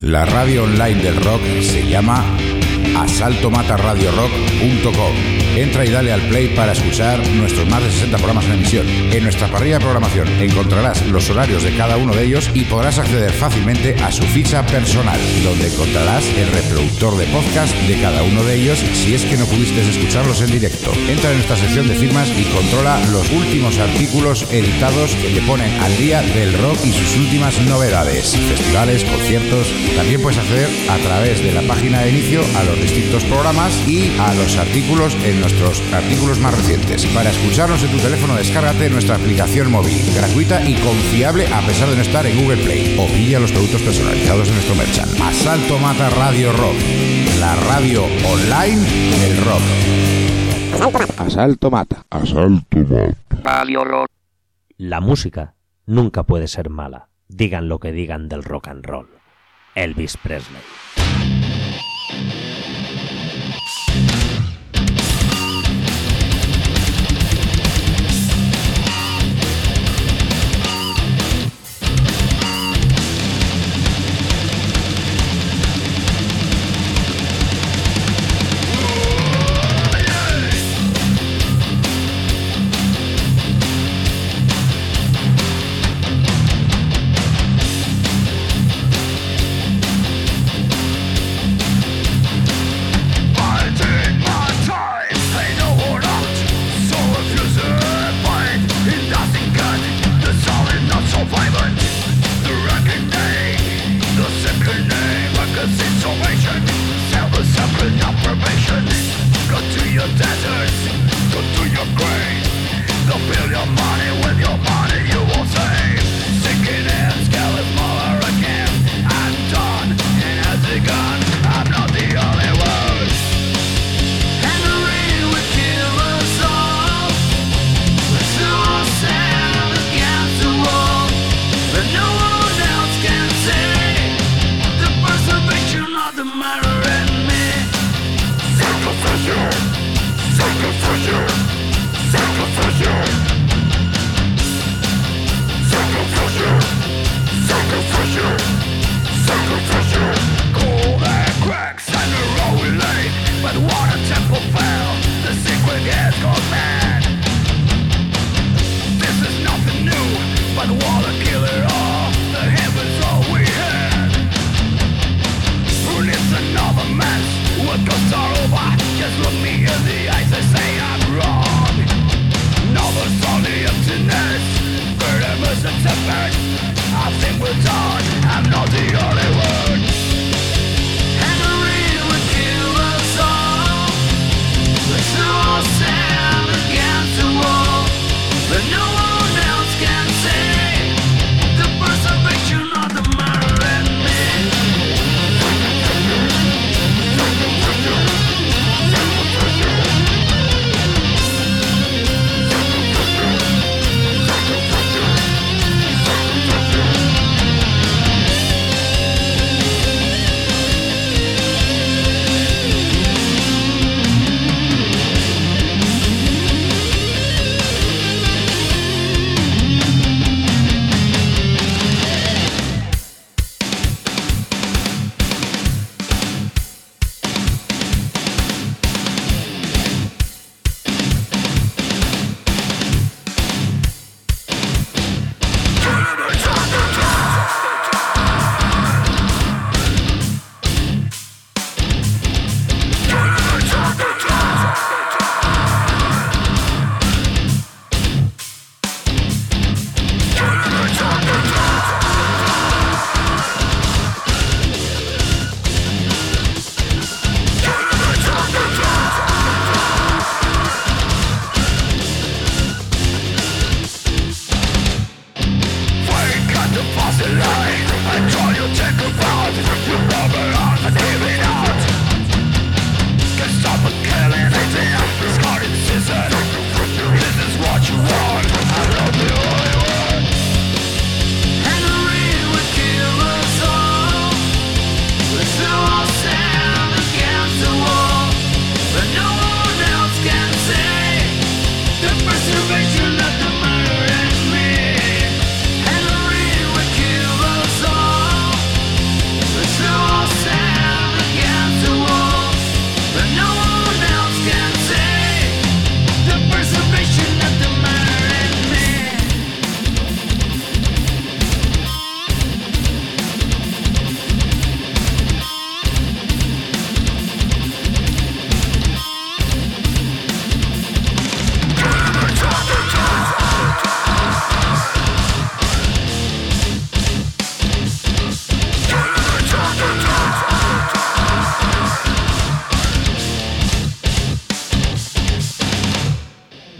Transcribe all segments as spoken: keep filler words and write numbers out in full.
La radio online del rock se llama asalto mata radio rock punto com. Entra y dale al play para escuchar nuestros más de sesenta programas en emisión. En nuestra parrilla de programación encontrarás los horarios de cada uno de ellos y podrás acceder fácilmente a su ficha personal, donde encontrarás el reproductor de podcast de cada uno de ellos si es que no pudiste escucharlos en directo. Entra en nuestra sección de firmas y controla los últimos artículos editados que te ponen al día del rock y sus últimas novedades, festivales, conciertos. También puedes acceder a través de la página de inicio a los distintos programas y a los artículos en nuestros artículos más recientes. Para escucharnos en tu teléfono, descárgate nuestra aplicación móvil, gratuita y confiable a pesar de no estar en Google Play, o pilla los productos personalizados de nuestro merchant. Asalto Mata Radio Rock, la radio online del rock. Asalto Mata. Asalto Mata. Radio Rock. La música nunca puede ser mala, digan lo que digan del rock and roll. Elvis Presley.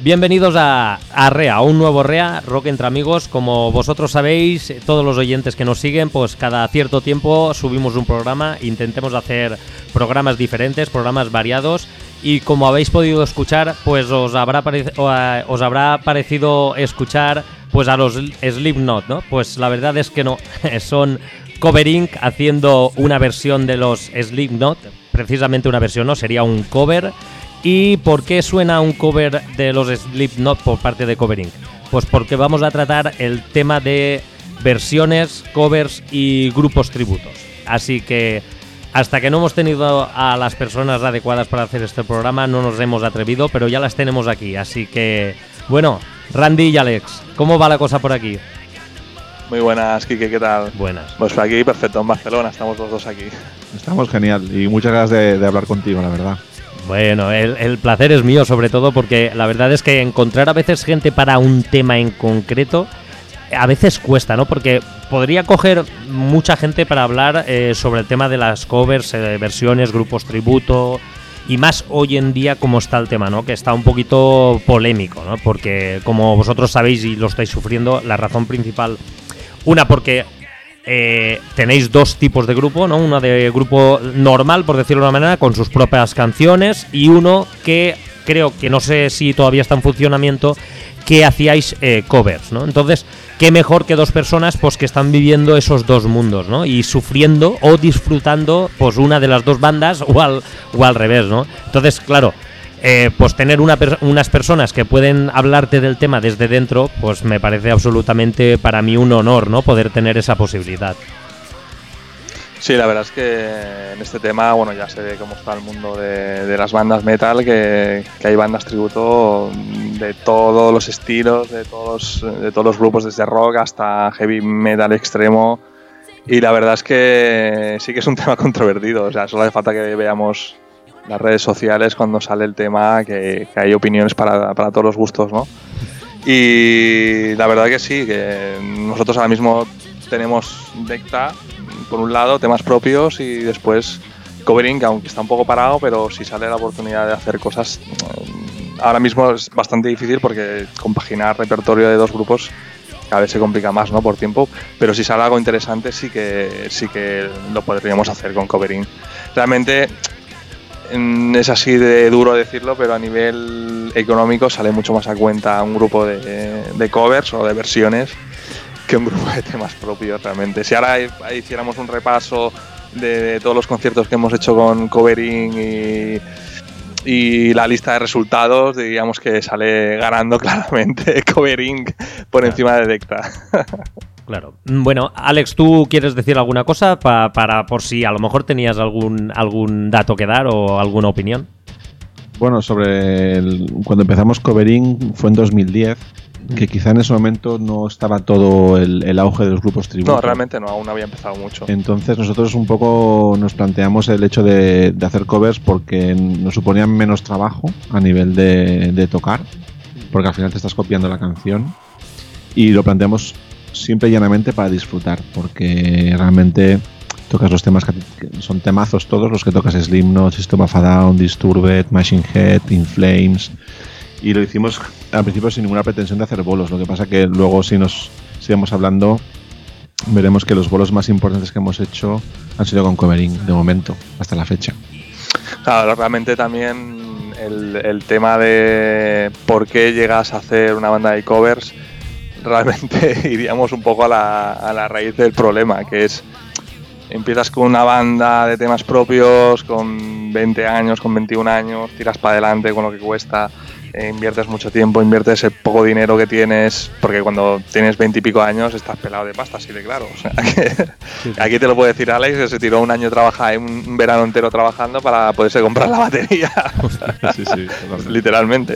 Bienvenidos a, a REA, a un nuevo REA, Rock Entre Amigos. Como vosotros sabéis, todos los oyentes que nos siguen, pues cada cierto tiempo subimos un programa. Intentemos hacer programas diferentes, programas variados. Y como habéis podido escuchar, pues os habrá, parec- os habrá parecido escuchar pues a los Slipknot, ¿no? Pues la verdad es que no, son Cover Incorporated haciendo una versión de los Slipknot. Precisamente una versión, no, sería un cover. ¿Y por qué suena un cover de los Slipknot por parte de Cover Incorporated? Pues porque vamos a tratar el tema de versiones, covers y grupos tributos. Así que hasta que no hemos tenido a las personas adecuadas para hacer este programa, no nos hemos atrevido, pero ya las tenemos aquí. Así que, bueno, Randy y Alex, ¿cómo va la cosa por aquí? Muy buenas, Quique, ¿qué tal? Buenas. Pues por aquí, perfecto, en Barcelona, estamos los dos aquí. Estamos genial y muchas ganas de, de hablar contigo, la verdad. Bueno, el, el placer es mío, sobre todo porque la verdad es que encontrar a veces gente para un tema en concreto a veces cuesta, ¿no? Porque podría coger mucha gente para hablar eh, sobre el tema de las covers, eh, versiones, grupos tributo, y más hoy en día como está el tema, ¿no? Que está un poquito polémico, ¿no? Porque como vosotros sabéis y lo estáis sufriendo, la razón principal, una porque Eh, tenéis dos tipos de grupo, ¿no? Uno de grupo normal, por decirlo de una manera, con sus propias canciones, y uno que creo que no sé si todavía está en funcionamiento, que hacíais eh, covers, ¿no? Entonces, qué mejor que dos personas pues que están viviendo esos dos mundos, ¿no? Y sufriendo o disfrutando pues una de las dos bandas o al, o al revés, ¿no? Entonces, claro, Eh, pues tener una per- unas personas que pueden hablarte del tema desde dentro, pues me parece absolutamente para mí un honor, ¿no? Poder tener esa posibilidad. Sí, la verdad es que en este tema, bueno, ya se ve cómo está el mundo de, de las bandas metal, que, que hay bandas tributo de todos los estilos, de todos, de todos los grupos, desde rock hasta heavy metal extremo. Y la verdad es que sí que es un tema controvertido, o sea, solo hace falta que veamos las redes sociales cuando sale el tema, que, que hay opiniones para, para todos los gustos, ¿no? Y la verdad que sí, que nosotros ahora mismo tenemos Decta, por un lado, temas propios, y después Cover Incorporated, aunque está un poco parado, pero si sale la oportunidad de hacer cosas, ahora mismo es bastante difícil porque compaginar repertorio de dos grupos cada vez se complica más, ¿no? Por tiempo, pero si sale algo interesante sí que, sí que lo podríamos hacer con Cover Incorporated. Realmente es así de duro decirlo, pero a nivel económico sale mucho más a cuenta un grupo de, de covers o de versiones que un grupo de temas propios realmente. Si ahora hiciéramos un repaso de, de todos los conciertos que hemos hecho con Covering y, y la lista de resultados, diríamos que sale ganando claramente Covering por claro. encima de Decta. Claro. Bueno, Alex, ¿tú quieres decir alguna cosa pa, para por si a lo mejor tenías algún algún dato que dar o alguna opinión? Bueno, sobre el, cuando empezamos Covering fue en dos mil diez, que quizá en ese momento no estaba todo el, el auge de los grupos tributo. No, realmente no, aún no había empezado mucho. Entonces nosotros un poco nos planteamos el hecho de, de hacer covers porque nos suponían menos trabajo a nivel de, de tocar, porque al final te estás copiando la canción, y lo planteamos simple y llanamente para disfrutar, porque realmente tocas los temas que son temazos todos los que tocas: Slipknot, System of a Down, Disturbed, Machine Head, In Flames, y lo hicimos al principio sin ninguna pretensión de hacer bolos. Lo que pasa que luego si nos sigamos hablando veremos que los bolos más importantes que hemos hecho han sido con Covering de momento, hasta la fecha. Claro, realmente también el, el tema de por qué llegas a hacer una banda de covers, realmente iríamos un poco a la, a la raíz del problema, que es: empiezas con una banda de temas propios, con veinte años, con veintiún años, tiras para adelante con lo que cuesta, eh, inviertes mucho tiempo, inviertes el poco dinero que tienes, porque cuando tienes veinte y pico años estás pelado de pasta, así de claro. O sea, que, sí, sí. Aquí te lo puede decir Alex, que se tiró un año trabajando, un, un verano entero trabajando para poderse comprar la batería. Sí, sí, literalmente.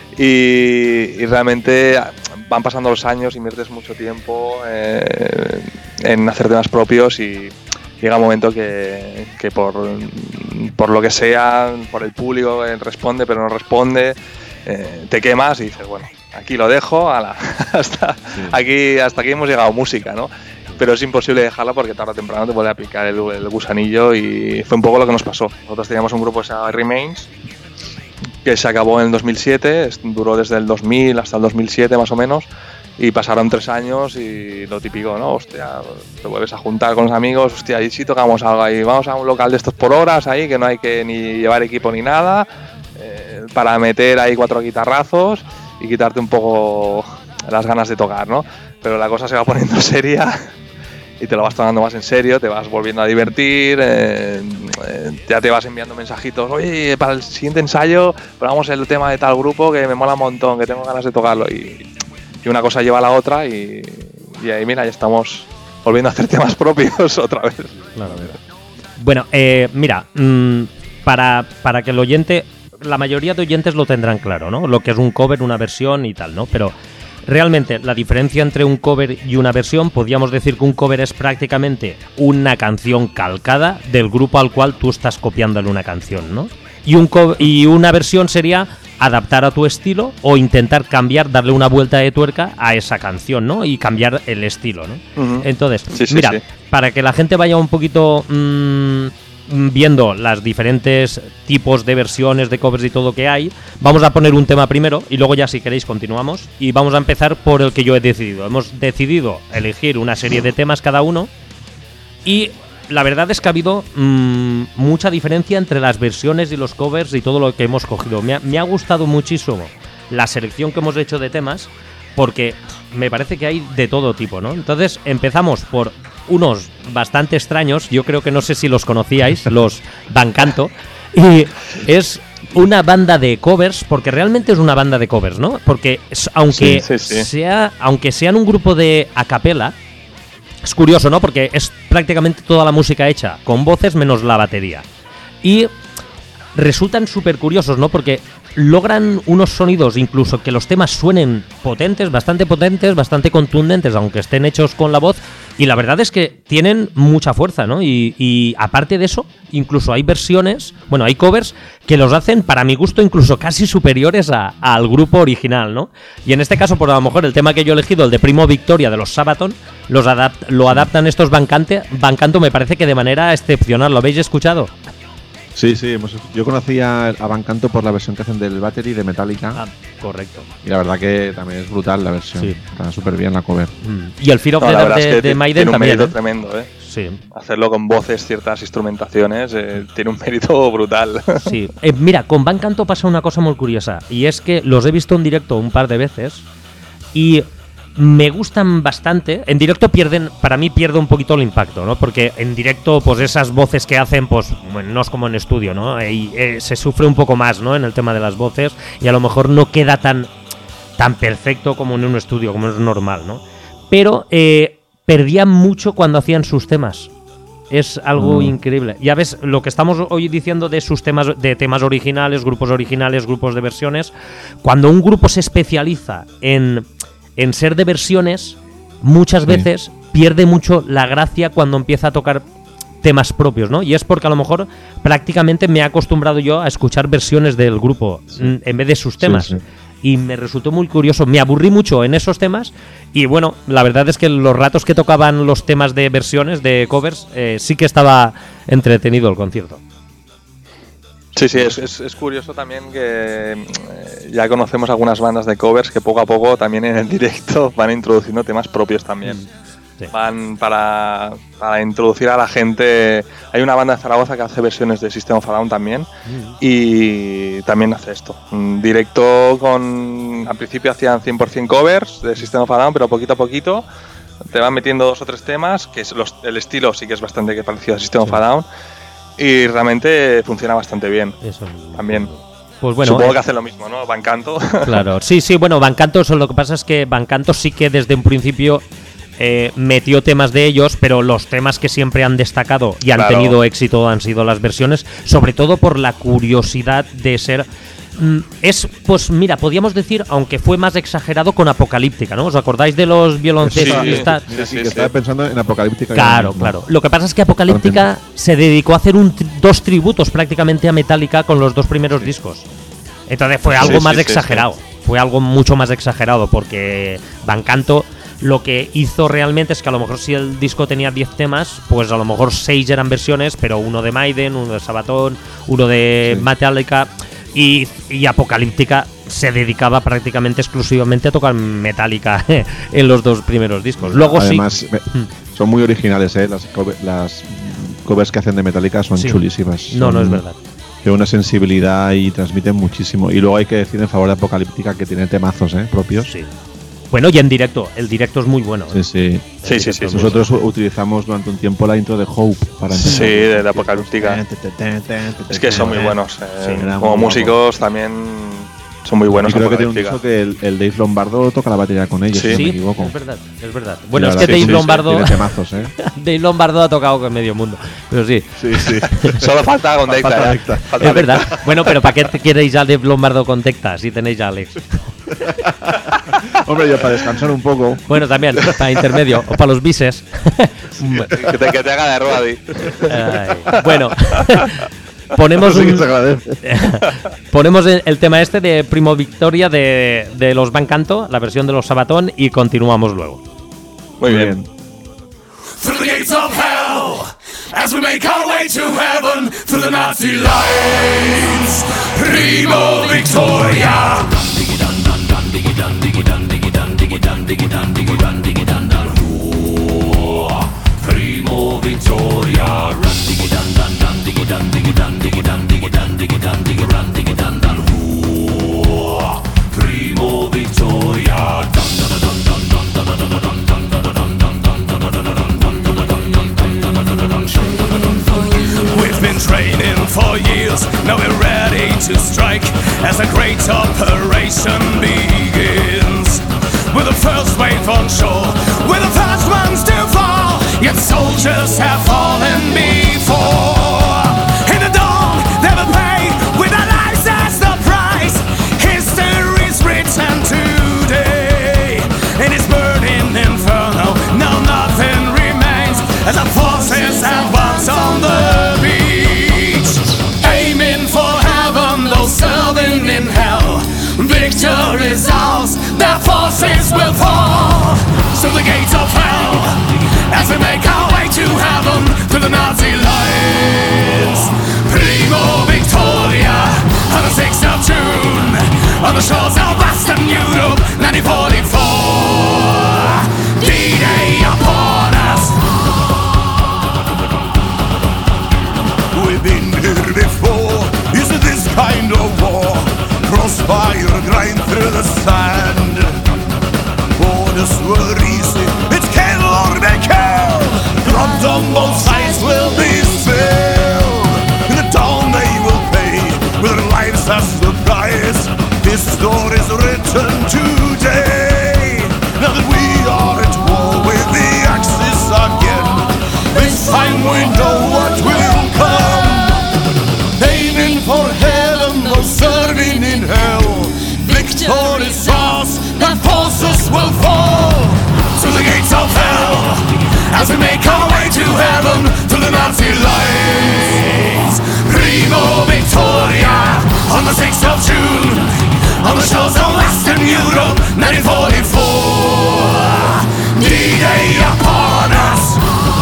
Y, y realmente van pasando los años, inviertes mucho tiempo eh, en hacer temas propios, y llega un momento que, que por, por lo que sea, por el público que responde pero no responde, eh, te quemas y dices, bueno, aquí lo dejo, ala, hasta, sí. aquí, hasta aquí hemos llegado música, ¿no? Pero es imposible dejarla porque tarde o temprano te vuelve a picar el, el gusanillo, y fue un poco lo que nos pasó. Nosotros teníamos un grupo que se llamaba Remains, que se acabó en el dos mil siete, duró desde el dos mil hasta el dos mil siete más o menos, y pasaron tres años y lo típico, ¿no? Hostia, te vuelves a juntar con los amigos, hostia, y si tocamos algo ahí, vamos a un local de estos por horas ahí, que no hay que ni llevar equipo ni nada, eh, para meter ahí cuatro guitarrazos y quitarte un poco las ganas de tocar, ¿no? Pero la cosa se va poniendo seria y te lo vas tomando más en serio, te vas volviendo a divertir, eh, eh, ya te vas enviando mensajitos, oye, para el siguiente ensayo probamos el tema de tal grupo que me mola un montón, que tengo ganas de tocarlo, y, y una cosa lleva a la otra y, y ahí mira, ya estamos volviendo a hacer temas propios otra vez. Claro, mira. Bueno, eh, mira, mmm, para, para que el oyente, la mayoría de oyentes lo tendrán claro, ¿no? Lo que es un cover, una versión y tal, ¿no? Pero realmente la diferencia entre un cover y una versión, podríamos decir que un cover es prácticamente una canción calcada del grupo al cual tú estás copiándole una canción, ¿no? Y, un co- y una versión sería adaptar a tu estilo o intentar cambiar, darle una vuelta de tuerca a esa canción, ¿no? Y cambiar el estilo, ¿no? Uh-huh. Entonces, sí, sí, mira, sí. para que la gente vaya un poquito mmm, viendo las diferentes tipos de versiones, de covers y todo que hay, vamos a poner un tema primero y luego ya si queréis continuamos y vamos a empezar por el que yo he decidido. Hemos decidido elegir una serie de temas cada uno y la verdad es que ha habido mmm, mucha diferencia entre las versiones y los covers y todo lo que hemos cogido. Me ha, me ha gustado muchísimo la selección que hemos hecho de temas porque me parece que hay de todo tipo, ¿no? Entonces empezamos por unos bastante extraños, yo creo que no sé si los conocíais, los Van Canto, y es una banda de covers, porque realmente es una banda de covers, ¿no? Porque aunque, sí, sí, sí. sea, aunque sean un grupo de a capela, es curioso, ¿no? Porque es prácticamente toda la música hecha con voces menos la batería. Y resultan súper curiosos, ¿no? Porque logran unos sonidos, incluso que los temas suenen potentes, bastante potentes, bastante contundentes, aunque estén hechos con la voz. Y la verdad es que tienen mucha fuerza, ¿no? Y, y aparte de eso, incluso hay versiones, bueno, hay covers que los hacen, para mi gusto, incluso casi superiores a, al grupo original, ¿no? Y en este caso, por a lo mejor, el tema que yo he elegido, el de Primo Victoria de los Sabaton, los adapt- lo adaptan estos Van Cante- Van Canto, me parece que de manera excepcional. ¿Lo habéis escuchado? Sí, sí, hemos, yo conocía a Van Canto por la versión que hacen del Battery de Metallica. Ah, correcto. Y la verdad que también es brutal la versión. Sí. Está súper bien la cover. Mm. Y el Fear of No, the la Dark verdad de, es que de Maiden tiene un también, mérito ¿eh? tremendo, ¿eh? Sí. Hacerlo con voces, ciertas instrumentaciones, eh, tiene un mérito brutal. Sí. Eh, mira, con Van Canto pasa una cosa muy curiosa, y es que los he visto en directo un par de veces y me gustan bastante. En directo pierden, para mí pierde un poquito el impacto, ¿no? Porque en directo, pues esas voces que hacen, pues bueno, no es como en estudio, ¿no? Y eh, se sufre un poco más, ¿no? En el tema de las voces y a lo mejor no queda tan, tan perfecto como en un estudio, como es normal, ¿no? Pero eh, perdían mucho cuando hacían sus temas. Es algo mm. increíble. Ya ves, lo que estamos hoy diciendo de sus temas, de temas originales, grupos originales, grupos de versiones, cuando un grupo se especializa en en ser de versiones, muchas sí. veces pierde mucho la gracia cuando empieza a tocar temas propios, ¿no? Y es porque a lo mejor prácticamente me he acostumbrado yo a escuchar versiones del grupo sí. en vez de sus temas. Sí, sí. Y me resultó muy curioso, me aburrí mucho en esos temas y bueno, la verdad es que los ratos que tocaban los temas de versiones, de covers, eh, sí que estaba entretenido el concierto. Sí, sí, es, es, es curioso también que eh, ya conocemos algunas bandas de covers que poco a poco también en el directo van introduciendo temas propios también. Sí. Van para, para introducir a la gente. Hay una banda de Zaragoza que hace versiones de System of a Down también mm. y también hace esto. En directo con, al principio hacían cien por ciento covers de System of a Down, pero poquito a poquito te van metiendo dos o tres temas, que es los, el estilo sí que es bastante parecido a System sí. of a Down. Y realmente funciona bastante bien. Eso también. Pues bueno, supongo eh, que hace lo mismo, ¿no? Van Canto. Claro, sí, sí, bueno, Van Canto, lo que pasa es que Van Canto sí que desde un principio eh, metió temas de ellos, pero los temas que siempre han destacado y han claro. tenido éxito han sido las versiones, sobre todo por la curiosidad de ser... Es, pues mira, podríamos decir, aunque fue más exagerado con Apocalíptica, ¿no? ¿Os acordáis de los violoncesistas? Sí, sí, sí, sí, que estaba pensando en Apocalíptica. Claro, claro. Lo que pasa es que Apocalíptica se dedicó a hacer un, dos tributos prácticamente a Metallica con los dos primeros sí. discos. Entonces fue algo sí, más sí, exagerado. Sí, sí. Fue algo mucho más exagerado porque Van Canto lo que hizo realmente es que a lo mejor si el disco tenía diez temas, pues a lo mejor seis eran versiones, pero uno de Maiden, uno de Sabaton, uno de sí. Metallica... Y, y Apocalíptica se dedicaba prácticamente exclusivamente a tocar Metallica en los dos primeros discos. Luego Además, sí. me, son muy originales, ¿eh? Las, cover, las covers que hacen de Metallica son sí. chulísimas. No, son, no es verdad. Tienen una sensibilidad y transmiten muchísimo. Y luego hay que decir en favor de Apocalíptica que tiene temazos, ¿eh? Propios. Sí. Bueno, y en directo, el directo es muy bueno. Sí, sí. Sí, sí, sí. Nosotros bueno. utilizamos durante un tiempo la intro de Hope para empezar. Sí, de la Apocalíptica. Es que son muy buenos. Eh, sí, como músicos también son muy buenos. Y creo que tiene un disco que el, el Dave Lombardo toca la batería con ellos, sí, si no sí, me equivoco. Es verdad, es verdad. Bueno, es que sí, Dave sí, Lombardo. Sí, tiene temazos, ¿eh? Dave Lombardo ha tocado con medio mundo. Pero sí. Sí, sí. Solo falta con Tecta. Es verdad. Bueno, pero ¿para qué queréis a Dave Lombardo con Tecta si tenéis a Alex? Hombre, yo para descansar un poco. Bueno, también, para intermedio. O para los bises. que, te, que te haga de Roddy. Bueno. Ponemos sí un, ponemos el, el tema este de Primo Victoria de, de los Van Canto, la versión de los Sabatón, y continuamos luego. Muy bien. Through the gates of hell, as we make our way to heaven, through the Nazi lines, Primo Victoria. Primo Victoria. Primo Victoria. We've been training for years, now we're ready to strike as a great operation begins. We're the first wave on shore, we're the first ones to fall, yet soldiers have fallen before. In the dawn, they will pay with their lives as the price. History's written today, in its burning inferno, now nothing remains as our forces advance on the beach. Aiming for heaven, though serving in hell, victory is ours, their forces will fall. So the gates of hell, as we make our way to heaven, through the Nazi lines. Primo Victoria, on the sixth of June, on the shores of Western Europe, nineteen forty-four. D-Day upon us. We've been here before, is it this kind of war? Crossfire grind through the sand. Orders were easy, it's kill or be killed. Dropped on both sides will be spilled. In the dawn they will pay with their lives as the price. This story's written today. Now that we are at war with the Axis again, this time we know what will come. Aiming for heaven, no serving in hell. Victory's ours, and forces will fall. To the gates of hell, as we make our way to heaven, to the Nazi lines. Primo Victoria, on the sixth of June, on the shores of Western Europe, nineteen forty-four. D-Day upon us.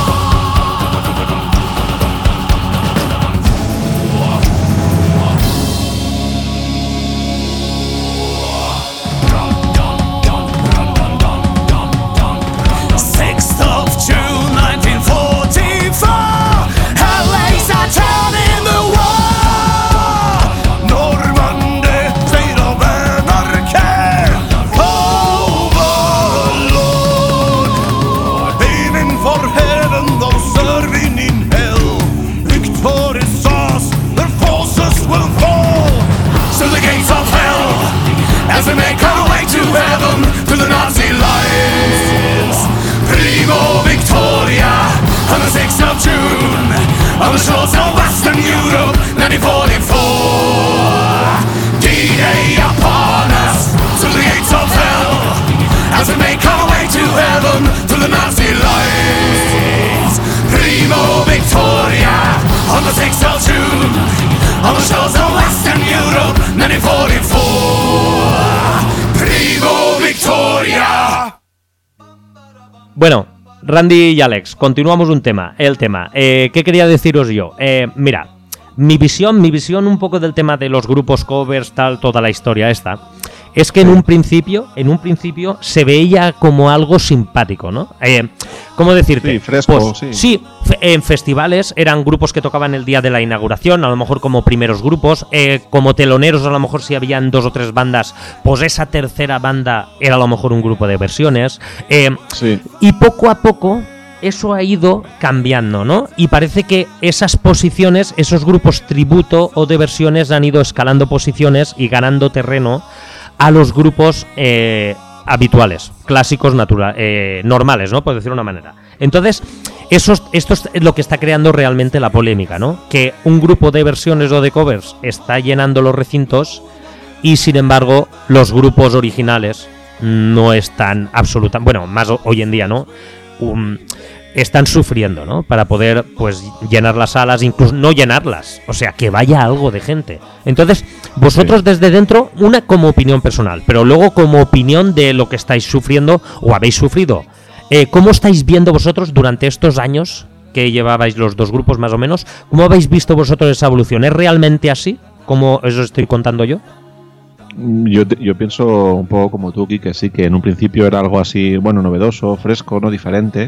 As we make our way to heaven, through the Nazi lines. Primo Victoria, on the sixth of June, on the shores of Western Europe, nineteen forty-four. D-Day upon us, to the gates of hell, as we make our way to heaven, through the Nazi lines. Primo Victoria, on the sixth of June, on the shores of Western Europe, nineteen forty-four. Primo Victoria. Bueno, Randy y Alex, continuamos un tema, el tema. Eh, ¿Qué quería deciros yo? Eh, mira, mi visión, mi visión un poco del tema de los grupos covers, tal, toda la historia esta, es que en un principio, en un principio se veía como algo simpático, ¿no? Eh, ¿Cómo decirte? Sí, fresco, pues, sí. Sí, fe- en festivales eran grupos que tocaban el día de la inauguración, a lo mejor como primeros grupos, eh, como teloneros, a lo mejor si habían dos o tres bandas, pues esa tercera banda era a lo mejor un grupo de versiones. Eh, Sí. y poco a poco eso ha ido cambiando, ¿no? Y parece que esas posiciones, esos grupos tributo o de versiones han ido escalando posiciones y ganando terreno a los grupos eh, habituales, clásicos, natura- eh, normales, ¿no? Por decirlo de una manera. Entonces, eso es, esto es lo que está creando realmente la polémica, ¿no? Que un grupo de versiones o de covers está llenando los recintos y, sin embargo, los grupos originales no están absolutamente... Bueno, más ho- hoy en día, ¿no? Um, están sufriendo, ¿no? Para poder, pues, llenar las salas, incluso no llenarlas. O sea, que vaya algo de gente. Entonces, vosotros Sí. desde dentro, una como opinión personal, pero luego como opinión de lo que estáis sufriendo o habéis sufrido. Eh, ¿Cómo estáis viendo vosotros durante estos años que llevabais los dos grupos más o menos? ¿Cómo habéis visto vosotros esa evolución? ¿Es realmente así? ¿Cómo os estoy contando yo? Yo, te- yo pienso un poco como tú, Kike, que sí, que en un principio era algo así, bueno, novedoso, fresco, no diferente.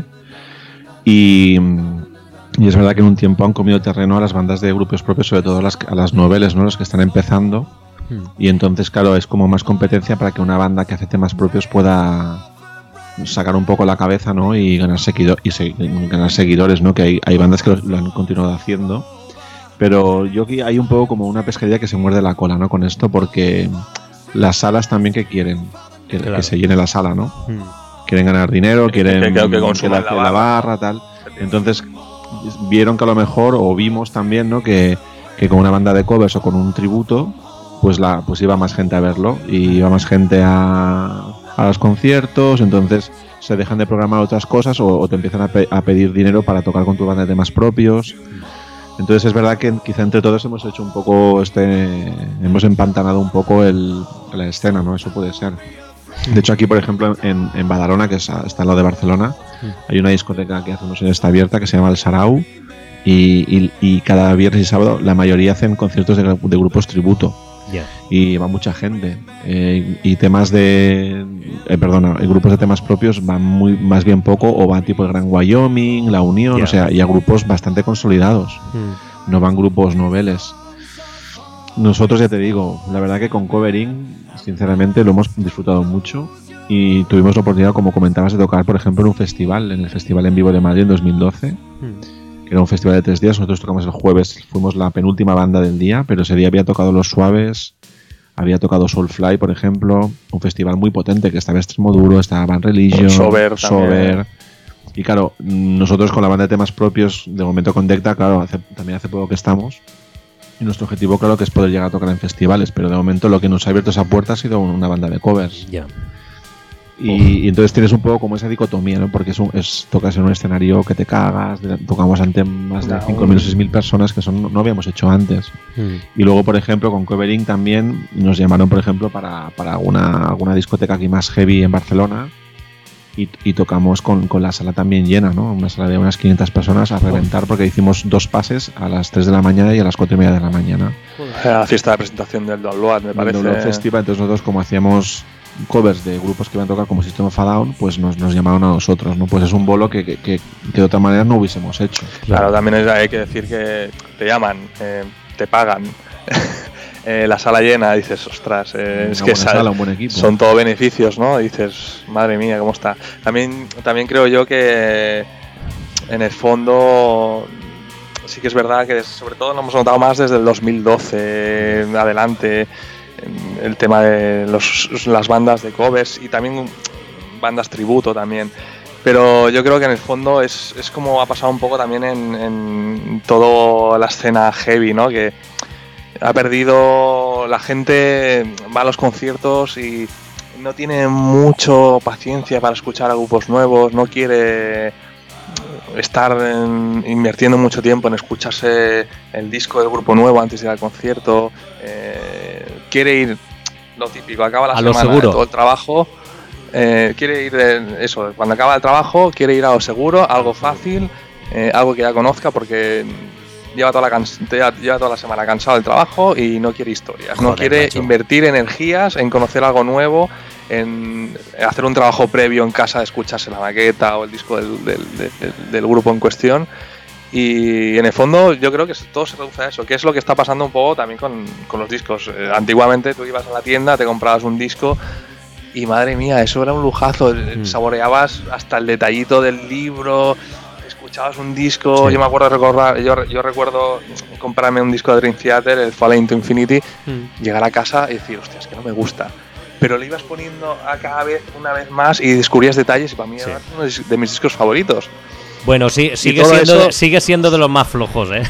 Y, y es verdad que en un tiempo han comido terreno a las bandas de grupos propios, sobre todo a las, a las noveles, ¿no? Los que están empezando. Y entonces, claro, es como más competencia para que una banda que hace temas propios pueda sacar un poco la cabeza, ¿no? Y ganar, seguido, y se- ganar seguidores, ¿no? Que hay, hay bandas que lo, lo han continuado haciendo. Pero yo aquí hay un poco como una pescadilla que se muerde la cola, ¿no? Con esto, porque las salas también que quieren que, Claro. que se llene la sala, ¿no? Quieren ganar dinero, Que- quieren que- que consuman la, la que la barra. barra, tal. Entonces vieron que a lo mejor, o vimos también, ¿no? Que, que con una banda de covers o con un tributo, pues la pues iba más gente a verlo y iba más gente a, a los conciertos, entonces se dejan de programar otras cosas o, o te empiezan a, pe- a pedir dinero para tocar con tu banda de temas propios. Entonces es verdad que quizá entre todos hemos hecho un poco este hemos empantanado un poco el, la escena, ¿no? Eso puede ser. De hecho aquí, por ejemplo, en, en Badalona, que es a- está al lado de Barcelona, hay una discoteca que hace unos años está abierta que se llama El Sarau y, y, y cada viernes y sábado la mayoría hacen conciertos de, de grupos tributo. Ya. Y va mucha gente eh, y temas de eh, perdona, eh, grupos de temas propios van muy más bien poco o van tipo el Gran Wyoming, La Unión, Ya. o sea, y a grupos bastante consolidados, no van grupos noveles. Nosotros, ya te digo, la verdad que con Covering sinceramente lo hemos disfrutado mucho y tuvimos la oportunidad, como comentabas, de tocar por ejemplo en un festival, en el Festival en Vivo de Madrid en dos mil doce, que era un festival de tres días. Nosotros tocamos el jueves, fuimos la penúltima banda del día, pero ese día había tocado Los Suaves, había tocado Soulfly, por ejemplo, un festival muy potente que estaba Extremoduro, estaba Bad Religion, Sober también. Sober. Y claro, nosotros con la banda de temas propios, de momento con Decta, claro, hace- también hace poco que estamos, y nuestro objetivo, claro, que es poder llegar a tocar en festivales, pero de momento lo que nos ha abierto esa puerta ha sido una banda de covers. Ya. Y, y entonces tienes un poco como esa dicotomía, ¿no? Porque es un, es, tocas en un escenario que te cagas, de- tocamos ante más de No. cinco mil o seis mil personas que son, no habíamos hecho antes. Y luego, por ejemplo, con Covering también nos llamaron, por ejemplo, para, para alguna, alguna discoteca aquí más heavy en Barcelona y, y tocamos con, con la sala también llena, ¿no? Una sala de unas quinientas personas a reventar porque hicimos dos pases a las tres de la mañana y a las cuatro y media de la mañana. Era la fiesta de presentación del Download, me Del parece. Download Festival, entonces nosotros como hacíamos covers de grupos que iban a tocar como System of a Down, pues nos, nos llamaron a nosotros, ¿no? Pues es un bolo que, que, que- que de otra manera no hubiésemos hecho. Claro, también es- hay que decir que te llaman, eh, te pagan. Eh, la sala llena, dices, ostras, eh, es Una que buena sal- sala, un buen equipo. son todo beneficios, ¿no? Dices, madre mía, ¿cómo está? También, también creo yo que en el fondo sí que es verdad que sobre todo lo hemos notado más desde el dos mil doce en adelante, en el tema de los, las bandas de covers y también bandas tributo también. Pero yo creo que en el fondo es, es como ha pasado un poco también en, en toda la escena heavy, ¿no? Que ha perdido la gente, va a los conciertos y no tiene mucho paciencia para escuchar a grupos nuevos, no quiere estar en- invirtiendo mucho tiempo en escucharse el disco del grupo nuevo antes de ir al concierto, eh, quiere ir lo típico, acaba la A lo semana seguro. de todo el trabajo, eh, quiere ir de eso, cuando acaba el trabajo quiere ir a lo seguro, algo fácil, eh, algo que ya conozca porque lleva toda la, cans- lleva toda la semana cansado del trabajo y no quiere historias, Joder, no quiere macho. invertir energías en conocer algo nuevo, en hacer un trabajo previo en casa de escucharse la maqueta o el disco del, del, del, del grupo en cuestión. Y en el fondo yo creo que todo se reduce a eso, que es lo que está pasando un poco también con, con los discos. Eh, antiguamente tú ibas a la tienda, te comprabas un disco y madre mía, eso era un lujazo, mm. saboreabas hasta el detallito del libro, escuchabas un disco, sí. yo me acuerdo de recordar, yo, yo recuerdo comprarme un disco de Dream Theater, el Fall into Infinity, mm. llegar a casa y decir, hostia, es que no me gusta. Pero le ibas poniendo a cada vez, una vez más, y descubrías detalles, y para mí sí. era uno de mis discos favoritos. Bueno, sí, sigue siendo, eso... sigue siendo de los más flojos, ¿eh?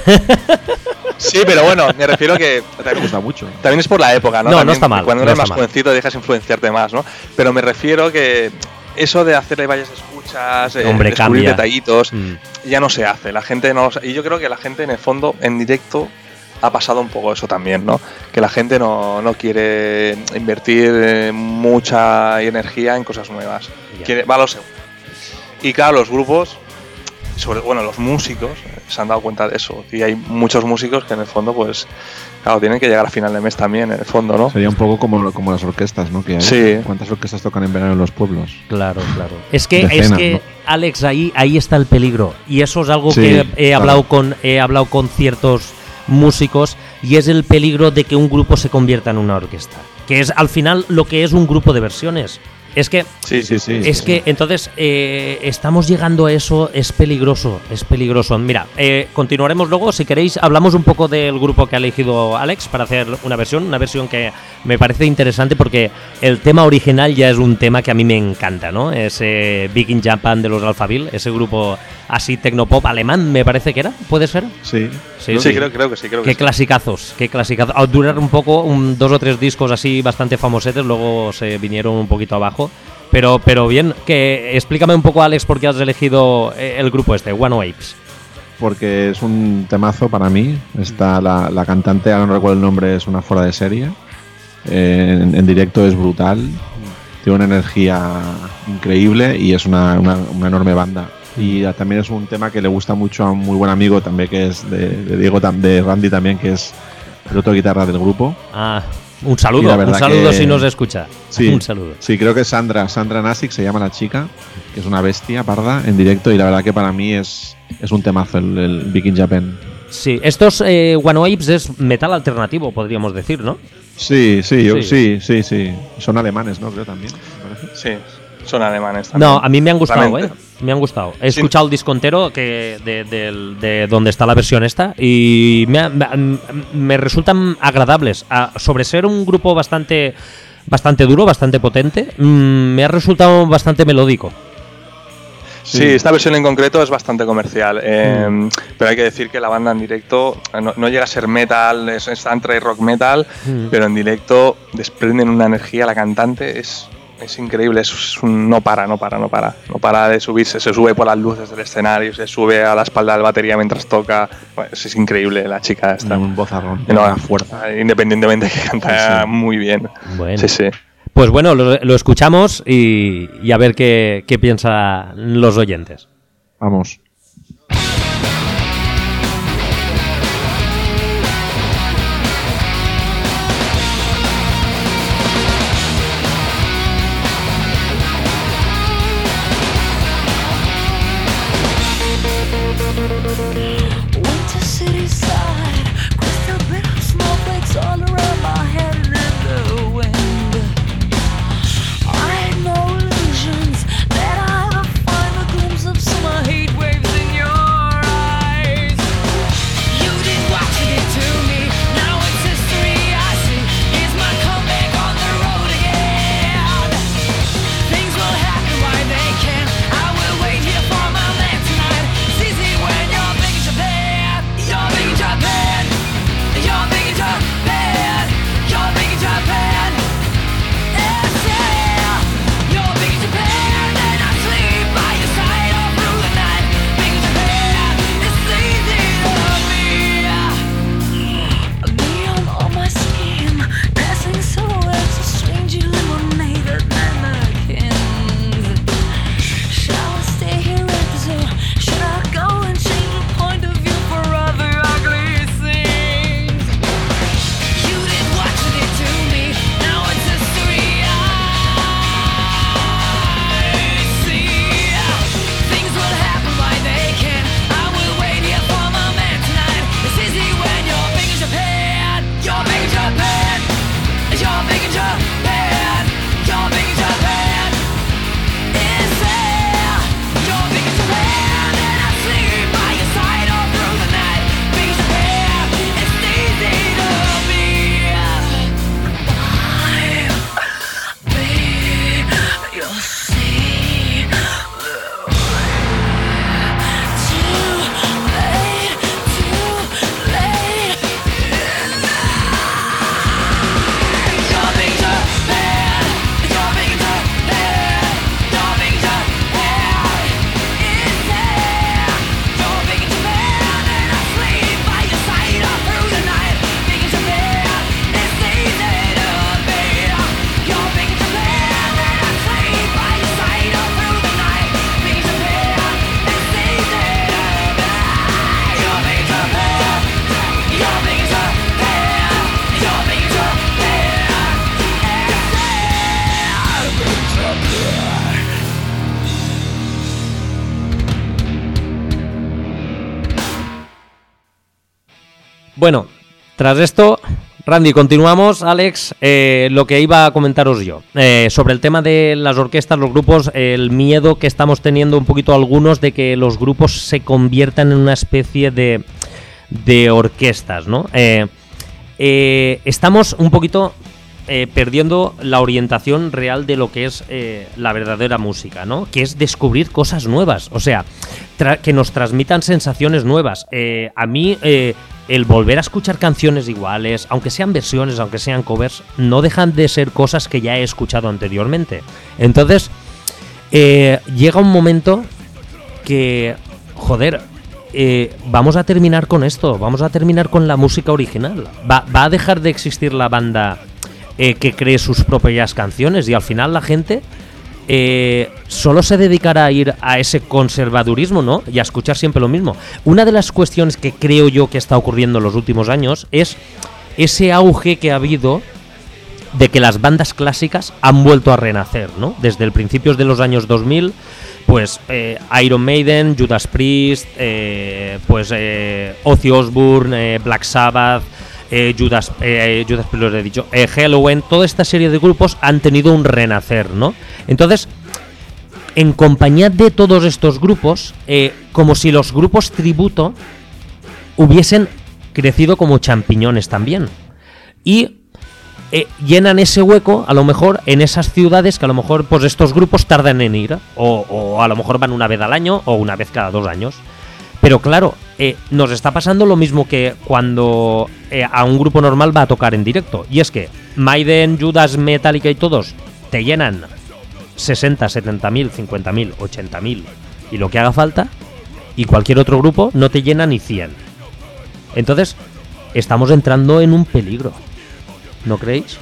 Sí, pero bueno, me refiero a que también gusta mucho. También es por la época, ¿no? No, también, no está mal. Cuando no eres más mal. jovencito dejas influenciarte más, ¿no? Pero me refiero que eso de hacerle varias escuchas, Hombre, eh, descubrir cambia. detallitos, mm. ya no se hace. La gente no lo, y yo creo que la gente en el fondo, en directo, ha pasado un poco eso también, ¿no? Que la gente no, no quiere invertir eh, mucha energía en cosas nuevas. Yeah. Quiere, va a lo segundo. Y claro, los grupos, sobre bueno, los músicos se han dado cuenta de eso. Y hay muchos músicos que en el fondo, pues, claro, tienen que llegar a final de mes también, en el fondo, ¿no? Sería un poco como, como las orquestas, ¿no? Que hay. Sí. ¿Cuántas orquestas tocan en verano en los pueblos? Claro, claro. Es que, Decenas, es que ¿no? Alex, ahí, ahí está el peligro. Y eso es algo Sí, que he claro. hablado con, he hablado con ciertos músicos, y es el peligro de que un grupo se convierta en una orquesta. Que es al final lo que es un grupo de versiones. Es que, sí, sí, sí, es sí, que sí. entonces eh, estamos llegando a eso, es peligroso, es peligroso. Mira, eh, continuaremos luego, si queréis, hablamos un poco del grupo que ha elegido Alex para hacer una versión, una versión que me parece interesante porque el tema original ya es un tema que a mí me encanta, ¿no? Ese Big in Japan de los Alphaville, ese grupo así tecnopop alemán, me parece que era, ¿puede ser? Sí. Sí, sí, sí. Creo, creo que sí, creo que Qué sí. clasicazos, qué clasicazos. Al durar un poco, un, dos o tres discos así bastante famosetes, luego se vinieron un poquito abajo. Pero, pero bien, que explícame un poco, Alex, por qué has elegido el grupo este, One Waves. Porque es un temazo para mí. Está la, la cantante, ahora no recuerdo el nombre, es una fuera de serie. Eh, en, en directo es brutal. Tiene una energía increíble y es una, una, una enorme banda. Y también es un tema que le gusta mucho a un muy buen amigo también, que es de, de Diego, de Randy también, que es el otro guitarra del grupo. Ah, un saludo, un saludo si nos escucha. Sí, un saludo. Sí, creo que es Sandra, Sandra Nasic se llama la chica, que es una bestia parda en directo, y la verdad que para mí es, es un temazo el, el Big in Japan. Sí, estos eh, One Waves es metal alternativo, podríamos decir, ¿no? Sí, sí, yo, Sí. sí, sí, sí. Son alemanes, ¿no? Creo también, me parece. Sí, son alemanes también. No, a mí me han gustado, Realmente. ¿eh? Me han gustado. He Sí. escuchado el disco entero que de, de, de donde está la versión esta y me, ha- me, me resultan agradables. A- sobre ser un grupo bastante bastante duro, bastante potente, mm, me ha resultado bastante melódico. Sí, esta versión en concreto es bastante comercial, eh, mm. pero hay que decir que la banda en directo no, no llega a ser metal, es, es country rock metal, Mm. pero en directo desprenden una energía, la cantante es, es increíble, es, es un no para, no para, no para, no para de subirse, se sube por las luces del escenario, se sube a la espalda del batería mientras toca, bueno, es, es increíble la chica esta, Un vozarrón. no, una fuerza, independientemente que canta Sí. muy bien, Bueno. sí, sí. Pues bueno, lo, lo escuchamos y, y a ver qué, qué piensan los oyentes. Vamos. Winter city side, crystal bit of snowflakes all around my head and in the wind. I had no illusions that I ever find a glimpse of summer heat waves Bueno, tras esto, Randy, continuamos. Alex, eh, lo que iba a comentaros yo. Eh, sobre el tema de las orquestas, los grupos, el miedo que estamos teniendo un poquito algunos de que los grupos se conviertan en una especie de, de orquestas, ¿no? Eh, eh, estamos un poquito... Eh, perdiendo la orientación real de lo que es eh, la verdadera música, ¿no? Que es descubrir cosas nuevas, o sea, tra- que nos transmitan sensaciones nuevas. Eh, a mí, eh, el volver a escuchar canciones iguales, aunque sean versiones, aunque sean covers, no dejan de ser cosas que ya he escuchado anteriormente. Entonces, eh, llega un momento que, joder, eh, vamos a terminar con esto, vamos a terminar con la música original. Va, va a dejar de existir la banda... Eh, que cree sus propias canciones y al final la gente eh, solo se dedicará a ir a ese conservadurismo, ¿no? Y a escuchar siempre lo mismo. Una de las cuestiones que creo yo que está ocurriendo en los últimos años es ese auge que ha habido de que las bandas clásicas han vuelto a renacer, ¿no? Desde el principios de los años dos mil, pues eh, Iron Maiden, Judas Priest, eh, pues eh, Ozzy Osbourne, eh, Black Sabbath, Eh, Judas, eh, Judas Priest, lo he dicho, eh, Halloween, toda esta serie de grupos han tenido un renacer, ¿no? Entonces, en compañía de todos estos grupos, eh, como si los grupos tributo hubiesen crecido como champiñones también. Y eh, llenan ese hueco, a lo mejor, en esas ciudades que a lo mejor pues estos grupos tardan en ir, o, o a lo mejor van una vez al año o una vez cada dos años. Pero claro, eh, nos está pasando lo mismo que cuando eh, a un grupo normal va a tocar en directo. Y es que Maiden, Judas, Metallica y todos te llenan sesenta, setenta mil, cincuenta mil, ochenta mil y lo que haga falta. Y cualquier otro grupo no te llena ni cien. Entonces, estamos entrando en un peligro. ¿No creéis?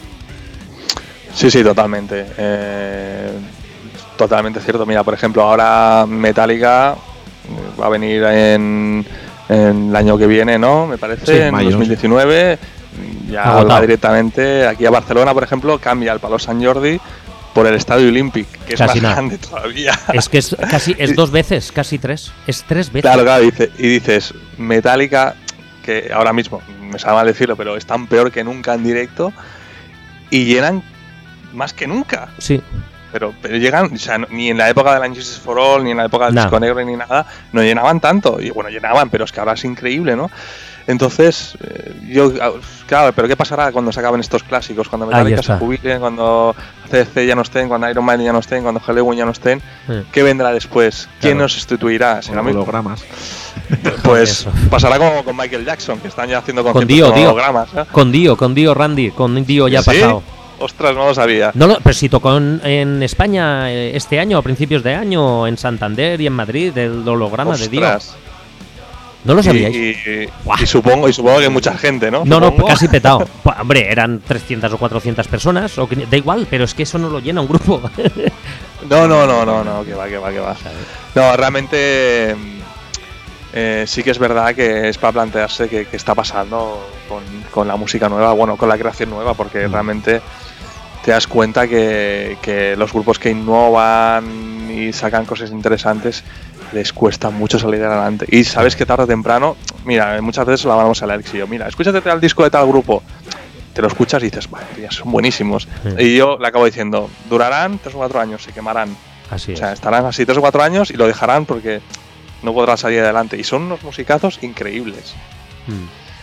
Sí, sí, totalmente. Eh, totalmente cierto. Mira, por ejemplo, ahora Metallica... va a venir en, en el año que viene, ¿no? Me parece, sí, en mayo, dos mil diecinueve. Ya Agotado. va directamente aquí a Barcelona, por ejemplo, cambia el Palau Sant Jordi por el Estadio Olímpic, que es Casi más nada. grande todavía. Es que es casi es dos veces, casi tres. Es tres veces. Claro, claro, dice, y dices, Metallica, que ahora mismo, me sabe mal decirlo, pero están peor que nunca en directo, y llenan más que nunca. Sí. Pero, pero llegan, o sea, no- ni en la época de la Injustice for All, ni en la época del Nada. Disco Negro, ni nada, no llenaban tanto. Y bueno, llenaban, pero es que ahora es increíble, ¿no? Entonces, eh, yo, ah, claro, pero ¿qué pasará cuando se acaben estos clásicos? Cuando Ahí Metallica se está. jubilen, cuando C D C ya no estén, cuando Iron Maiden ya no estén, cuando Halloween ya no estén. Sí. ¿Qué vendrá después? ¿Quién Claro. nos sustituirá? ¿Será mi- hologramas. Pues Eso. pasará como con Michael Jackson, que están ya haciendo Con conciertos Dio, con Dio. hologramas, ¿eh? Con Dio, con Dio, Randy. Con Dio ya ha ¿Sí? pasado. Ostras, no lo sabía. No, no, pero si tocó en, en España eh, este año, a principios de año, en Santander y en Madrid, el holograma de Dio. Ostras. ¿No lo Y, sabíais? y- Buah. y supongo, y supongo que mucha gente, ¿no? No, no, Supongo. casi petado. Pues, hombre, eran trescientas o cuatrocientas personas, o quinientas, da igual, pero es que eso no lo llena un grupo. No, no, no, no, no, que va, que va, que va. No, realmente eh, sí que es verdad que es para plantearse qué, qué está pasando con, con la música nueva, bueno, con la creación nueva, porque Mm. realmente te das cuenta que, que los grupos que innovan y sacan cosas interesantes les cuesta mucho salir adelante. Y sabes que tarde o temprano, mira, muchas veces lo hablamos a Alex y yo, mira, escúchate tal disco de tal grupo, te lo escuchas y dices, vale, ya son buenísimos. Mm. Y yo le acabo diciendo, durarán tres o cuatro años, se quemarán. Así O es. sea, estarán así tres o cuatro años y lo dejarán porque no podrán salir adelante. Y son unos musicazos increíbles. Mm.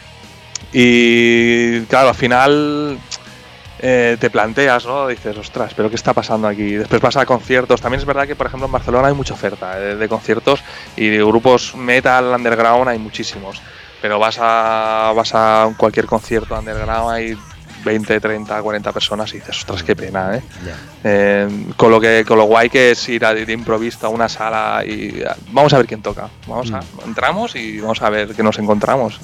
Y claro, al final eh, te planteas, ¿no? Dices, ostras, ¿pero qué está pasando aquí? Después vas a conciertos. También es verdad que, por ejemplo, en Barcelona hay mucha oferta eh, de conciertos y de grupos metal underground hay muchísimos. Pero vas a, vas a cualquier concierto underground, hay veinte, treinta, cuarenta personas y dices, ostras, qué pena, ¿eh? Ya. Eh, con lo que con lo guay que es ir a, de improviso a una sala y a- vamos a ver quién toca. Vamos a entramos y vamos a ver qué nos encontramos.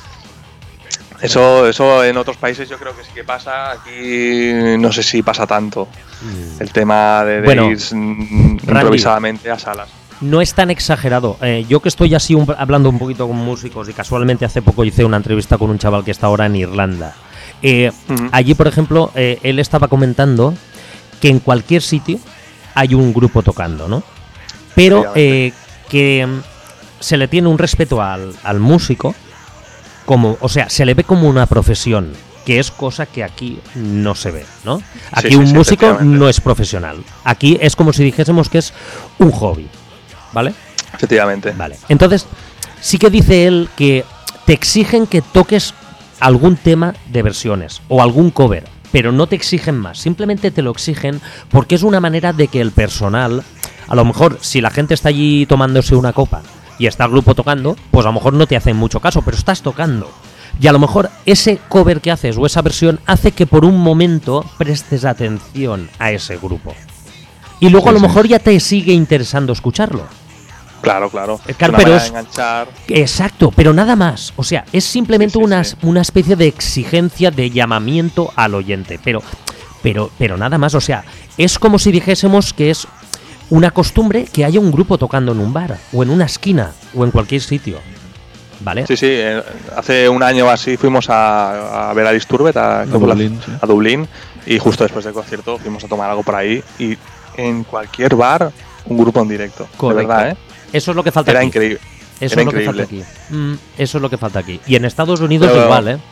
Eso eso en otros países yo creo que sí que pasa. Aquí no sé si pasa tanto el tema de, de Bueno, ir mm, improvisadamente a salas. No es tan exagerado. Eh, yo que estoy así un- hablando un poquito con músicos y casualmente hace poco hice una entrevista con un chaval que está ahora en Irlanda. Eh, Ujú. Allí, por ejemplo, eh, él estaba comentando que en cualquier sitio hay un grupo tocando, ¿no? Pero Efectivamente. eh, que mm, se le tiene un respeto al, al músico como, o sea, se le ve como una profesión, que es cosa que aquí no se ve, ¿no? Aquí Sí, sí, un sí, músico efectivamente. no es profesional. Aquí es como si dijésemos que es un hobby, ¿vale? Efectivamente. Vale. Entonces, sí que dice él que te exigen que toques algún tema de versiones o algún cover, pero no te exigen más, simplemente te lo exigen porque es una manera de que el personal, a lo mejor si la gente está allí tomándose una copa y está el grupo tocando, pues a lo mejor no te hacen mucho caso, pero estás tocando. Y a lo mejor ese cover que haces o esa versión hace que por un momento prestes atención a ese grupo. Y luego Sí, a lo sí. mejor ya te sigue interesando escucharlo. Claro, claro. Eh, claro, Una pero manera es- de enganchar. Exacto, pero nada más. O sea, es simplemente Sí, sí, una, sí. una especie de exigencia de llamamiento al oyente. Pero, pero, pero nada más. O sea, es como si dijésemos que es una costumbre que haya un grupo tocando en un bar, o en una esquina, o en cualquier sitio. ¿Vale? Sí, sí. eh, Hace un año o así fuimos a, a ver a Disturbed a, A Dublín, sí. a Dublín y justo después del concierto fuimos a tomar algo por ahí y en cualquier bar un grupo en directo. Correcto. De verdad, ¿eh? Eso es lo que falta Era aquí. increíble. Eso era es lo que falta increíble. aquí. Mm, eso es lo que falta aquí. Y en Estados Unidos Pero- igual, ¿eh?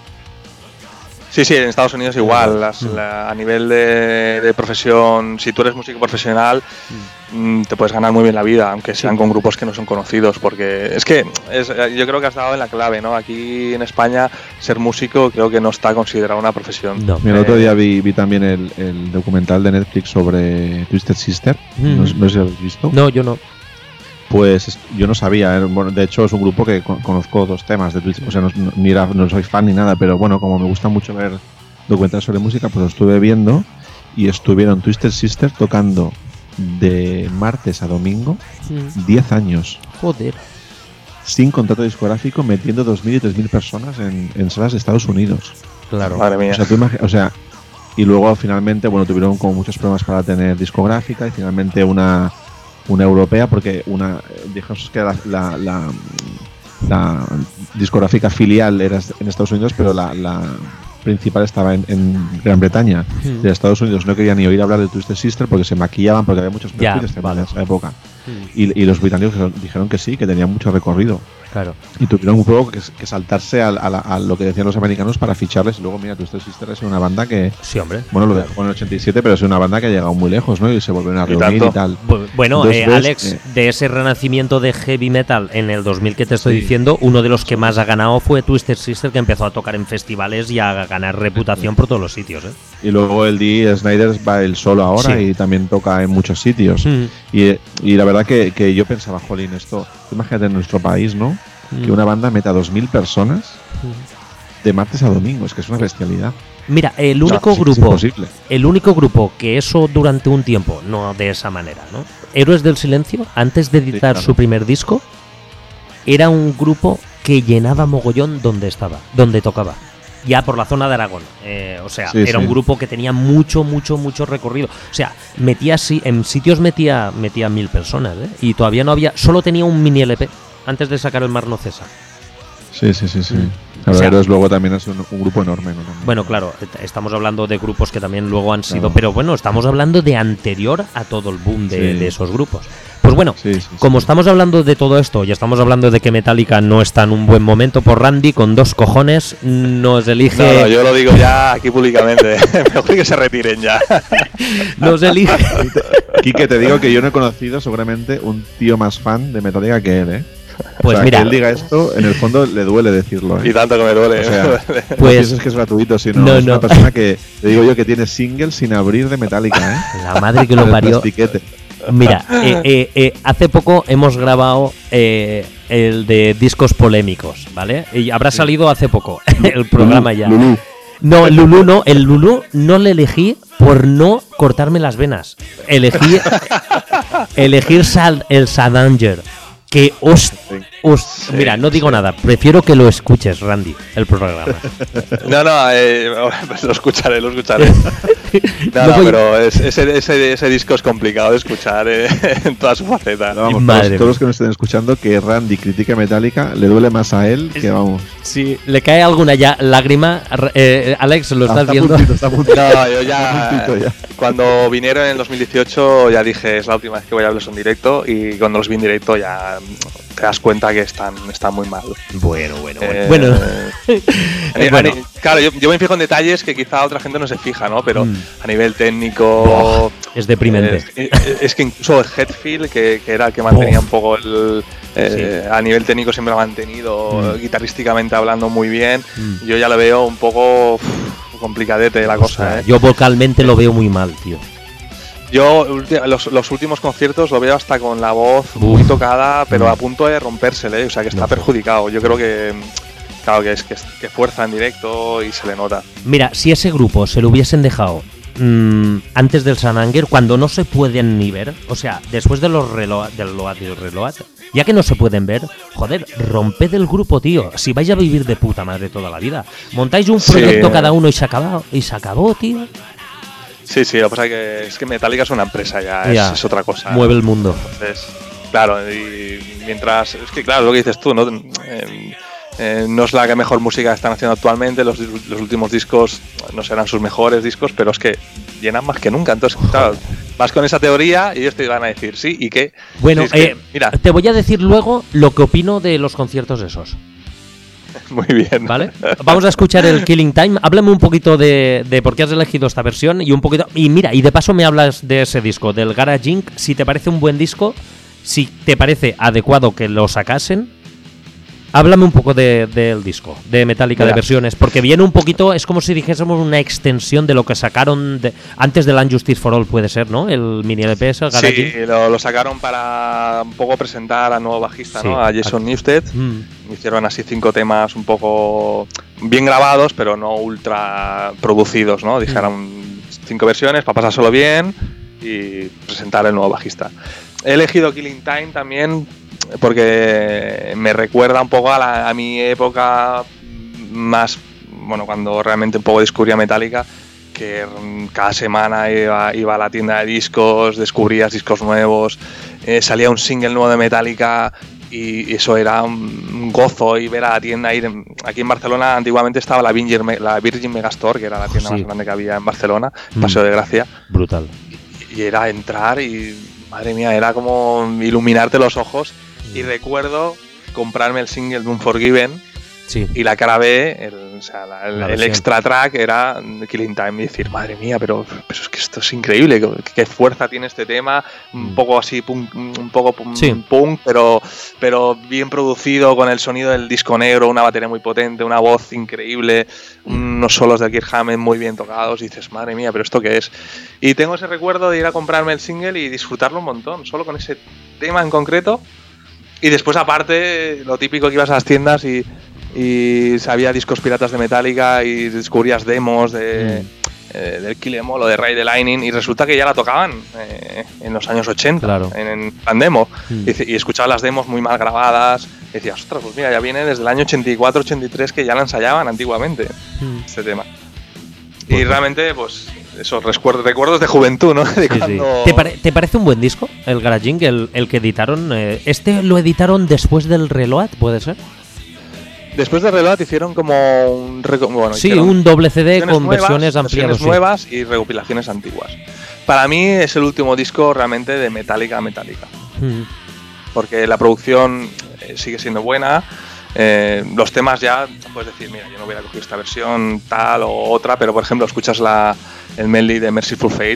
Sí, sí, en Estados Unidos igual. Las- Mm. la- a nivel de, de profesión, si tú eres músico profesional, mm, te puedes ganar muy bien la vida, aunque sean con grupos que no son conocidos. Porque es que es- yo creo que has dado en la clave, ¿no? Aquí en España, ser músico creo que no está considerado una profesión. No. Mira, el otro Eh, día vi, vi también el, el documental de Netflix sobre Twisted Sister. Mm. No, sé- no sé si lo habéis visto. No, yo no. Pues es- yo no sabía. eh, Bueno, de hecho, es un grupo que con- conozco dos temas de Twisted. O sea, no, no- ni era- no soy fan ni nada, pero bueno, como me gusta mucho ver documentales sobre música, pues lo estuve viendo y estuvieron Twisted Sister tocando de martes a domingo diez años. Joder. Sin contrato discográfico, metiendo dos mil y tres mil personas en, en salas de Estados Unidos. Claro. Madre mía. O sea, tú imagi- o sea, y luego finalmente, bueno, tuvieron como muchos problemas para tener discográfica y finalmente una, una europea, porque una, eh, digamos que la, la, la, la discográfica filial era en Estados Unidos, pero la, la principal estaba en, en Gran Bretaña. Mm. De Estados Unidos no querían ni oír hablar de Twisted Sister porque se maquillaban, porque había muchos Ya, perfiles también vale. en esa época. Mm. Y, y los británicos dijeron- dijeron que sí, que tenían mucho recorrido. Claro. Y tuvieron un poco que, que saltarse a, a la- a lo que decían los americanos para ficharles. Y luego, mira, Twisted Sister es una banda que, Sí, hombre. bueno, lo dejó en el ochenta y siete, pero es una banda que ha llegado muy lejos, ¿no? Y se volvieron a Y reunir tanto. y tal. Bu- Bueno, Entonces, eh, ves, Alex, eh, de ese renacimiento de heavy metal en el dos mil que te estoy Sí. diciendo, uno de los que más ha ganado fue Twisted Sister, que empezó a tocar en festivales y a ganar reputación por todos los sitios. ¿eh? Y luego el Dee Snyder va él solo ahora Sí. y también toca en muchos sitios. Mm. Y, y la verdad que, que yo pensaba, jolín, esto, imagínate en nuestro país, ¿no? Mm. Que una banda meta dos mil personas de martes a domingo, es que es una bestialidad. Mira, el O sea, único es- es grupo, imposible. el único grupo que eso durante un tiempo, no de esa manera, ¿no? Héroes del Silencio, antes de editar claro. su primer disco, era un grupo que llenaba mogollón donde estaba, donde tocaba. Ya por la zona de Aragón. Eh, o sea, Sí, era sí. un grupo que tenía mucho, mucho, mucho recorrido. O sea, metía sí, en sitios metía, metía mil personas, ¿eh? Y todavía no había, solo tenía un mini L P antes de sacar El Mar No Cesa. Sí, sí, sí, sí. Mm. Pero O sea- Héroes luego también es un, un grupo enorme, ¿no? También. Bueno, claro, et- estamos hablando de grupos que también luego han sido, Claro. pero bueno, estamos hablando de anterior a todo el boom de, Sí. de esos grupos. Pues bueno, Sí, sí, sí. como estamos hablando de todo esto y estamos hablando de que Metallica no está en un buen momento, por Randy, con dos cojones, nos elige, No, no, yo lo digo ya aquí públicamente. Mejor que se retiren ya. nos elige, Quique, te digo que yo no he conocido seguramente un tío más fan de Metallica que él, ¿eh? pues o sea, mira, que él diga esto, en el fondo le duele decirlo, ¿eh? Y tanto que me duele. O sea, Pues- no pienses que es gratuito, sino No, es no. una persona que, te digo yo, que tiene singles sin abrir de Metallica, ¿eh? la madre que lo El parió. plastiquete. Mira, eh, eh, eh, hace poco hemos grabado eh, el de discos polémicos, ¿vale? Y habrá salido hace poco el programa ya. Lulú. No, el Lulú no, el Lulú no le elegí por no cortarme las venas. Elegí elegir Sal- el Sadanger. Que os, os- mira, no digo nada, prefiero que lo escuches, Randy, el programa. No, no, eh, lo escucharé, lo escucharé. No, No no, voy- pero es- ese, ese, ese disco es complicado de escuchar eh, en toda su faceta. No, vamos, Madre todos, mía. todos los que nos estén escuchando, que Randy critique Metallica, le duele más a él que vamos. Si le cae alguna ya lágrima, eh, Alex, ¿lo estás Está a viendo? puntito, está a puntito. No, yo Está a ya, puntito ya. cuando vinieron en el dos mil dieciocho ya dije es la última vez que voy a verlos en directo y cuando los vi en directo ya te das cuenta que están, están muy mal. Bueno, bueno, Eh, bueno. a- a- Bueno. a- claro, yo, yo me fijo en detalles que quizá otra gente no se fija, ¿no? Pero Mm. a nivel técnico... Es deprimente. eh, es, es que incluso el Hetfield, que, que era el que mantenía Bof. un poco el... eh, A nivel técnico siempre lo ha mantenido, Mm. guitarrísticamente hablando muy bien. Mm. Yo ya lo veo un poco uf, complicadete la cosa, Ostras, ¿eh? yo vocalmente lo veo muy mal, tío. Yo ulti- los, los últimos conciertos lo veo hasta con la voz muy Uf. tocada, pero Mm. a punto de rompérsele, o sea que está No sé. perjudicado. Yo creo que, claro, que es que, que fuerza en directo y se le nota. Mira, si ese grupo se lo hubiesen dejado mm, antes del San Anger, cuando no se pueden ni ver, o sea, después de los reload, del Load y el Reload, ya que no se pueden ver, joder, romped el grupo, tío. Si vais a vivir de puta madre toda la vida, montáis un Sí. proyecto cada uno y se acabó, y se acabó, tío. Sí, sí, lo que pasa es que, es que Metallica es una empresa ya, es, Ya, es otra cosa. Mueve el mundo. Entonces, claro, y mientras. Es que, claro, lo que dices tú, ¿no? Eh, eh, no es la que mejor música están haciendo actualmente, los, los últimos discos no serán sus mejores discos, pero es que llenan más que nunca. Entonces, claro, vas con esa teoría y ellos te van a decir sí y qué. Bueno, Sí, es que, eh, mira, te voy a decir luego lo que opino de los conciertos esos, muy bien. ¿vale? Vamos a escuchar el Killing Time. Háblame un poquito de, de por qué has elegido esta versión y un poquito... Y mira, y de paso me hablas de ese disco, del Garage Inc. Si te parece un buen disco, si te parece adecuado que lo sacasen. Háblame un poco de- del disco, de Metallica, Mira. de versiones, porque viene un poquito, es como si dijésemos una extensión de lo que sacaron de- antes del Unjustice for All, puede ser, ¿no? El mini L P S, el Garage Sí, Inc. lo, lo sacaron para un poco presentar al nuevo bajista, Sí. ¿no? A Jason Newsted. Mm, Hicieron así cinco temas un poco bien grabados, pero no ultra producidos, ¿no? Dijeron cinco versiones para pasárselo bien y presentar el nuevo bajista. He elegido Killing Time también porque me recuerda un poco a, la- a mi época más, bueno, cuando realmente un poco descubría Metallica, que mm, cada semana iba, iba a la tienda de discos, descubrías discos nuevos, eh, salía un single nuevo de Metallica y eso era un gozo, y ver a la tienda ir. en- Aquí en Barcelona antiguamente estaba la Virgin, Me- la Virgin Megastore, que era la tienda Sí. más grande que había en Barcelona, Mm. Paseo de Gracia, brutal. y era entrar y, madre mía, era como iluminarte los ojos. Y recuerdo comprarme el single de Unforgiven Sí. y la cara B, el, o sea, la- el, La el versión. extra track era Killing Time, y decir, madre mía, pero, pero es que esto es increíble, qué, qué fuerza tiene este tema, un Mm. poco así punk, un poco punk, Sí. punk, pero, pero bien producido, con el sonido del disco negro, una batería muy potente, una voz increíble, unos solos de Kirk Hammett muy bien tocados, y dices, madre mía, pero ¿esto qué es? Y tengo ese recuerdo de ir a comprarme el single y disfrutarlo un montón, solo con ese tema en concreto. Y después, aparte, lo típico que ibas a las tiendas y, y había discos piratas de Metallica y descubrías demos de, eh, del Kill 'Em All o de Ride the Lightning, y resulta que ya la tocaban eh, en los años ochenta, Claro. en, en plan demo. Mm. Y, dice- y escuchaba las demos muy mal grabadas. Y decías, ostras, pues mira, ya viene desde el año ochenta y cuatro ochenta y tres, que ya la ensayaban antiguamente, Mm. este tema. Y Pues- realmente, pues, esos recuerdos, recuerdos de juventud, ¿no? De Sí, sí. cuando- ¿Te, pare- te parece un buen disco, el Garage Inc., el, el que editaron? eh, ¿Este lo editaron después del Reload, puede ser? Después de Reload hicieron como un... reco- Bueno, Sí, hicieron un doble C D versiones con nuevas, versiones ampliadas. versiones sí. nuevas y recopilaciones antiguas. Para mí es el último disco realmente de Metallica a Metallica, Mm. porque la producción eh, sigue siendo buena. Eh, los temas ya puedes decir, mira, yo no hubiera cogido esta versión tal o otra, pero por ejemplo escuchas la, el medley de Merciful Fate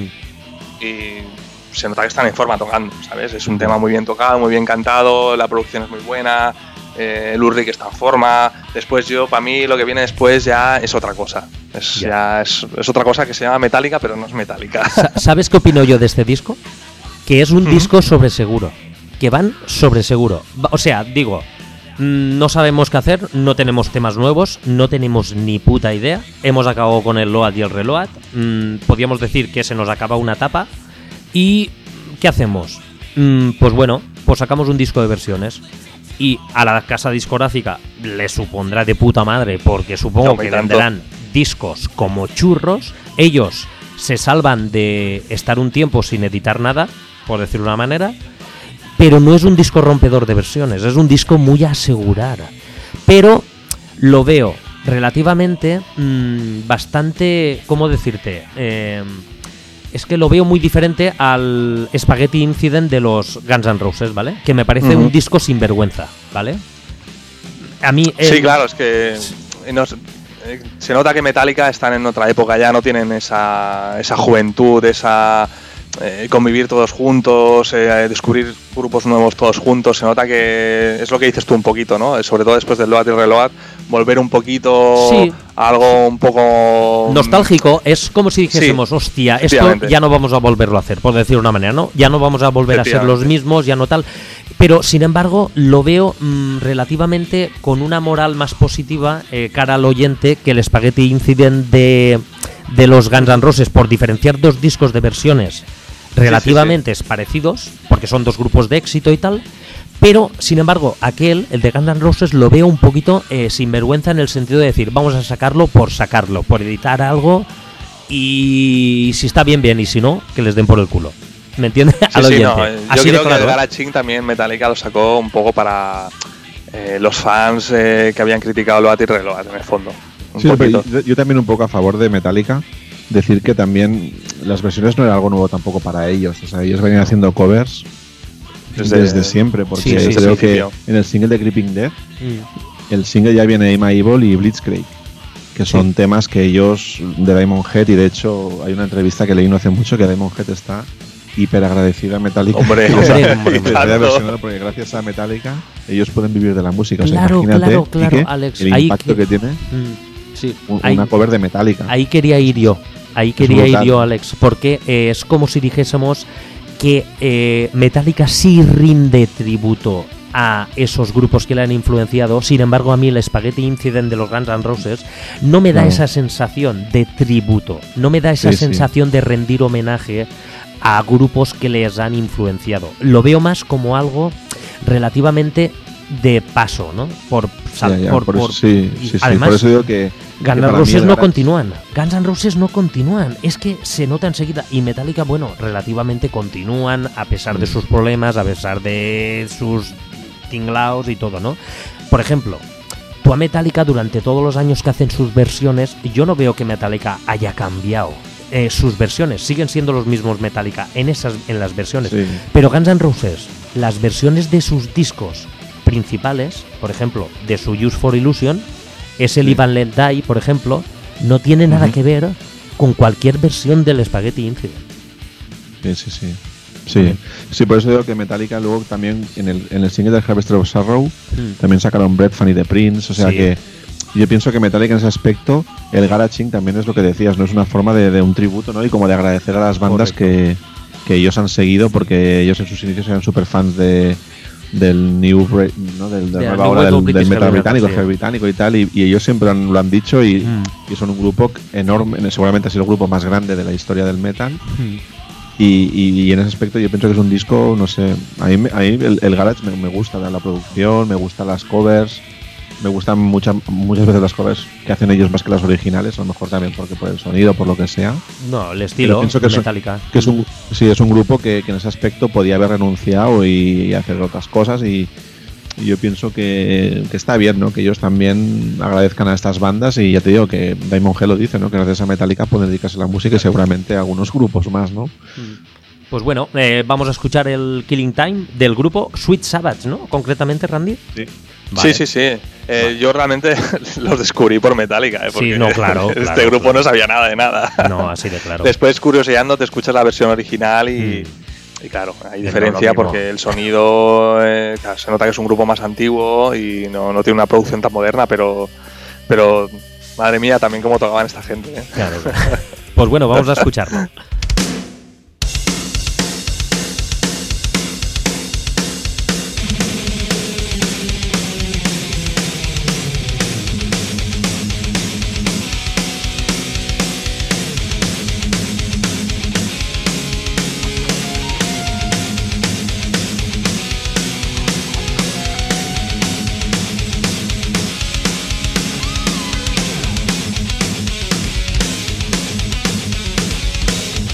Mm. y se nota que están en forma tocando, ¿sabes? Es un tema muy bien tocado, muy bien cantado, la producción es muy buena, eh, el Ulrich está en forma. Después yo, para mí, lo que viene después ya es otra cosa. Es, Ya. ya es, es otra cosa que se llama Metallica, pero no es Metallica. Sa- ¿Sabes qué opino yo de este disco? Que es un disco sobre seguro. Que van sobre seguro. Va- O sea, digo, mm, no sabemos qué hacer, no tenemos temas nuevos, no tenemos ni puta idea. Hemos acabado con el Load y el Reload. Mm, podríamos decir que se nos acaba una etapa. ¿Y qué hacemos? Mm, pues bueno, pues sacamos un disco de versiones. Y a la casa discográfica le supondrá de puta madre, porque supongo Hombre, que y tanto. venderán discos como churros. Ellos se salvan de estar un tiempo sin editar nada, por decirlo de una manera, pero no es un disco rompedor de versiones, es un disco muy a asegurar. Pero lo veo relativamente mmm, bastante, ¿cómo decirte? Eh, es que lo veo muy diferente al Spaghetti Incident de los Guns N' Roses, ¿vale? Que me parece Ujú. un disco sin vergüenza, ¿vale? A mí... Sí, el- claro, es que nos- eh, se nota que Metallica están en otra época, ya no tienen esa, esa juventud, esa eh, convivir todos juntos, eh, descubrir grupos nuevos todos juntos. Se nota que es lo que dices tú un poquito, ¿no? Sobre todo después del Load y Reload, volver un poquito Sí. a algo un poco Nostálgico, es como si dijésemos, Sí, hostia, esto efectivamente. ya no vamos a volverlo a hacer, por decir de una manera, ¿no? Ya no vamos a volver a ser los Efectivamente. mismos, ya no tal. Pero, sin embargo, lo veo mm, relativamente con una moral más positiva eh, cara al oyente que el Spaghetti Incident de, de los Guns N' Roses, por diferenciar dos discos de versiones relativamente parecidos, porque son dos grupos de éxito y tal. Pero, sin embargo, aquel, el de Guns N' Roses, lo veo un poquito eh, sinvergüenza en el sentido de decir, vamos a sacarlo por sacarlo, por editar algo, y si está bien, bien, y si no, que les den por el culo. ¿Me entiendes? Sí, Al sí, oyente. no, eh, yo Así de creo que claro. el ¿eh? Garage Inc también Metallica lo sacó un poco para eh, los fans eh, que habían criticado Load y Reload, en el fondo. Un Sí, pero poquito. yo, yo también un poco a favor de Metallica, decir que también las versiones no era algo nuevo tampoco para ellos. O sea, ellos venían haciendo covers desde, Desde- siempre, porque Sí, sí, creo sí, que tío. en el single de Creeping Death, Mm. el single ya viene Aim Evil y Blitzkrieg, que son temas que ellos de Diamond Head, y de hecho hay una entrevista que leí no hace mucho que Diamond Head está hiper agradecida a Metallica. Hombre, que les hombre, haya- hombre, que les claro. haya versionado, porque gracias a Metallica ellos pueden vivir de la música. O sea, Claro, imagínate, claro, claro, Quique, Alex, el ahí impacto que- que tiene Mm. Sí, un- ahí, una cover de Metallica. ahí quería ir yo. Ahí quería ir brutal. yo, Alex, porque eh, es como si dijésemos que eh, Metallica sí rinde tributo a esos grupos que le han influenciado. Sin embargo, a mí el Spaghetti Incident de los Guns N' Roses no me da No. esa sensación de tributo, no me da esa Sí, sí. sensación de rendir homenaje a grupos que les han influenciado. Lo veo más como algo relativamente de paso, ¿no? Por, sal- Ya, ya, por, por eso, por- sí, y sí, sí, además, por eso digo que, Guns que N' para mí Roses el no Garage- continúan. Guns N' Roses no continúan. Es que se nota enseguida. Y Metallica, bueno, relativamente continúan a pesar de sus problemas, a pesar de sus tinglaos y todo, ¿no? Por ejemplo, tú a Metallica durante todos los años que hacen sus versiones, yo no veo que Metallica haya cambiado. Eh, sus versiones siguen siendo los mismos Metallica en esas en las versiones. Sí. Pero Guns N' Roses, las versiones de sus discos principales, por ejemplo, de su Use for Illusion, ese Sí. Live and Let Die, por ejemplo, no tiene nada Ujú. que ver con cualquier versión del Spaghetti Incident. Sí, sí, sí. Sí, sí, por eso digo que Metallica luego también en el, en el single del Harvester of Sorrow también sacaron Bread Funny the Prince, o sea Sí. que yo pienso que Metallica en ese aspecto, el Garage Inc también es lo que decías, no es una forma de, de un tributo, ¿no? Y como de agradecer a las bandas que, que ellos han seguido, porque ellos en sus inicios eran super fans de del New Bra- ¿no? del, de la Del nueva New ola Wave del, of del British metal Heavy británico, Metal, sí. heavy británico y tal, y, y ellos siempre han- lo han dicho y, Mm. y son un grupo enorme, seguramente ha sido el grupo más grande de la historia del metal. Y, y- y en ese aspecto yo pienso que es un disco, no sé, a mí, me- a mí el, el Garage me, me gusta la, la producción, me gustan las covers, me gustan muchas muchas veces las covers que hacen ellos más que las originales, a lo mejor también porque por el sonido, por lo que sea. No, el Pero estilo pienso que es- Metallica. Que es un, sí, es un grupo que, que en ese aspecto podía haber renunciado y, y hacer otras cosas y, y yo pienso que, que está bien, ¿no? Que ellos también agradezcan a estas bandas y ya te digo que Diamond Head lo dice, ¿no? Que gracias a Metallica pueden dedicarse a la música y seguramente a algunos grupos más, ¿no? Pues bueno, eh, vamos a escuchar el Killing Time del grupo Sweet Savage, ¿no? Concretamente, Randy. Sí. Vale. Sí, sí, sí. Eh, Yo realmente los descubrí por Metallica. ¿eh? Sí, Porque no, claro, Este claro, grupo claro. no sabía nada de nada. No, así de claro. Después, curioseando, te escuchas la versión original y, Mm. y claro, hay no diferencia lo mismo. porque el sonido eh, claro, se nota que es un grupo más antiguo y no, no tiene una producción tan moderna, pero, pero madre mía, también cómo tocaban esta gente. ¿eh? Claro, claro. Pues bueno, vamos a escucharlo. Thank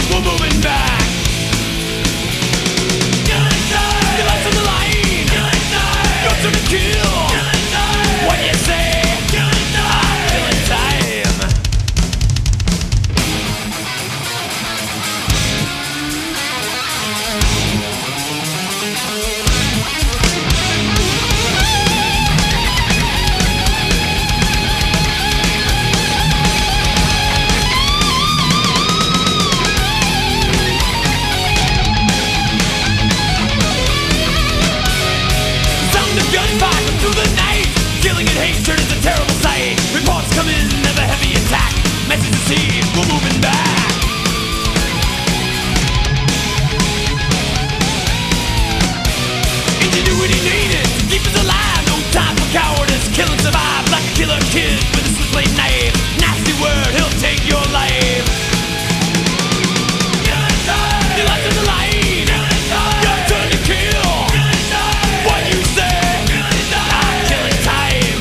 we're moving back. Killing time. Your life's on the line. Killing time. Your turn to kill. Killing time. What you say? Killing time. Killing time. Sound of gunfire through the night. Killing and hatred is a terrible sight. Reports come in of a heavy attack. Message received, we're moving back. Ingenuity needed to keep us alive. No time for cowardice. Kill and survive like a killer kid with a switchblade knife. Nasty word, he'll take your life. Killing time. Your life's on the line. Killing time. Your turn to kill. Killing time. What you say? Killing time. Killing time.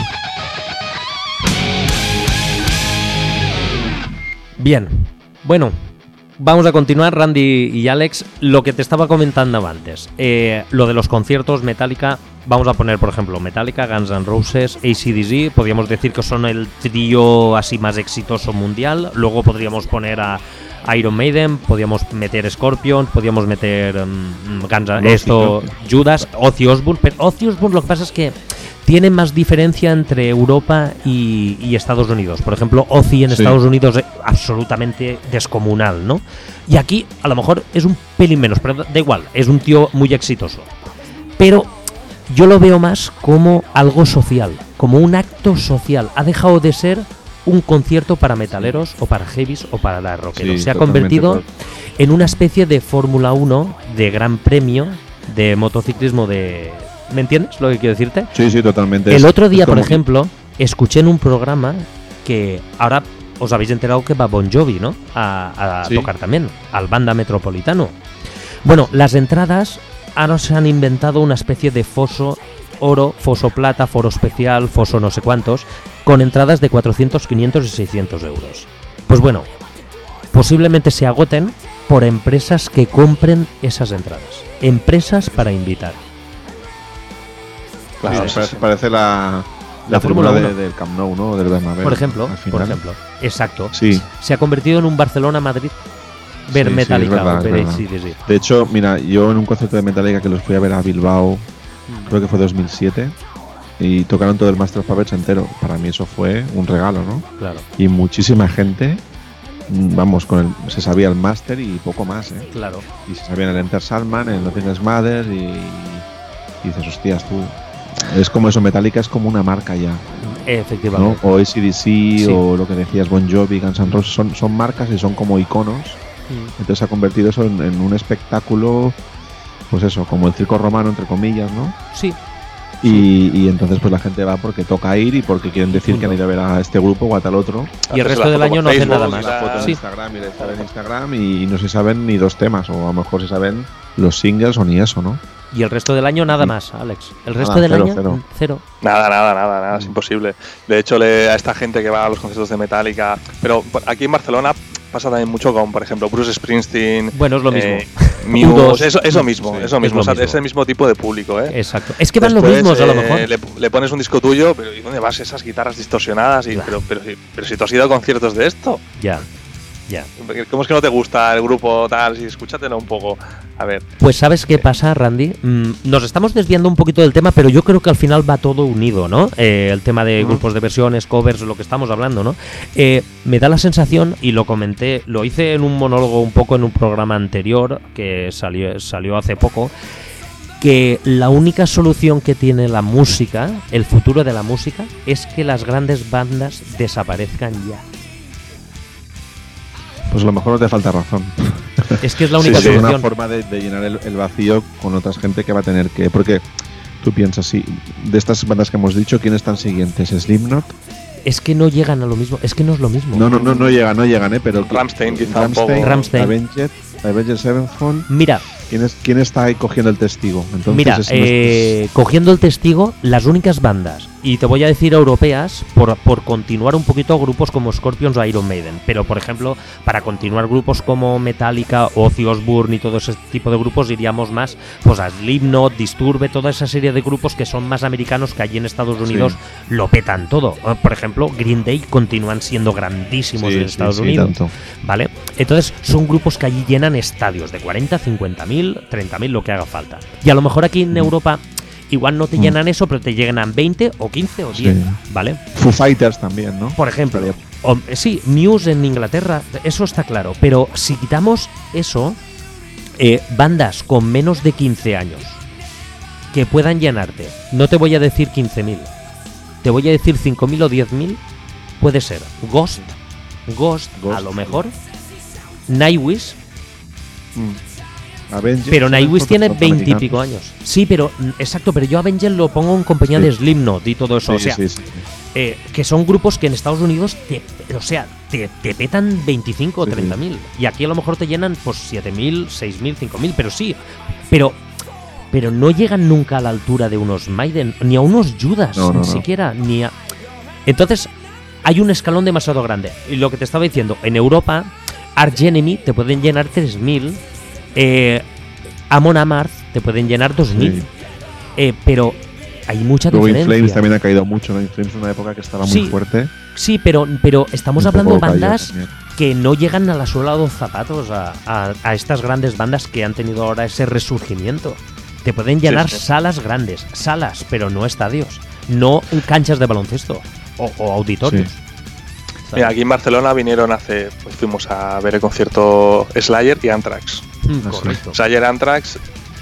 Bien, bueno, vamos a continuar, Randy y Alex. Lo que te estaba comentando antes, eh, lo de los conciertos Metallica. Vamos a poner, por ejemplo, Metallica, Guns N' Roses, A C D C. Podríamos decir que son el trío así más exitoso mundial. Luego podríamos poner a Iron Maiden, podríamos meter Scorpion, podríamos meter um, Guns N' esto, Judas, Ozzy Osbourne. Pero Ozzy Osbourne, lo que pasa es que tiene más diferencia entre Europa y, y Estados Unidos. Por ejemplo, Ozzy en Sí. Estados Unidos es absolutamente descomunal, ¿no? Y aquí a lo mejor es un pelín menos, pero da igual, es un tío muy exitoso. Pero yo lo veo más como algo social, como un acto social. Ha dejado de ser un concierto para metaleros o para heavies o para la rockeros. Sí, Se ha totalmente, convertido claro. en una especie de Fórmula uno, de gran premio, de motociclismo de... ¿Me entiendes lo que quiero decirte? Sí, sí, totalmente. El Es- otro es día, por como- ejemplo, escuché en un programa que ahora os habéis enterado que va Bon Jovi, ¿no? A, a Sí. tocar también, al Banda Metropolitano. Bueno, las entradas ahora se han inventado una especie de foso oro, foso plata, foro especial, foso no sé cuántos, con entradas de cuatrocientos, quinientos y seiscientos euros. Pues bueno, posiblemente se agoten por empresas que compren esas entradas. Empresas para invitar. Claro, Sí, sí, parece, sí. parece la, La la Fórmula fórmula de- uno. del Camp Nou, ¿no? Del Bernabéu. Por ejemplo, al final. por ejemplo. Exacto. Sí. Se ha convertido en un Barcelona-Madrid. Ver Sí, sí, Metallica es verdad, o ver es verdad. A C D C. De hecho, mira, yo en un concierto de Metallica que los fui a ver a Bilbao, creo que fue dos mil siete, y tocaron todo el Master of Puppets entero. Para mí eso fue un regalo, ¿no? Claro, Y muchísima gente, mm, vamos, con el, se sabía el Master y poco más, ¿eh? claro. Y se sabían el Enter Sandman, el Nothing Else Matters, y, y dices, hostias, tú. Es como eso, Metallica es como una marca ya, ¿no? Efectivamente. O A C D C, Sí. o lo que decías, Bon Jovi, Guns N' Roses, son, son marcas y son como iconos. Mm. Entonces se ha convertido eso en, en un espectáculo, pues eso, como el circo romano, entre comillas, ¿no? Sí, Y, y entonces pues la gente va porque toca ir y porque quieren decir que han ido a ver a este grupo o a tal otro. y el Haces resto la del foto año por no hacen Facebook, nada y más. la- Foto en Sí, Instagram y la historia en Instagram y no se saben ni dos temas, o a lo mejor se saben los singles o ni eso, ¿no? y el resto del año nada más, Alex. El resto Nada, del cero, año, cero. mm, cero. Nada, nada, nada, nada, es imposible. De hecho, le, a esta gente que va a los conciertos de Metallica, pero por- aquí en Barcelona pasa también mucho con, por ejemplo, Bruce Springsteen. Bueno, es lo mismo. eh, U dos. Muse, eso, eso mismo, Sí, eso es mismo, lo o sea, mismo. es el mismo tipo de público, ¿eh? Exacto. Es que van Después, los mismos, a lo eh, mejor. Le, le pones un disco tuyo, pero ¿y dónde vas esas guitarras distorsionadas? Y, Claro. pero, pero, si- pero si tú has ido a conciertos de esto, Ya, ya. ¿cómo es que no te gusta el grupo tal? Si escúchatelo un poco. A ver, Pues ¿sabes qué pasa, Randy? Mm, nos estamos desviando un poquito del tema, pero yo creo que al final va todo unido, ¿no? Eh, el tema de Ujú. grupos de versiones, covers, lo que estamos hablando, ¿no? Eh, me da la sensación, y lo comenté, lo hice en un monólogo un poco en un programa anterior que salió, salió hace poco, que la única solución que tiene la música, el futuro de la música, es que las grandes bandas desaparezcan ya. Pues a lo mejor no te falta razón. Es que es la Sí, única sí, es una solución. forma de, de llenar el, el vacío con otras gente que va a tener que... Porque tú piensas, sí, de estas bandas que hemos dicho, ¿quiénes están siguientes? ¿Slipknot? Es que no llegan a lo mismo, es que no es lo mismo. No, no, no, no llegan, no llegan, ¿eh? Pero Rammstein quizá un Rammstein, poco. Rammstein. Avenged, Avenged Sevenfold. Mira, ¿Quién, es, ¿Quién está ahí cogiendo el testigo? Entonces, Mira, es- eh, cogiendo el testigo, las únicas bandas, y te voy a decir europeas por, por continuar un poquito grupos como Scorpions o Iron Maiden. Pero, por ejemplo, para continuar grupos como Metallica, Ozzy Osbourne y todo ese tipo de grupos, iríamos más pues a Slipknot, Disturbed, toda esa serie de grupos que son más americanos, que allí en Estados Unidos sí. lo petan todo. Por ejemplo, Green Day continúan siendo grandísimos sí, en Estados sí, sí, Unidos. Tanto. ¿Vale? Entonces, son grupos que allí llenan estadios de cuarenta, cincuenta mil, treinta mil, lo que haga falta. Y a lo mejor aquí en mm. Europa igual no te llenan eso, pero te llenan veinte o quince o diez, sí. ¿vale? Foo Fighters también, ¿no? Por ejemplo. O, sí, Muse en Inglaterra, eso está claro. Pero si quitamos eso, eh, bandas con menos de quince años que puedan llenarte, no te voy a decir quince mil, te voy a decir cinco mil o diez mil, puede ser Ghost, Ghost, Ghost a lo mejor, Nightwish. Mm. Avengers, pero Nightwish tiene veinte y pico años. Sí, pero exacto, pero yo Avengers lo pongo en compañía sí. de Slipknot y todo eso. Sí, o sea, sí, sí, sí. Eh, que son grupos que en Estados Unidos te, o sea, te, te petan veinticinco o treinta mil. Sí. Y aquí a lo mejor te llenan pues siete mil, seis mil, cinco mil, pero sí. Pero pero no llegan nunca a la altura de unos Maiden, ni a unos Judas, no, no, ni no. siquiera, ni a. Entonces, hay un escalón demasiado grande. Y lo que te estaba diciendo, en Europa, Arch Enemy te pueden llenar tres mil. Eh, Amon Amarth te pueden llenar dos mil, sí. eh, pero hay mucha Luego diferencia. Inflames también ha caído mucho, ¿no? Inflames es una época que estaba sí, muy fuerte. Sí, pero, pero estamos un hablando de bandas que no llegan a la suela de los zapatos a, a, a estas grandes bandas que han tenido ahora ese resurgimiento. Te pueden llenar sí, sí. salas grandes, salas, pero no estadios, no canchas de baloncesto o, o auditorios. Sí. Mira, aquí en Barcelona vinieron hace, pues fuimos a ver el concierto Slayer y Anthrax. Mm, correcto. Slayer, Anthrax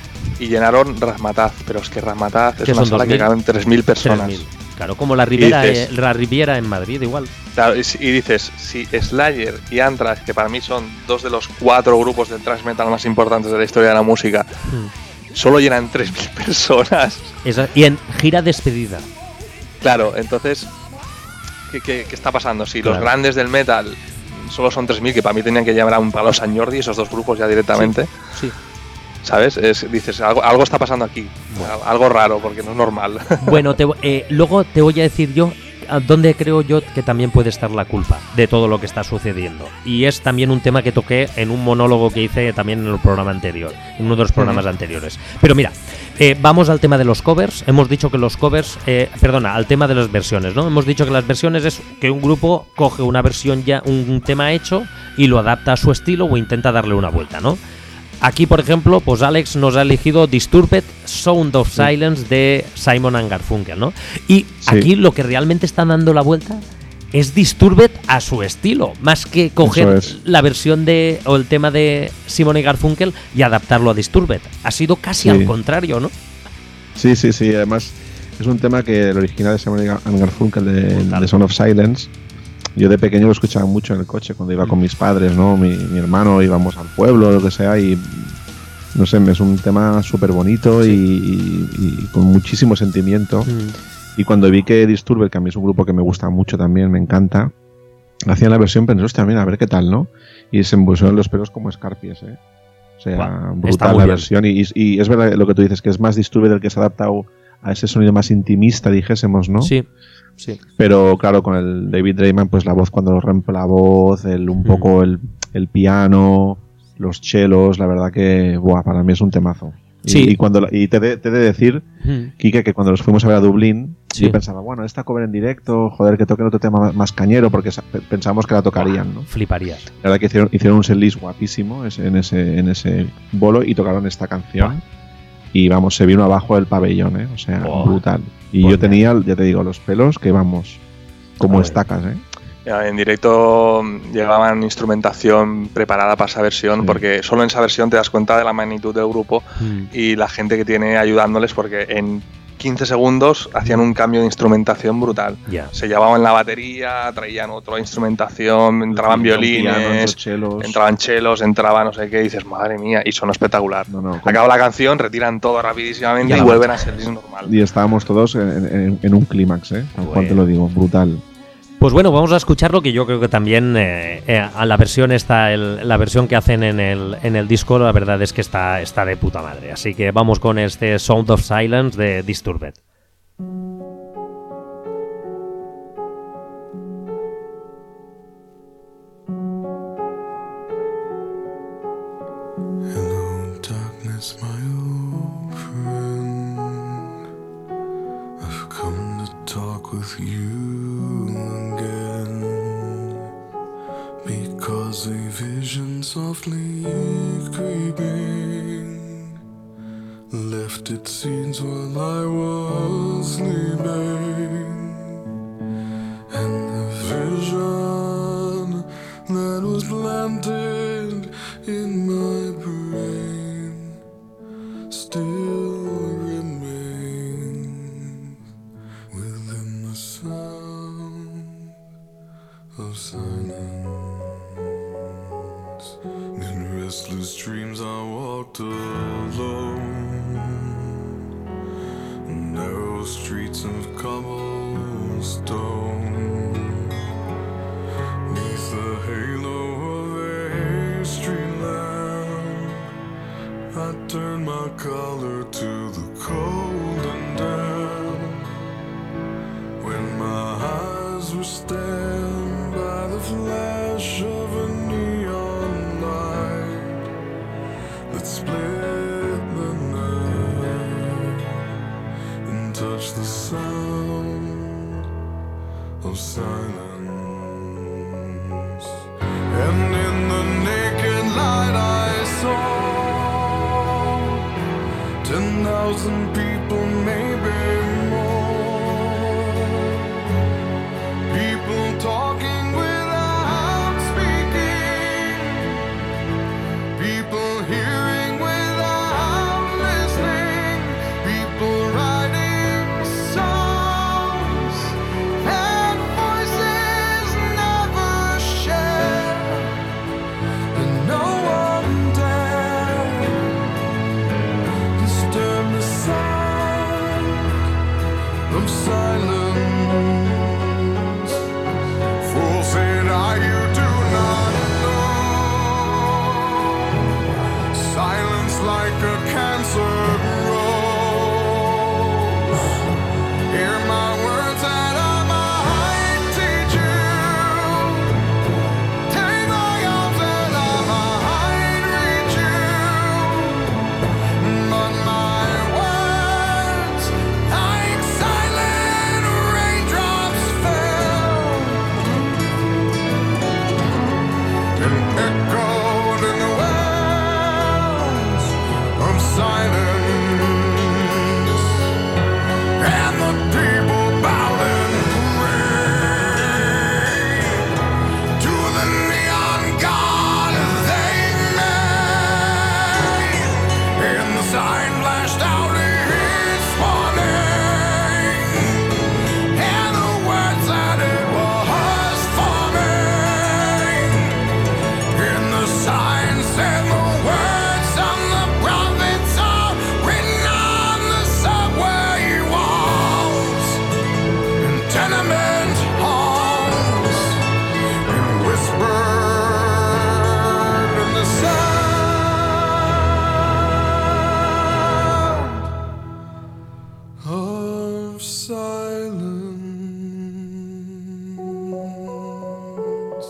y llenaron Razzmatazz, pero es que Razzmatazz es una sala que caben tres mil personas. tres mil. Claro, como la Riviera, dices, eh, la Riviera en Madrid, igual. Claro, y, y dices, si Slayer y Anthrax, que para mí son dos de los cuatro grupos de thrash metal más importantes de la historia de la música, mm. solo llenan tres mil personas. Esa, y en gira despedida. Claro, entonces, ¿qué, qué, qué está pasando? Si claro. los grandes del metal solo son tres mil, que para mí tenían que llamar a un palo San Jordi, esos dos grupos ya directamente. Sí. sí. ¿Sabes? Es, dices, algo, algo está pasando aquí. Bueno. Algo raro, porque no es normal. Bueno, te, eh, luego te voy a decir yo dónde creo yo que también puede estar la culpa de todo lo que está sucediendo. Y es también un tema que toqué en un monólogo que hice también en el programa anterior, en uno de los programas uh-huh. anteriores. Pero mira, eh, vamos al tema de los covers. Hemos dicho que los covers, eh, perdona, al tema de las versiones, ¿no? Hemos dicho que las versiones es que un grupo coge una versión ya, un, un tema hecho y lo adapta a su estilo o intenta darle una vuelta, ¿no? Aquí, por ejemplo, pues Alex nos ha elegido Disturbed Sound of Silence de Simon and Garfunkel, ¿no? Y sí. aquí lo que realmente está dando la vuelta es Disturbed a su estilo, más que coger la versión de o el tema de Simon y Garfunkel y adaptarlo a Disturbed. Ha sido casi sí. al contrario, ¿no? Sí, sí, sí. Además, es un tema que el original de Simon and Garfunkel de, de Sound of Silence. Yo de pequeño lo escuchaba mucho en el coche cuando iba con mis padres, ¿no? Mi, mi hermano, íbamos al pueblo, lo que sea, y no sé, es un tema súper bonito sí. y, y, y con muchísimo sentimiento. Mm. Y cuando vi que Disturbed, que a mí es un grupo que me gusta mucho también, me encanta, hacían la versión, pensé, hostia, mira, a ver qué tal, ¿no? Y se me pusieron los pelos como escarpias, ¿eh? O sea, wow, brutal la bien. versión. Y, y es verdad lo que tú dices, que es más Disturbed el que se ha adaptado a ese sonido más intimista, dijésemos, ¿no? Sí. Sí. Pero claro, con el David Draiman, pues la voz cuando rompe la voz, el, un mm. poco el, el piano, los chelos, la verdad que buah, para mí es un temazo. Sí. Y, y cuando y te de, te de decir, mm. Quique, que cuando nos fuimos a ver a Dublín, sí. yo pensaba, bueno, esta cover en directo, joder, que toquen otro tema más cañero, porque pensábamos que la tocarían, ¿no? Fliparías. La verdad que hicieron, hicieron un setlist guapísimo en ese, en ese bolo y tocaron esta canción. Buah. Y vamos, se vino abajo el pabellón, ¿eh? O sea, oh. brutal. Y pues yo tenía, ya te digo, los pelos que vamos, como estacas, ¿eh? En directo llevaban instrumentación preparada para esa versión, sí. porque solo en esa versión te das cuenta de la magnitud del grupo mm. y la gente que tiene ayudándoles, porque en quince segundos hacían un cambio de instrumentación brutal. Yeah. Se llevaban la batería, traían otra instrumentación, entraban violines, piano, entraban chelos, entraban no sé qué, y dices, madre mía, y son espectacular. No, no, acaba la canción, retiran todo rapidísimamente ya y vuelven a ser normal. Y estábamos todos en, en, en un clímax, ¿eh? Tal cual te lo digo, brutal. Pues bueno, vamos a escucharlo, que yo creo que también eh, eh, a la versión esta, el, la versión que hacen en el, en el disco, la verdad es que está, está de puta madre. Así que vamos con este Sound of Silence de Disturbed. Hello, darkness, my old friend. I've come to talk with you again, because a vision softly creeping left its seeds while I was sleeping, and the vision that was planted in my brain still remains within the sound of silence. In restless dreams I walked alone, narrow streets of cobblestone, neath the halo of a street lamp. I turned my collar to the cold and damp, when my eyes were stabbed by the flash of a neon light that split the night and touched the sound of silence. And in the naked light I saw ten thousand people, maybe more, people talking without speaking, people hearing without listening, people writing songs that voices never share, and no one dared disturb the sound of silence. Fool, said I, you do not know. Silence like a cancer grows. Hear my words that I might teach you. Take my arms that I might reach you. But my words, like silent raindrops, fell and echoed in the wells of silence, and the people bowed and prayed to the neon god they made, and the sign flashed out its warning, and the words that it was forming, and the sign said the words of the prophets are written on the subway walls, in tenement halls, and whispered in the sound of silence.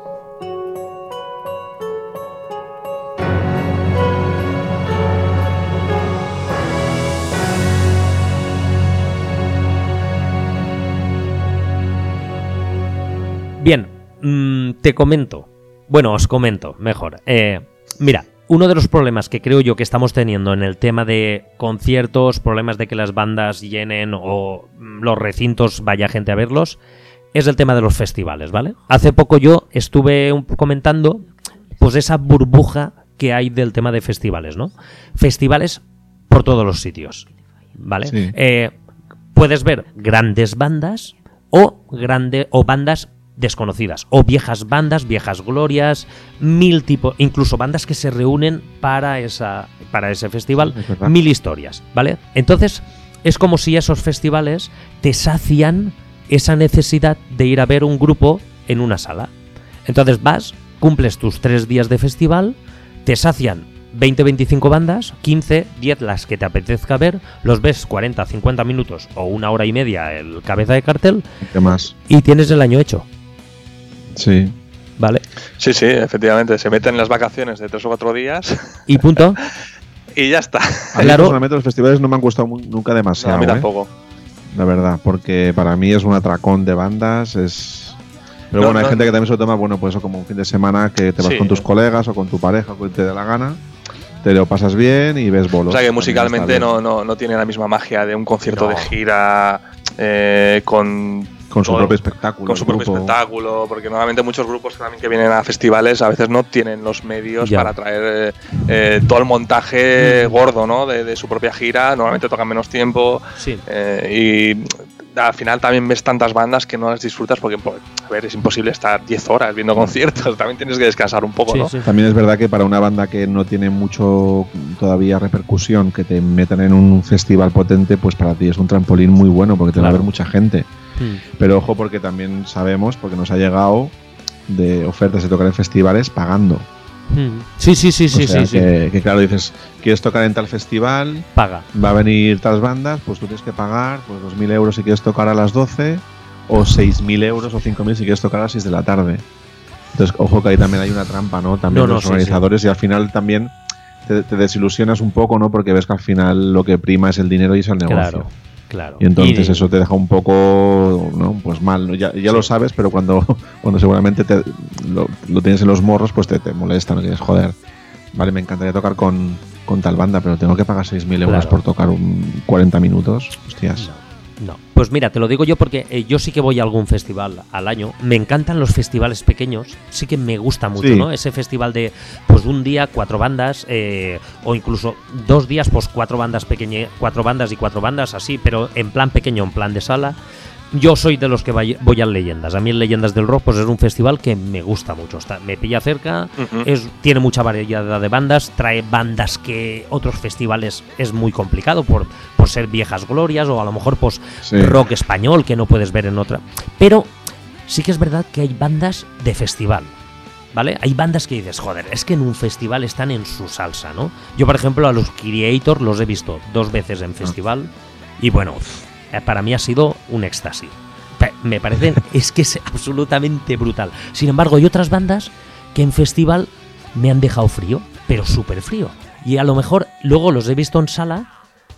Bien, mm, te comento. Bueno, os comento, mejor. Eh, mira, uno de los problemas que creo yo que estamos teniendo en el tema de conciertos, problemas de que las bandas llenen o mm, los recintos vaya gente a verlos, es el tema de los festivales, ¿vale? Hace poco yo estuve un- comentando pues esa burbuja que hay del tema de festivales, ¿no? Festivales por todos los sitios, ¿vale? Sí. Eh, puedes ver grandes bandas o grande o bandas desconocidas o viejas bandas, viejas glorias, mil tipos, incluso bandas que se reúnen para esa para ese festival, Es verdad. mil historias, ¿vale? Entonces, es como si esos festivales te sacian esa necesidad de ir a ver un grupo en una sala. Entonces vas, cumples tus tres días de festival, te sacian veinte, veinticinco bandas, quince, diez las que te apetezca ver, los ves cuarenta, cincuenta minutos o una hora y media el cabeza de cartel ¿Qué más? y tienes el año hecho, Sí. ¿vale? Sí, sí, efectivamente. Se meten en las vacaciones de tres o cuatro días. Y punto. Y ya está. A mí Claro. personalmente los festivales no me han gustado mu- nunca No, demasiado. a mí ¿eh? tampoco. La verdad, porque para mí es un atracón de bandas, es... Pero No, bueno, hay no. gente que también se lo toma, bueno, pues eso como un fin de semana que te vas Sí. con tus colegas o con tu pareja, o que te dé la gana, te lo pasas bien y ves bolos. O sea que También musicalmente está bien. no, no, no tiene la misma magia de un concierto No. de gira eh, con, Con su todo- propio espectáculo. con su el propio grupo. espectáculo, porque normalmente muchos grupos también que vienen a festivales a veces no tienen los medios Ya. para traer eh, eh, todo el montaje gordo, ¿no? de, de su propia gira. Normalmente tocan menos tiempo Sí. eh, y al final también ves tantas bandas que no las disfrutas porque, pues, a ver, es imposible estar diez horas viendo conciertos. También tienes que descansar un poco, Sí, ¿no? sí. También es verdad que para una banda que no tiene mucho todavía repercusión, que te metan en un festival potente, pues para ti es un trampolín muy bueno porque te va a Claro. ver mucha gente. Mm. Pero ojo, porque también sabemos, porque nos ha llegado de ofertas de tocar en festivales pagando. Mm. Sí, sí, sí, sí, o sea, sí, sí. que, que claro, dices, quieres tocar en tal festival, Paga. va a venir tales bandas, pues tú tienes que pagar pues dos mil euros si quieres tocar a las doce, o seis mil euros o cinco mil si quieres tocar a las seis de la tarde. Entonces, ojo que ahí también hay una trampa, ¿no? También No, de no, los sí, organizadores y al final también te, te desilusionas un poco, ¿no? Porque ves que al final lo que prima es el dinero y es el negocio. Claro, claro. Y entonces Y- eso te deja un poco, ¿no? Pues mal, ¿no? Ya, ya lo sabes, pero cuando, cuando seguramente te, lo, lo tienes en los morros, pues te, te molesta, ¿no? Que dices, joder, vale, me encantaría tocar con, con tal banda, pero tengo que pagar seis mil euros Claro. por tocar un cuarenta minutos. Hostias. No, pues mira, te lo digo yo porque eh, yo sí que voy a algún festival al año. Me encantan los festivales pequeños, sí que me gusta mucho, Sí. ¿no? Ese festival de, pues un día, cuatro bandas, eh, o incluso dos días, pues cuatro bandas pequeñas, cuatro bandas y cuatro bandas, así, pero en plan pequeño, en plan de sala. Yo soy de los que vay- voy a Leyendas. A mí en Leyendas del Rock pues es un festival que me gusta mucho. Está, me pilla cerca, Ujú. es, tiene mucha variedad de bandas, trae bandas que otros festivales es muy complicado por, por ser viejas glorias o a lo mejor pues Sí. rock español que no puedes ver en otra. Pero sí que es verdad que hay bandas de festival. ¿Vale? Hay bandas que dices, joder, es que en un festival están en su salsa, ¿no? Yo, por ejemplo, a los Creator los he visto dos veces en festival y bueno, eh, para mí ha sido un éxtasis. Pe- Me parecen, es que es absolutamente brutal. Sin embargo, hay otras bandas que en festival me han dejado frío, pero súper frío. Y a lo mejor luego los he visto en sala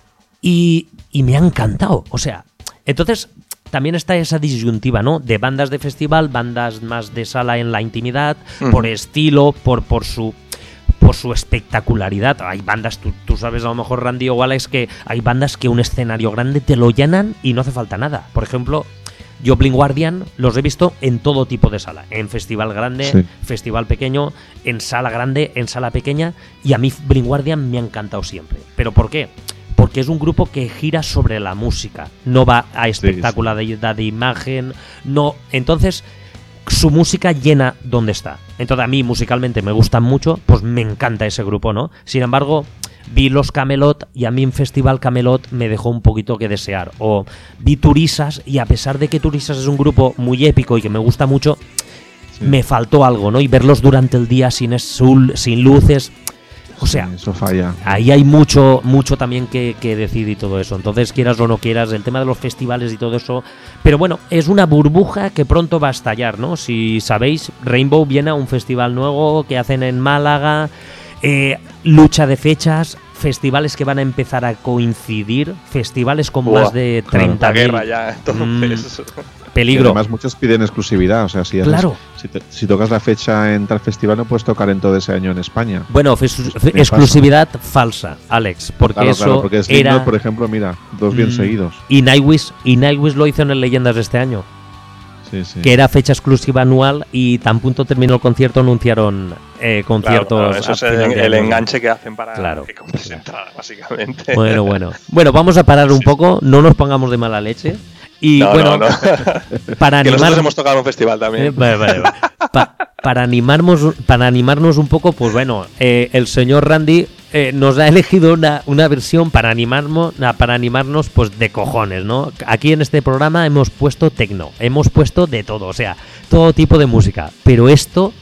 y, y me han encantado. O sea, entonces también está esa disyuntiva, ¿no? De bandas de festival, bandas más de sala en la intimidad, Ujú. por estilo, por, por su por su espectacularidad. Hay bandas, tú, tú sabes a lo mejor, Randy o Alex, que hay bandas que un escenario grande te lo llenan y no hace falta nada. Por ejemplo, yo Blind Guardian los he visto en todo tipo de sala. En festival grande, Sí. festival pequeño, en sala grande, en sala pequeña. Y a mí Blind Guardian me ha encantado siempre. ¿Pero por qué? Porque es un grupo que gira sobre la música. No va a espectacularidad de imagen. No. Entonces, su música llena donde está. Entonces, a mí musicalmente me gustan mucho. Pues me encanta ese grupo, ¿no? Sin embargo, vi los Camelot y a mí en Festival Camelot me dejó un poquito que desear. O vi Turisas y a pesar de que Turisas es un grupo muy épico y que me gusta mucho, Sí. me faltó algo, ¿no? Y verlos durante el día sin, sul- sin luces. O sea, Sí, eso falla. ahí hay mucho, mucho también que, que decir y todo eso. Entonces, quieras o no quieras, el tema de los festivales y todo eso. Pero bueno, es una burbuja que pronto va a estallar, ¿no? Si sabéis, Rainbow viene a un festival nuevo que hacen en Málaga. eh, lucha de fechas, festivales que van a empezar a coincidir, festivales con Buah, más de claro. treinta La mil. guerra ya, entonces. Y Peligro. además muchos piden exclusividad, o sea, si, haces- Claro. si, te- si tocas la fecha en tal festival no puedes tocar en todo ese año en España. Bueno, fes- fe- Me exclusividad falsa, Alex, porque Claro, eso claro, porque Slipknot, era... por ejemplo, mira, dos bien Mm, seguidos. Y Nightwish, y Nightwish lo hizo en el Leyendas de este año, Sí, sí. que era fecha exclusiva anual y tan punto terminó el concierto anunciaron eh, Claro, conciertos. claro, eso a es el, final de el año. enganche que hacen para Claro. que compres entrada, básicamente. Bueno, bueno. Bueno, vamos a parar un poco, no nos pongamos de mala leche. Y No, bueno, no, no. para Que nosotros animar. hemos tocado en un festival también. Eh, vale, vale, vale. Pa- para, animarnos, para animarnos un poco, pues bueno, eh, el señor Randy eh, nos ha elegido una, una versión para animarnos, na- para animarnos pues de cojones, ¿no? Aquí en este programa hemos puesto tecno, hemos puesto de todo, o sea, todo tipo de música, pero esto...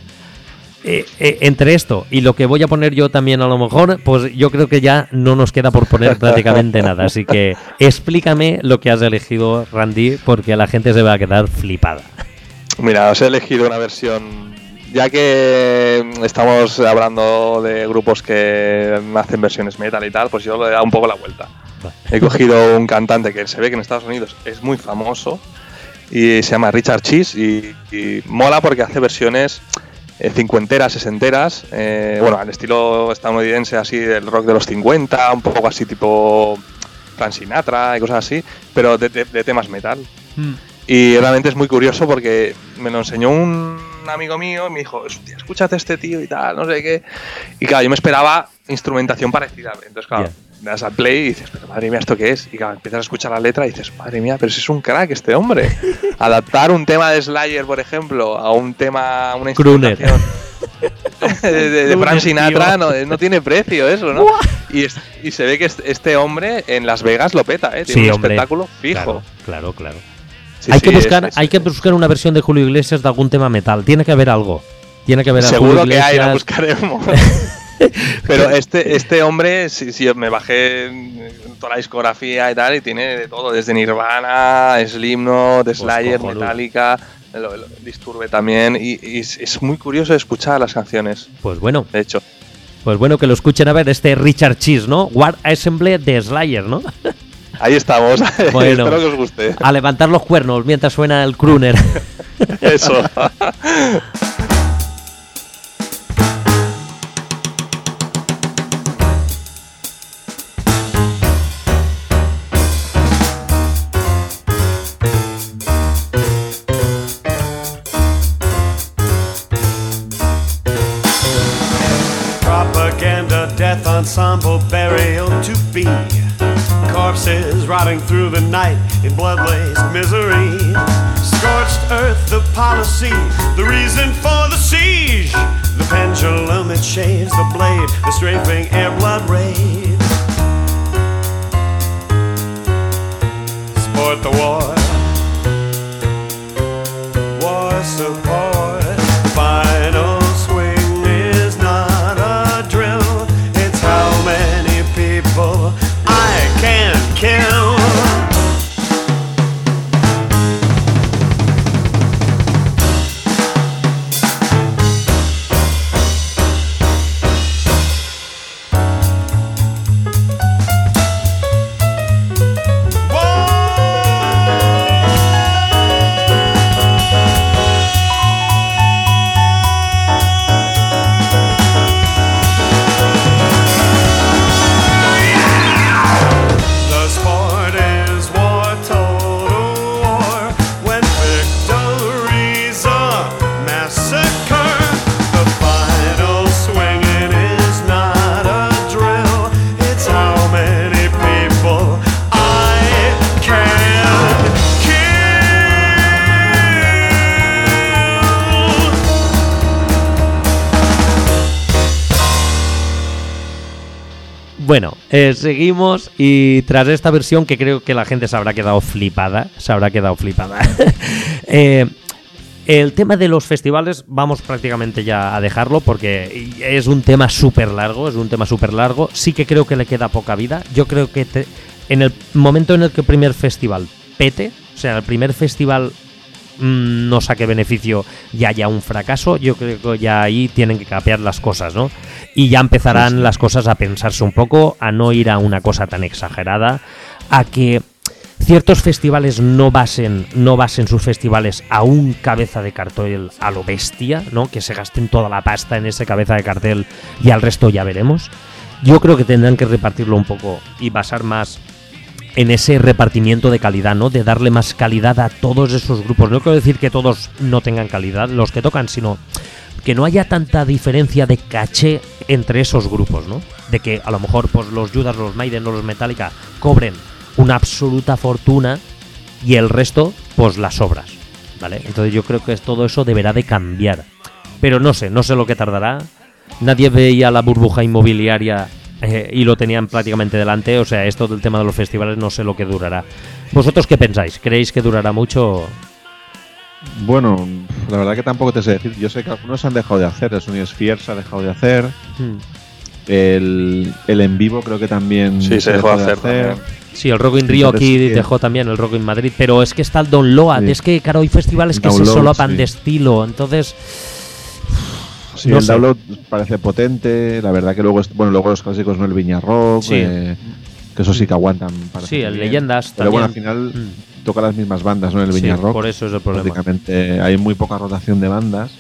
eh, eh, entre esto y lo que voy a poner yo también a lo mejor, pues yo creo que ya no nos queda por poner prácticamente nada. Así que explícame lo que has elegido, Randy, porque la gente se va a quedar flipada. Mira, os he elegido una versión ya que estamos hablando de grupos que hacen versiones metal y tal, pues yo le he dado un poco la vuelta. He cogido un cantante que se ve que en Estados Unidos es muy famoso y se llama Richard Cheese y, y mola porque hace versiones eh, cincuenteras, sesenteras, eh, bueno, al estilo estadounidense, así del rock de los cincuenta, un poco así tipo Frank Sinatra y cosas así, pero de, de, de temas metal. Mm. Y realmente es muy curioso porque me lo enseñó un amigo mío y me dijo, escúchate a este tío y tal, no sé qué. Y claro, yo me esperaba instrumentación parecida. Entonces, claro, yeah. le das al play y dices, pero madre mía, ¿esto qué es? Y claro, empiezas a escuchar la letra y dices, madre mía, pero si es un crack este hombre. Adaptar un tema de Slayer, por ejemplo, a un tema, una instrumentación de, de, de Frank Sinatra, no, no tiene precio eso, ¿no? Y, es, y se ve que este hombre en Las Vegas lo peta, ¿eh? Tiene sí, un hombre. espectáculo fijo. Claro, claro, claro. Sí, hay, sí, que buscar, es, es, hay que buscar una versión de Julio Iglesias de algún tema metal. Tiene que haber algo. Tiene que haber Seguro Julio que hay, la buscaremos. Pero este, este hombre, sí, sí, me bajé toda la discografía y tal, y tiene de todo, desde Nirvana, Slipknot, Slayer, pues Metallica, lo, lo, Disturbe también, y, y es, es muy curioso escuchar las canciones. Pues bueno. De hecho. Pues bueno, que lo escuchen a ver, este Richard Cheese, ¿no? War Assemble de Slayer, ¿no? Ahí estamos. Bueno, espero que os guste. A levantar los cuernos mientras suena el crooner. Eso. Propaganda, death ensemble, burial to be. Corpses rotting through the night in blood-laced misery. Scorched earth, the policy, the reason for the siege. The pendulum, it shaves the blade, the strafing air blood raids. Sport the war, war support. The final swing is not a drill, it's how many people can kill. Bueno, eh, seguimos y tras esta versión que creo que la gente se habrá quedado flipada, se habrá quedado flipada. eh, el tema de los festivales vamos prácticamente ya a dejarlo porque es un tema súper largo, es un tema súper largo. Sí que creo que le queda poca vida. Yo creo que te, en el momento en el que el primer festival pete, o sea, el primer festival mmm, no saque beneficio y haya un fracaso, yo creo que ya ahí tienen que cambiar las cosas, ¿no? Y ya empezarán sí, sí. las cosas a pensarse un poco, a no ir a una cosa tan exagerada, a que ciertos festivales no basen, no basen sus festivales a un cabeza de cartel a lo bestia, ¿no? Que se gasten toda la pasta en ese cabeza de cartel y al resto ya veremos. Yo creo que tendrán que repartirlo un poco y basar más en ese repartimiento de calidad, ¿no? De darle más calidad a todos esos grupos. No quiero decir que todos no tengan calidad, los que tocan, sino que no haya tanta diferencia de caché entre esos grupos, ¿no? De que a lo mejor pues los Judas, los Maiden o los Metallica cobren una absoluta fortuna y el resto, pues las obras, ¿vale? Entonces yo creo que todo eso deberá de cambiar. Pero no sé, no sé lo que tardará. Nadie veía la burbuja inmobiliaria eh, y lo tenían prácticamente delante. O sea, esto del tema de los festivales no sé lo que durará. ¿Vosotros qué pensáis? ¿Creéis que durará mucho? Bueno, la verdad que tampoco te sé decir. Yo sé que algunos han dejado de hacer. El Sony Sphere se ha dejado de hacer. Hmm. El, el en vivo creo que también sí, se, se dejó, dejó de hacer. hacer. Sí, el Rock in Rio aquí sí. dejó también, el Rock in Madrid. Pero es que está el Download. Sí. Es que, claro, hay festivales que Download, se solapan sí. de estilo. Entonces, Sí, no el sé. download parece potente, la verdad que luego, es- bueno, luego los clásicos, ¿no? El Viña Rock, Sí. eh, que eso sí que aguantan. parece Sí, que el bien. Leyendas Pero bueno, al también. final Mm. toca las mismas bandas, ¿no? El Sí, Viña Rock. por eso es el problema. Prácticamente hay muy poca rotación de bandas.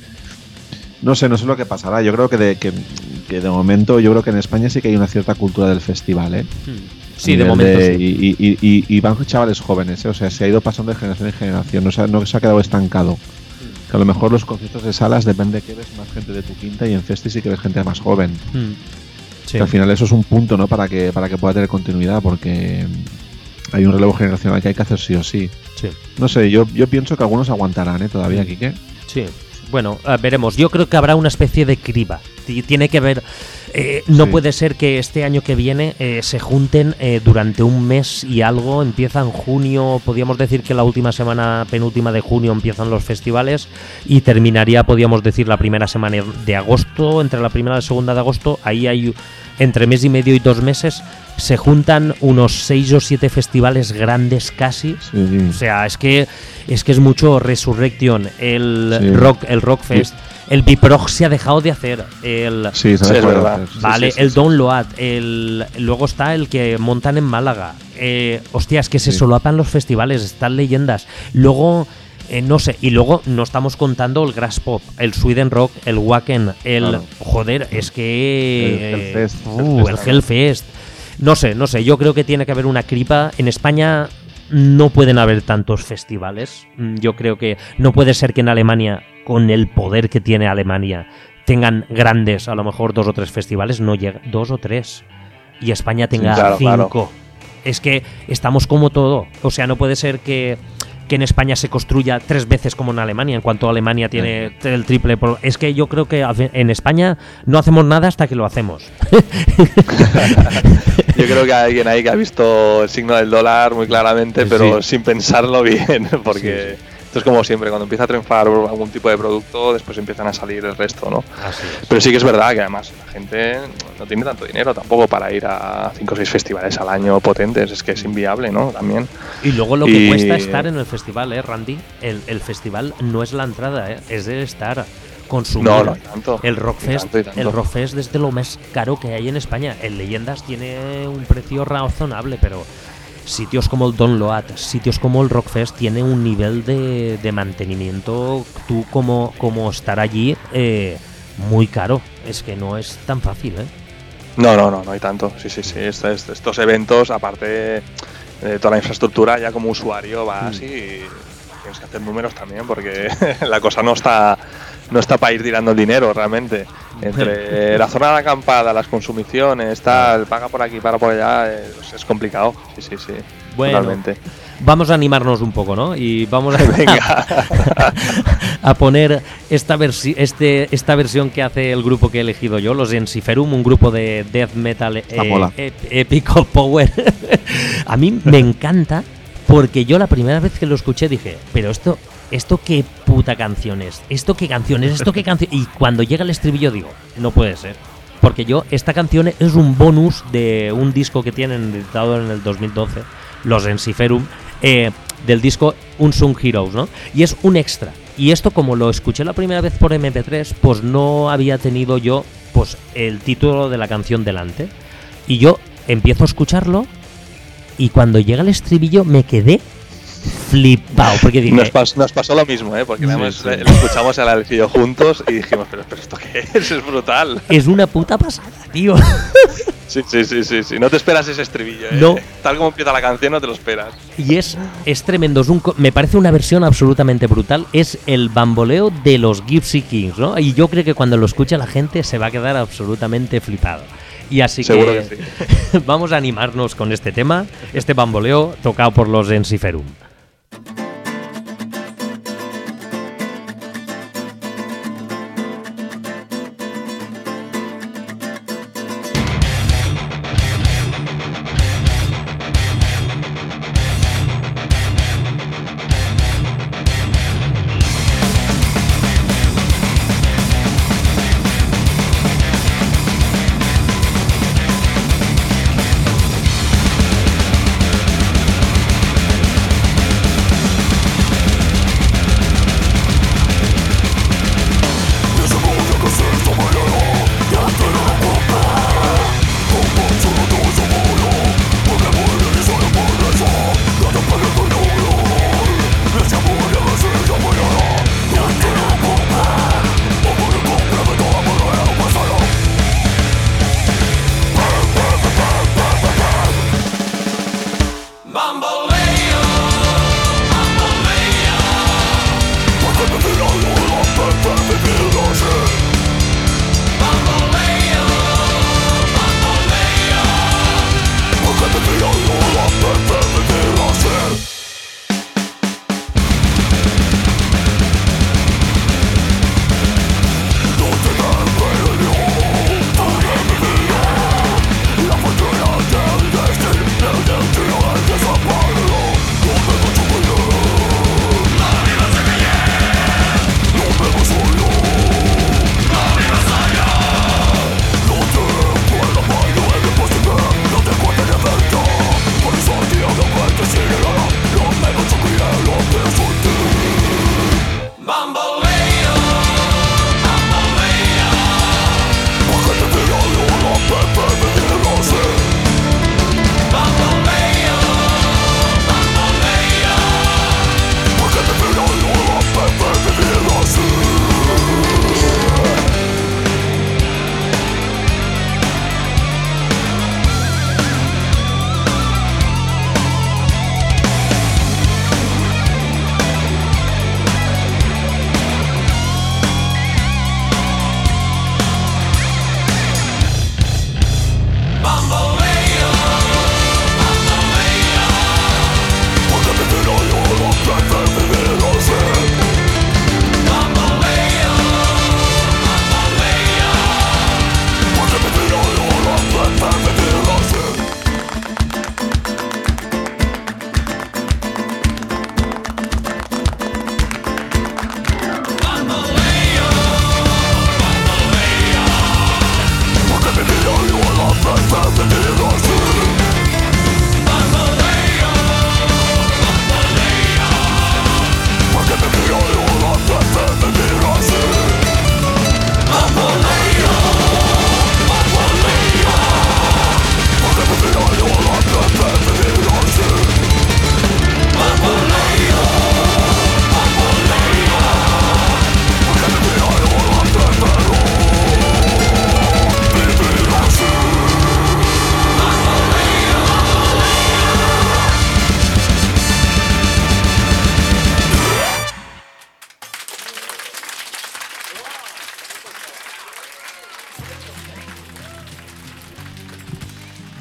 No sé, no sé lo que pasará. Yo creo que de, que, que de momento, yo creo que en España sí que hay una cierta cultura del festival, ¿eh? Sí, A de nivel momento sí. Y, y, y, y van chavales jóvenes, ¿eh? O sea, se ha ido pasando de generación en generación, no se ha, no se ha quedado estancado. Que a lo mejor los conciertos de salas depende de que ves más gente de tu quinta y en Festi sí que ves gente más joven. Mm. Sí. Que al final eso es un punto, ¿no? Para que, para que pueda tener continuidad, porque hay un relevo generacional que hay que hacer sí o sí. Sí. No sé, yo, yo pienso que algunos aguantarán, ¿eh? Todavía, Quique. Sí, bueno, eh, veremos. Yo creo que habrá una especie de criba. Ti- Tiene que ver. eh, no Sí. puede ser que este año que viene eh, se junten eh, durante un mes y algo. Empieza en junio. Podríamos decir que la última semana, penúltima de junio, empiezan los festivales y terminaría, podríamos decir, la primera semana de agosto. Entre la primera y la segunda de agosto, ahí hay entre mes y medio y dos meses. Se juntan unos seis o siete festivales grandes casi. Sí. O sea, es que es que es mucho Resurrection, el Sí. Rock, el Rockfest, el Biprog se ha dejado de hacer, el Sí, se Sí, ha es dejado de verdad. hacer. Sí, vale, sí, sí, el sí. Download, el luego está el que montan en Málaga. Eh, hostia, es que se Sí. solapan los festivales, están leyendas. Luego eh, no sé, y luego no estamos contando el Grass Pop, el Sweden Rock, el Wacken, el Claro. joder, es que El Hellfest, uh, Hellfest el también. Hellfest. No sé, no sé, yo creo que tiene que haber una cripa. En España no pueden haber tantos festivales. Mm, Yo creo que no puede ser que en Alemania, con el poder que tiene Alemania, tengan grandes, a lo mejor dos o tres festivales, no llega, dos o tres. Y España tenga Sí, claro, cinco. claro. Es que estamos como todo. O sea, no puede ser que, que en España se construya tres veces como en Alemania, en cuanto Alemania tiene el triple. por- Es que yo creo que en España no hacemos nada hasta que lo hacemos. Yo creo que hay alguien ahí que ha visto el signo del dólar muy claramente, Sí. pero sin pensarlo bien, porque esto es como siempre, cuando empieza a triunfar algún tipo de producto, después empiezan a salir el resto, ¿no? Así es. Pero sí que es verdad que además la gente no tiene tanto dinero tampoco para ir a cinco o seis festivales al año potentes, es que es inviable, ¿no? También. Y luego lo que Y- cuesta estar en el festival, ¿eh, Randy? El, el festival no es la entrada, ¿eh? Es el estar, consumir. No, no, y tanto. El Y Rockfest, tanto, y tanto. el Rockfest es de lo más caro que hay en España. El Leyendas tiene un precio razonable, pero sitios como el Download, sitios como el Rockfest tiene un nivel de, de mantenimiento, tú como, como estar allí, eh, muy caro. Es que no es tan fácil, ¿eh? No, no, no, no hay tanto. Sí, sí, sí. Est- est- Estos eventos, aparte de toda la infraestructura, ya como usuario vas y tienes que hacer números también, porque la cosa no está no está para ir tirando el dinero realmente. Entre la zona de acampada, las consumiciones, tal, paga por aquí, paga por allá, es, es complicado. Sí, sí, sí. Bueno. Totalmente. Vamos a animarnos un poco, ¿no? Y vamos a, Venga. a poner esta, versi- este, esta versión que hace el grupo que he elegido yo, los Ensiferum, un grupo de death metal eh, mola. ep- epic power. A mí me encanta porque yo la primera vez que lo escuché dije, pero esto, esto qué puta canción es, esto qué canción es, esto qué canción. Y cuando llega el estribillo digo, no puede ser. Porque yo, esta canción es un bonus de un disco que tienen editado en el dos mil doce, los Ensiferum, eh, del disco Unsung Heroes, ¿no? Y es un extra. Y esto, como lo escuché la primera vez por eme pe tres, pues no había tenido yo pues el título de la canción delante. Y yo empiezo a escucharlo y cuando llega el estribillo me quedé flipado. Porque dije, Nos, pas- nos pasó lo mismo, ¿eh? Porque la hemos- le- lo escuchamos al Alcillo juntos y dijimos, pero, pero ¿esto qué es? Es brutal. es una puta pasada, tío. Sí, sí, sí, sí, sí. No te esperas ese estribillo, ¿eh? No. Tal como empieza la canción, no te lo esperas. Y es, es tremendo, es un co- me parece una versión absolutamente brutal. Es el bamboleo de los Gypsy Kings, ¿no? Y yo creo que cuando lo escucha la gente se va a quedar absolutamente flipado. Y así Seguro que, que sí. vamos a animarnos con este tema, este bamboleo tocado por los Ensiferum. Thank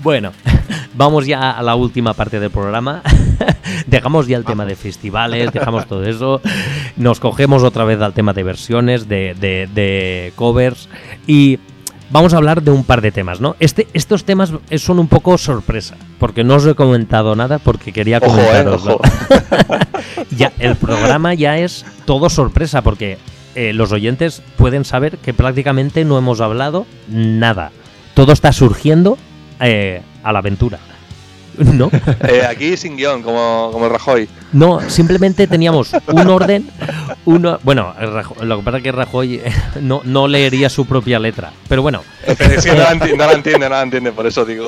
Bueno, vamos ya a la última parte del programa. Dejamos ya el tema de festivales, dejamos todo eso. Nos cogemos otra vez al tema de versiones, de, de, de covers. Y vamos a hablar de un par de temas, ¿no? Este, estos temas son un poco sorpresa, porque no os he comentado nada, porque quería Ojo, comentaros. eh, ojo. Ya, el programa ya es todo sorpresa, porque eh, los oyentes pueden saber que prácticamente no hemos hablado nada. Todo está surgiendo eh, a la aventura, ¿no? Eh, aquí sin guión, como, como el Rajoy. No, simplemente teníamos un orden, uno, bueno, el Rajoy- lo que pasa es que Rajoy eh, no, no leería su propia letra, pero bueno, Pero es que no la enti- no la entiende, no la entiende, por eso digo.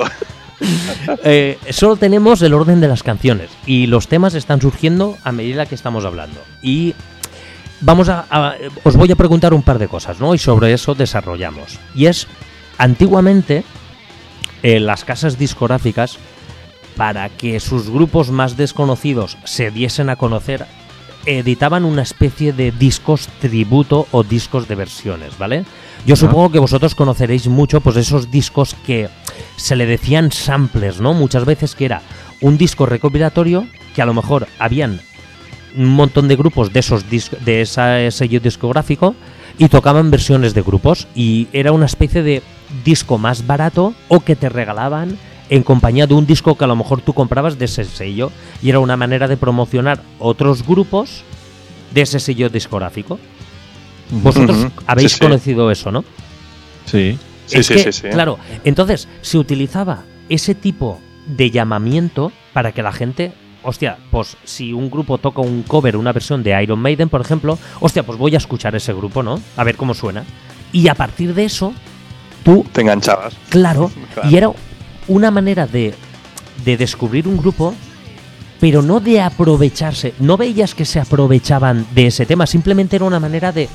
eh, solo tenemos el orden de las canciones y los temas están surgiendo a medida que estamos hablando. Y vamos a, a- os voy a preguntar un par de cosas, ¿no? Y sobre eso desarrollamos. Y es, antiguamente, eh, las casas discográficas, para que sus grupos más desconocidos se diesen a conocer, editaban una especie de discos tributo o discos de versiones, ¿vale? Yo supongo que vosotros conoceréis mucho pues esos discos que se le decían samplers, ¿no? Muchas veces que era un disco recopilatorio que a lo mejor habían un montón de grupos de esos dis- de ese sello discográfico y tocaban versiones de grupos y era una especie de disco más barato o que te regalaban en compañía de un disco que a lo mejor tú comprabas de ese sello y era una manera de promocionar otros grupos de ese sello discográfico. Vosotros Ujú. habéis Sí, sí. conocido eso, ¿no? Sí. Sí, Es sí, que, sí, sí. Claro, entonces se utilizaba ese tipo de llamamiento para que la gente, hostia, pues si un grupo toca un cover, una versión de Iron Maiden, por ejemplo, hostia, pues voy a escuchar ese grupo, ¿no? A ver cómo suena. Y a partir de eso, tú, Te enganchabas. claro, Claro. y era una manera de, de descubrir un grupo, pero no de aprovecharse. No veías que se aprovechaban de ese tema, simplemente era una manera de,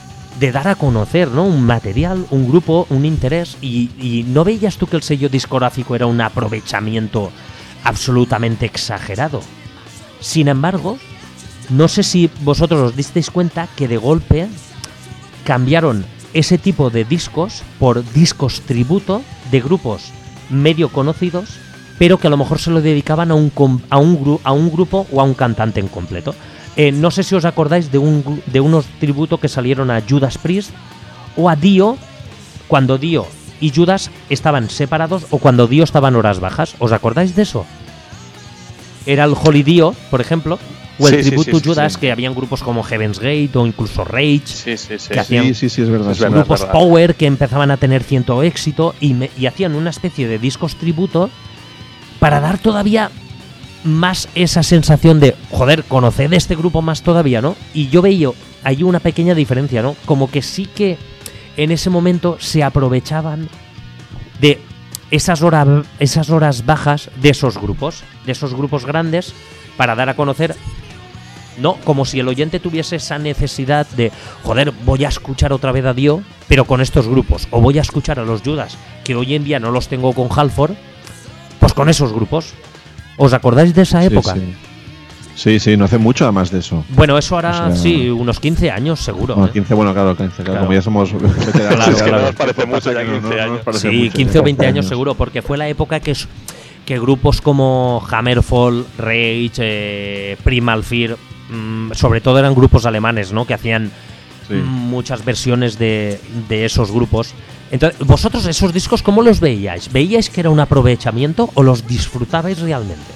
de dar a conocer, ¿no? Un material, un grupo, un interés, y, y no veías tú que el sello discográfico era un aprovechamiento absolutamente exagerado. Sin embargo, no sé si vosotros os disteis cuenta que de golpe cambiaron ese tipo de discos por discos tributo de grupos medio conocidos, pero que a lo mejor se lo dedicaban a un, com- a un, gru- a un grupo o a un cantante en completo. Eh, no sé si os acordáis de, un, gru- de unos tributos que salieron a Judas Priest o a Dio, cuando Dio y Judas estaban separados o cuando Dio estaba en horas bajas. ¿Os acordáis de eso? Era el Holy Dio, por ejemplo, o el Sí, sí, tributo sí, sí, Judas, sí. que habían grupos como Heaven's Gate o incluso Rage, Sí, sí, sí. Que hacían- Sí, sí, sí, es verdad. Es sí. verdad. grupos verdad. Power que empezaban a tener cierto éxito y, me- y hacían una especie de discos tributo para dar todavía más esa sensación de, joder, conoced este grupo más todavía, ¿no? Y yo veía ahí una pequeña diferencia, ¿no? Como que sí que en ese momento se aprovechaban de esas, hora- esas horas bajas de esos grupos, de esos grupos grandes, para dar a conocer, no, como si el oyente tuviese esa necesidad de, joder, voy a escuchar otra vez a Dio, pero con estos grupos, o voy a escuchar a los Judas, que hoy en día no los tengo con Halford, pues con esos grupos. ¿Os acordáis de esa Sí, época? Sí, sí, sí, no hace mucho además de eso. Bueno, eso hará, O sea, sí, unos quince años seguro. Bueno, ¿eh? quince, bueno, claro, quince, claro, Claro. como ya somos veteranos. Claro, ya claro. la- No nos parece mucho pasa ya que no- quince no nos años. parece Sí, mucho, quince ya o veinte quince años seguro, porque fue la época que, es- que grupos como Hammerfall, Rage, eh, Primal Fear, mm, sobre todo eran grupos alemanes, ¿no? Que hacían Sí. mm, muchas versiones de, de esos grupos. Entonces, ¿vosotros esos discos cómo los veíais? ¿Veíais que era un aprovechamiento o los disfrutabais realmente?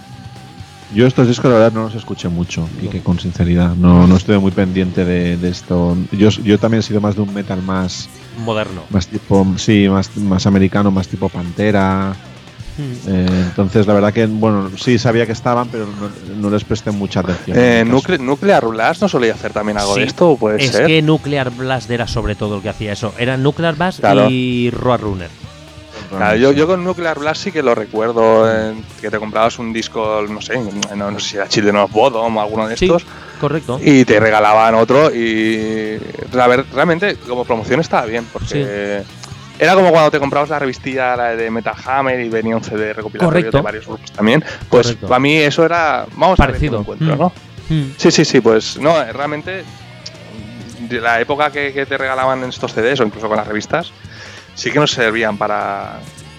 Yo estos discos la verdad no los escuché mucho y que con sinceridad no, no estuve muy pendiente de, de esto. Yo, yo también he sido más de un metal más, Moderno. más tipo, sí, más, más americano, más tipo Pantera. Eh, entonces la verdad que, bueno, sí sabía que estaban, pero no, no les presté mucha atención. Eh, en mi caso. Nucle- Nuclear Blast no solía hacer también algo Sí. de esto, ¿o puede Es ser? que Nuclear Blast era sobre todo el que hacía eso. Era Nuclear Blast Claro. y Roadrunner. Claro, yo, yo con Nuclear Blast sí que lo recuerdo, eh, que te comprabas un disco, no sé, no, no sé si era Children of Bodom o alguno de Sí, estos, correcto. y te regalaban otro y a ver, realmente como promoción estaba bien, porque era como cuando te comprabas la revistilla la de Metal Hammer y venía un C D recopilatorio Correcto. de varios grupos también, pues Correcto. para mí eso era, vamos Parecido. a ver qué encuentro, Mm. ¿no? Mm. Sí, sí, sí, pues no, eh, realmente de la época que, que te regalaban en estos C Ds o incluso con las revistas, sí que nos servían para,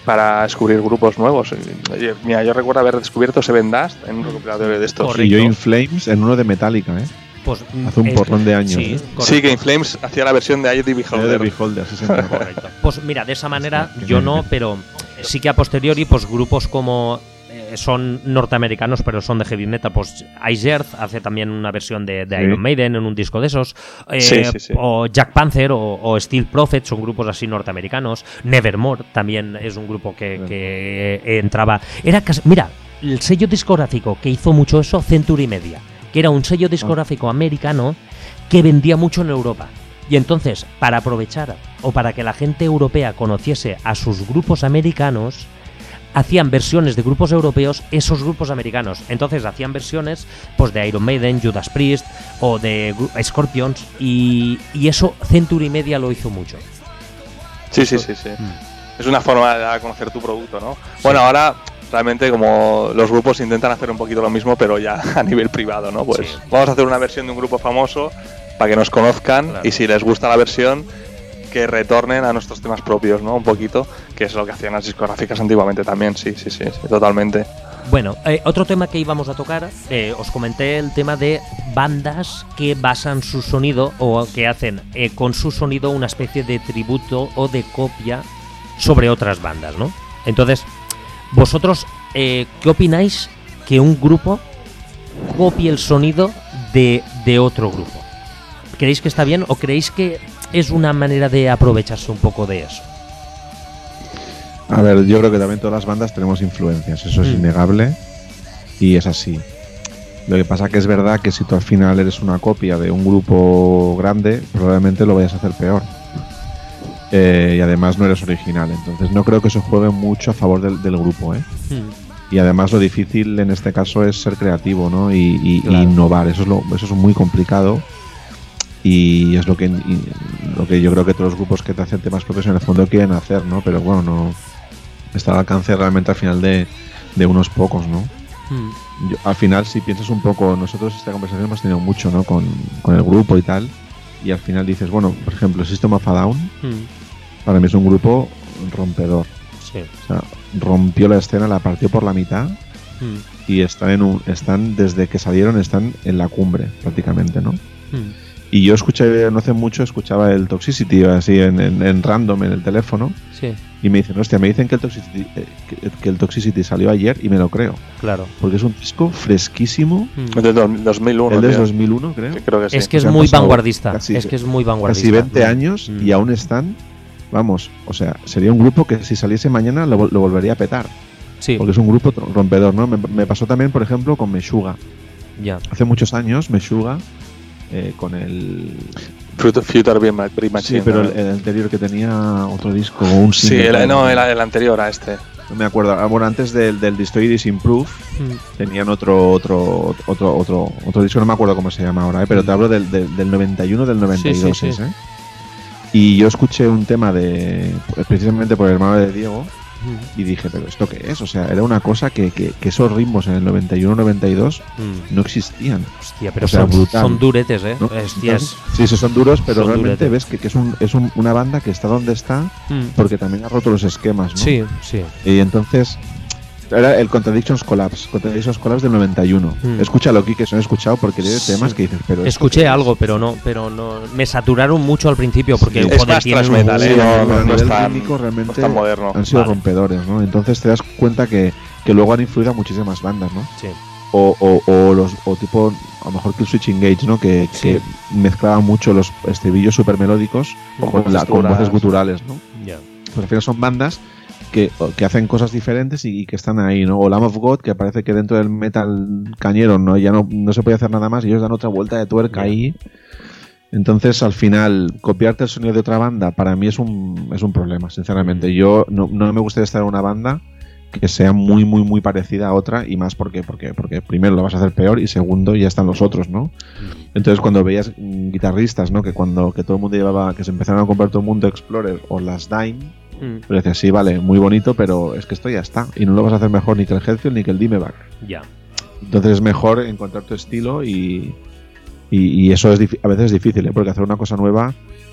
para descubrir grupos nuevos. Yo- Mira, yo recuerdo haber descubierto Seven Dust en un recopilatorio de estos. Correcto. Y yo In Flames en uno de Metallica, ¿eh? Pues, mm, Hace un es- porrón de años, Sí, ¿eh? correcto. Sí, que In Flames hacía la versión de I D Era de Beholder. Beholder, sí, señor. Correcto. Pues mira, de esa manera Sí, yo que- no, pero sí que a posteriori, pues grupos como eh, son norteamericanos, pero son de heavy metal, pues Ice Earth hace también una versión de, de Sí. Iron Maiden en un disco de esos, eh, Sí, sí, sí. o Jack Panther o, o Steel Prophet, son grupos así norteamericanos. Nevermore también es un grupo que, que, eh, entraba. Era casi- mira, el sello discográfico que hizo mucho eso, Century Media, que era un sello discográfico americano que vendía mucho en Europa. Y entonces, para aprovechar o para que la gente europea conociese a sus grupos americanos, hacían versiones de grupos europeos, esos grupos americanos. Entonces hacían versiones pues de Iron Maiden, Judas Priest o de gru- Scorpions, y, y eso Century Media lo hizo mucho. Sí, sí, sí, sí. Es una forma de dar a conocer tu producto, ¿no? Bueno, ahora realmente como los grupos intentan hacer un poquito lo mismo, pero ya a nivel privado, ¿no? Pues Sí. vamos a hacer una versión de un grupo famoso para que nos conozcan, Claro. y si les gusta la versión, que retornen a nuestros temas propios, ¿no? Un poquito, que es lo que hacían las discográficas antiguamente también, sí, sí, sí, sí, totalmente. Bueno, eh, otro tema que íbamos a tocar, eh, os comenté el tema de bandas que basan su sonido o que hacen eh, con su sonido una especie de tributo o de copia sobre otras bandas, ¿no? Entonces, vosotros, eh, ¿qué opináis que un grupo copie el sonido de, de otro grupo? ¿Creéis que está bien o creéis que es una manera de aprovecharse un poco de eso? A ver, yo creo que también todas las bandas tenemos influencias, eso es Mm. innegable y es así. Lo que pasa que es verdad que si tú al final eres una copia de un grupo grande, probablemente lo vayas a hacer peor. Eh, y además no eres original, entonces no creo que eso juegue mucho a favor del, del grupo, ¿eh? Y además lo difícil en este caso es ser creativo, ¿no? Y, y- y Claro. innovar, eso es, lo, eso es muy complicado. Y es lo que, y lo que yo creo que todos los grupos que te hacen temas propios en el fondo quieren hacer, ¿no? Pero bueno, no está al alcance realmente al final de, de unos pocos, ¿no? Yo- al final, si piensas un poco, nosotros esta conversación hemos tenido mucho, ¿no? Con, con el grupo y tal. Y al final dices, bueno, por ejemplo, System of a Down, para mí es un grupo rompedor. Sí. O sea, rompió la escena, la partió por la mitad y están en un, están desde que salieron están en la cumbre prácticamente, ¿no? Y yo escuché, no hace mucho, escuchaba el Toxicity así en, en, en random en el teléfono Sí, y me dicen, hostia, me dicen que el Toxicity, eh, que, que el Toxicity salió ayer y me lo creo, claro. porque es un disco fresquísimo, Es de dos mil uno. el de tío. dos mil uno creo, Sí, creo que sí. Es que es Se han muy pasado vanguardista. casi- es que es muy vanguardista. casi veinte Mm. años Mm. y aún están, vamos, o sea, sería un grupo que si saliese mañana lo, vol- lo volvería a petar, Sí, porque es un grupo tro- rompedor, ¿no? Me, me pasó también, por ejemplo, con Meshuggah. ya. Hace muchos años, Meshuggah, eh, con el... Future, Future Beat Ma- Beat Machine. Sí, pero ¿no? el, el anterior que tenía otro disco, o un Sí, single, el, no, el, el anterior a este. no me acuerdo. Ah, bueno, antes del, del Destroy This Improve tenían otro otro otro otro otro disco, no me acuerdo cómo se llama ahora, ¿eh? Pero te hablo del, del, del noventa y uno, del noventa y dos, Sí, sí, sí. ese. Y yo escuché un tema de precisamente por el hermano de Diego y dije, pero ¿esto qué es? O sea, era una cosa que, que, que esos ritmos en el noventa y uno noventa y dos Mm. no existían. Hostia, pero O sea, son, brutal. son duretes, ¿eh? ¿no? Hostias. Sí, sí, son duros, pero Son realmente duretes. ves que, que es, un, es un- una banda que está donde está Mm. porque también ha roto los esquemas, ¿no? Sí, sí. Y entonces era el Contradictions Collapse, Contradictions Collapse del noventa y uno. Mm. Escúchalo aquí, que son escuchado porque tiene Sí. temas que dices, pero ¿esto Escuché qué es? algo, pero no, pero no. Me saturaron mucho al principio porque Sí. Es joder, más tienen thrash metal, un- ¿eh? Sí, No, a no, no nivel es tan- rítmico realmente no es tan moderno. han sido Vale. rompedores, ¿no? Entonces te das cuenta que, que luego han influido a muchísimas bandas, ¿no? Sí. O, o, o los o tipo a lo mejor Killswitch Engage, ¿no? Que, Sí. que mezclaban mucho los estribillos super melódicos Con con, voces la- con guturales. voces guturales, ¿no? Ya. Pues al final son bandas que, que hacen cosas diferentes y, y que están ahí, ¿no? O Lamb of God, que parece que dentro del metal cañero no ya no, no se puede hacer nada más y ellos dan otra vuelta de tuerca Ya. ahí. Entonces, al final, copiarte el sonido de otra banda para mí es un, es un problema, sinceramente. Yo no, no me gustaría estar en una banda que sea muy, muy, muy parecida a otra y más porque, porque, porque primero lo vas a hacer peor y segundo ya están los otros, ¿no? Entonces cuando veías mm, guitarristas, ¿no? Que cuando que todo el mundo llevaba, que se empezaron a comprar todo el mundo Explorer o las Dime, Mm. pero decías, sí, vale, muy bonito, pero es que esto ya está y no lo vas a hacer mejor ni que el Headfield ni que el Dimeback. Ya. Entonces es mejor encontrar tu estilo y, y, y eso es difí- a veces es difícil, ¿eh? Porque hacer una cosa nueva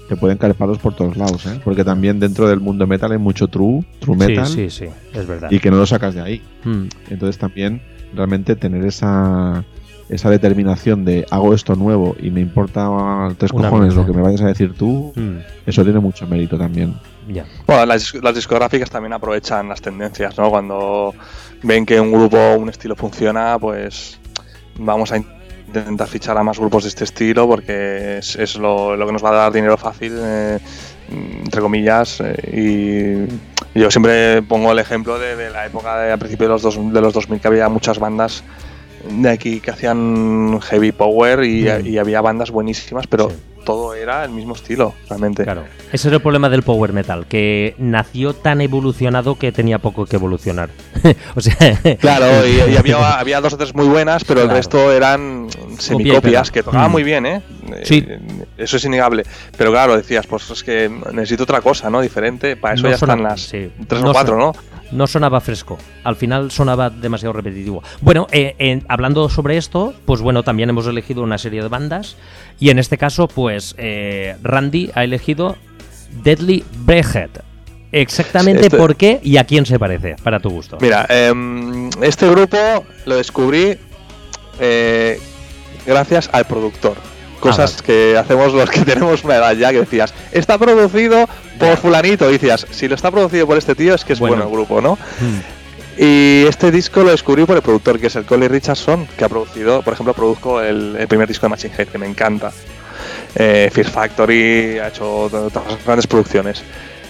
te pueden caer palos por todos lados, ¿eh? Porque también dentro del mundo metal hay mucho true, true metal. Sí, sí, sí, es verdad. Y que no lo sacas de ahí. Mm. Entonces también realmente tener esa esa determinación de hago esto nuevo y me importa tres Una cojones mierda. lo que me vayas a decir tú, Mm. eso tiene mucho mérito también. Ya. Bueno, las, las discográficas también aprovechan las tendencias, ¿no? Cuando ven que un grupo o un estilo funciona, pues vamos a intentar fichar a más grupos de este estilo porque es, es lo, lo que nos va a dar dinero fácil, eh, entre comillas. Eh, y yo siempre pongo el ejemplo de, de la época de, a principios de los, dos, de los dos mil, que había muchas bandas de aquí que hacían heavy power y, Mm. y había bandas buenísimas, pero Sí. todo era el mismo estilo, realmente. Claro. Ese era el problema del power metal, que nació tan evolucionado que tenía poco que evolucionar. O sea, Claro, y, y había, había dos o tres muy buenas, pero Claro. el resto eran Copia y semicopias pega. que tocaban Mm. muy bien, ¿eh? Sí. Eh, Eso es innegable. Pero claro, decías, pues es que necesito otra cosa, ¿no? Diferente. Para eso No ya sonaba- están las sí. tres No o cuatro, son- ¿no? no sonaba fresco. Al final sonaba demasiado repetitivo. Bueno, eh, eh, hablando sobre esto, pues bueno, también hemos elegido una serie de bandas. Y en este caso, pues eh, Randy ha elegido Deadly Behead. Exactamente Este- por qué y a quién se parece, para tu gusto. Mira, em, este grupo lo descubrí eh, gracias al productor. Cosas vale. que hacemos los que tenemos una edad ya, que decías, está producido por fulanito. Y decías, si lo está producido por este tío es que es Bueno. bueno, el grupo, ¿no? Mm. Y este disco lo descubrí por el productor, que es el Colin Richardson, que ha producido, por ejemplo, produjo el, el primer disco de Machine Head, que me encanta. Eh, Fear Factory, ha hecho otras grandes producciones.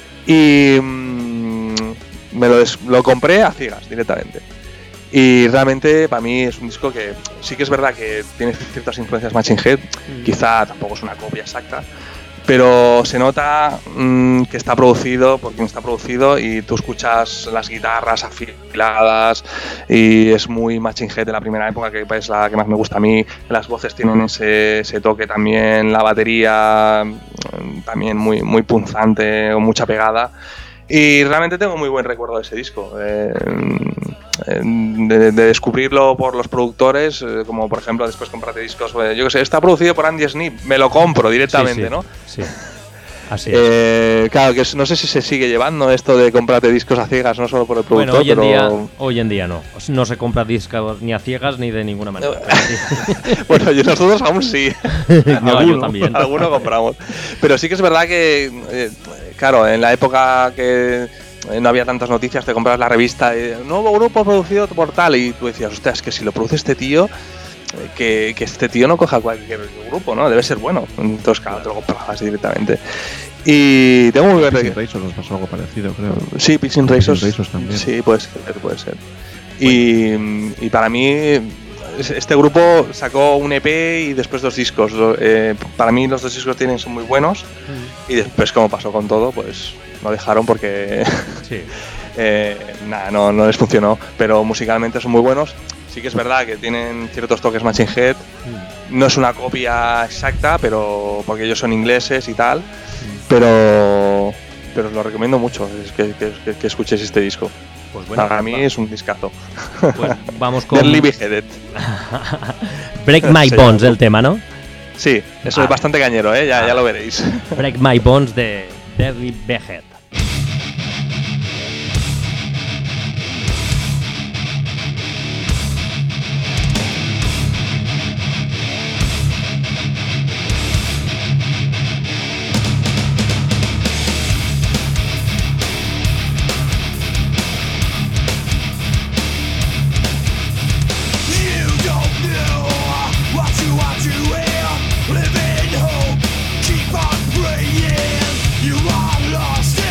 Y mm, me lo, des- lo compré a ciegas, directamente. Y realmente para mí es un disco que sí que es verdad que tiene ciertas influencias Machine Head, quizá tampoco es una copia exacta, pero se nota mmm, que está producido por quien está producido y tú escuchas las guitarras afiladas y es muy Machine Head de la primera época, que es la que más me gusta a mí. Las voces tienen ese, ese toque también, la batería mm, también muy, muy punzante, con mucha pegada. Y realmente tengo muy buen recuerdo de ese disco, eh, de, de descubrirlo por los productores, eh, como por ejemplo después comprarte discos, eh, yo que sé, está producido por Andy Snip, me lo compro directamente, Sí, sí, ¿no? Sí. Así es. Eh, claro, que es- no sé si se sigue llevando esto de comprarte discos a ciegas, no solo por el Bueno, productor, hoy en, pero... día, hoy en día no. No se compra discos ni a ciegas ni de ninguna manera. Bueno, y nosotros aún sí. No, yo alguno, también. alguno compramos. Pero sí que es verdad que, eh, claro, en la época que eh, no había tantas noticias, te compras la revista, y, nuevo grupo producido por tal, y tú decías, hostia, es que si lo produce este tío, eh, que, que este tío no coja cualquier grupo, ¿no? Debe ser bueno. Entonces, claro, te lo comprabas directamente. Y tengo muy buen Sin recuerdo. Razors nos pasó algo parecido, creo. Sí, Pissing Razors. Pissing Razors también. Sí, puede ser, puede ser. Y, y para mí, este grupo sacó un E P y después dos discos. Eh, para mí los dos discos tienen, son muy buenos. Y después, como pasó con todo, pues lo dejaron porque Sí. eh, nada, no, no les funcionó. Pero musicalmente son muy buenos. Sí que es verdad que tienen ciertos toques Machine Head. No es una copia exacta, pero porque ellos son ingleses y tal. Pero, pero os lo recomiendo mucho, es que, que, que, que escuchéis este disco. Pues bueno, Para mí va- es un discazo. pues vamos con Deadly Beheaded. Break My Se Bones, llama. el tema, ¿no? Sí, eso Vale. es bastante cañero, ¿eh? ya, ya lo veréis. Break My Bones de Deadly Behead. You don't know what you are doing. Live in hope, keep on praying. You are lost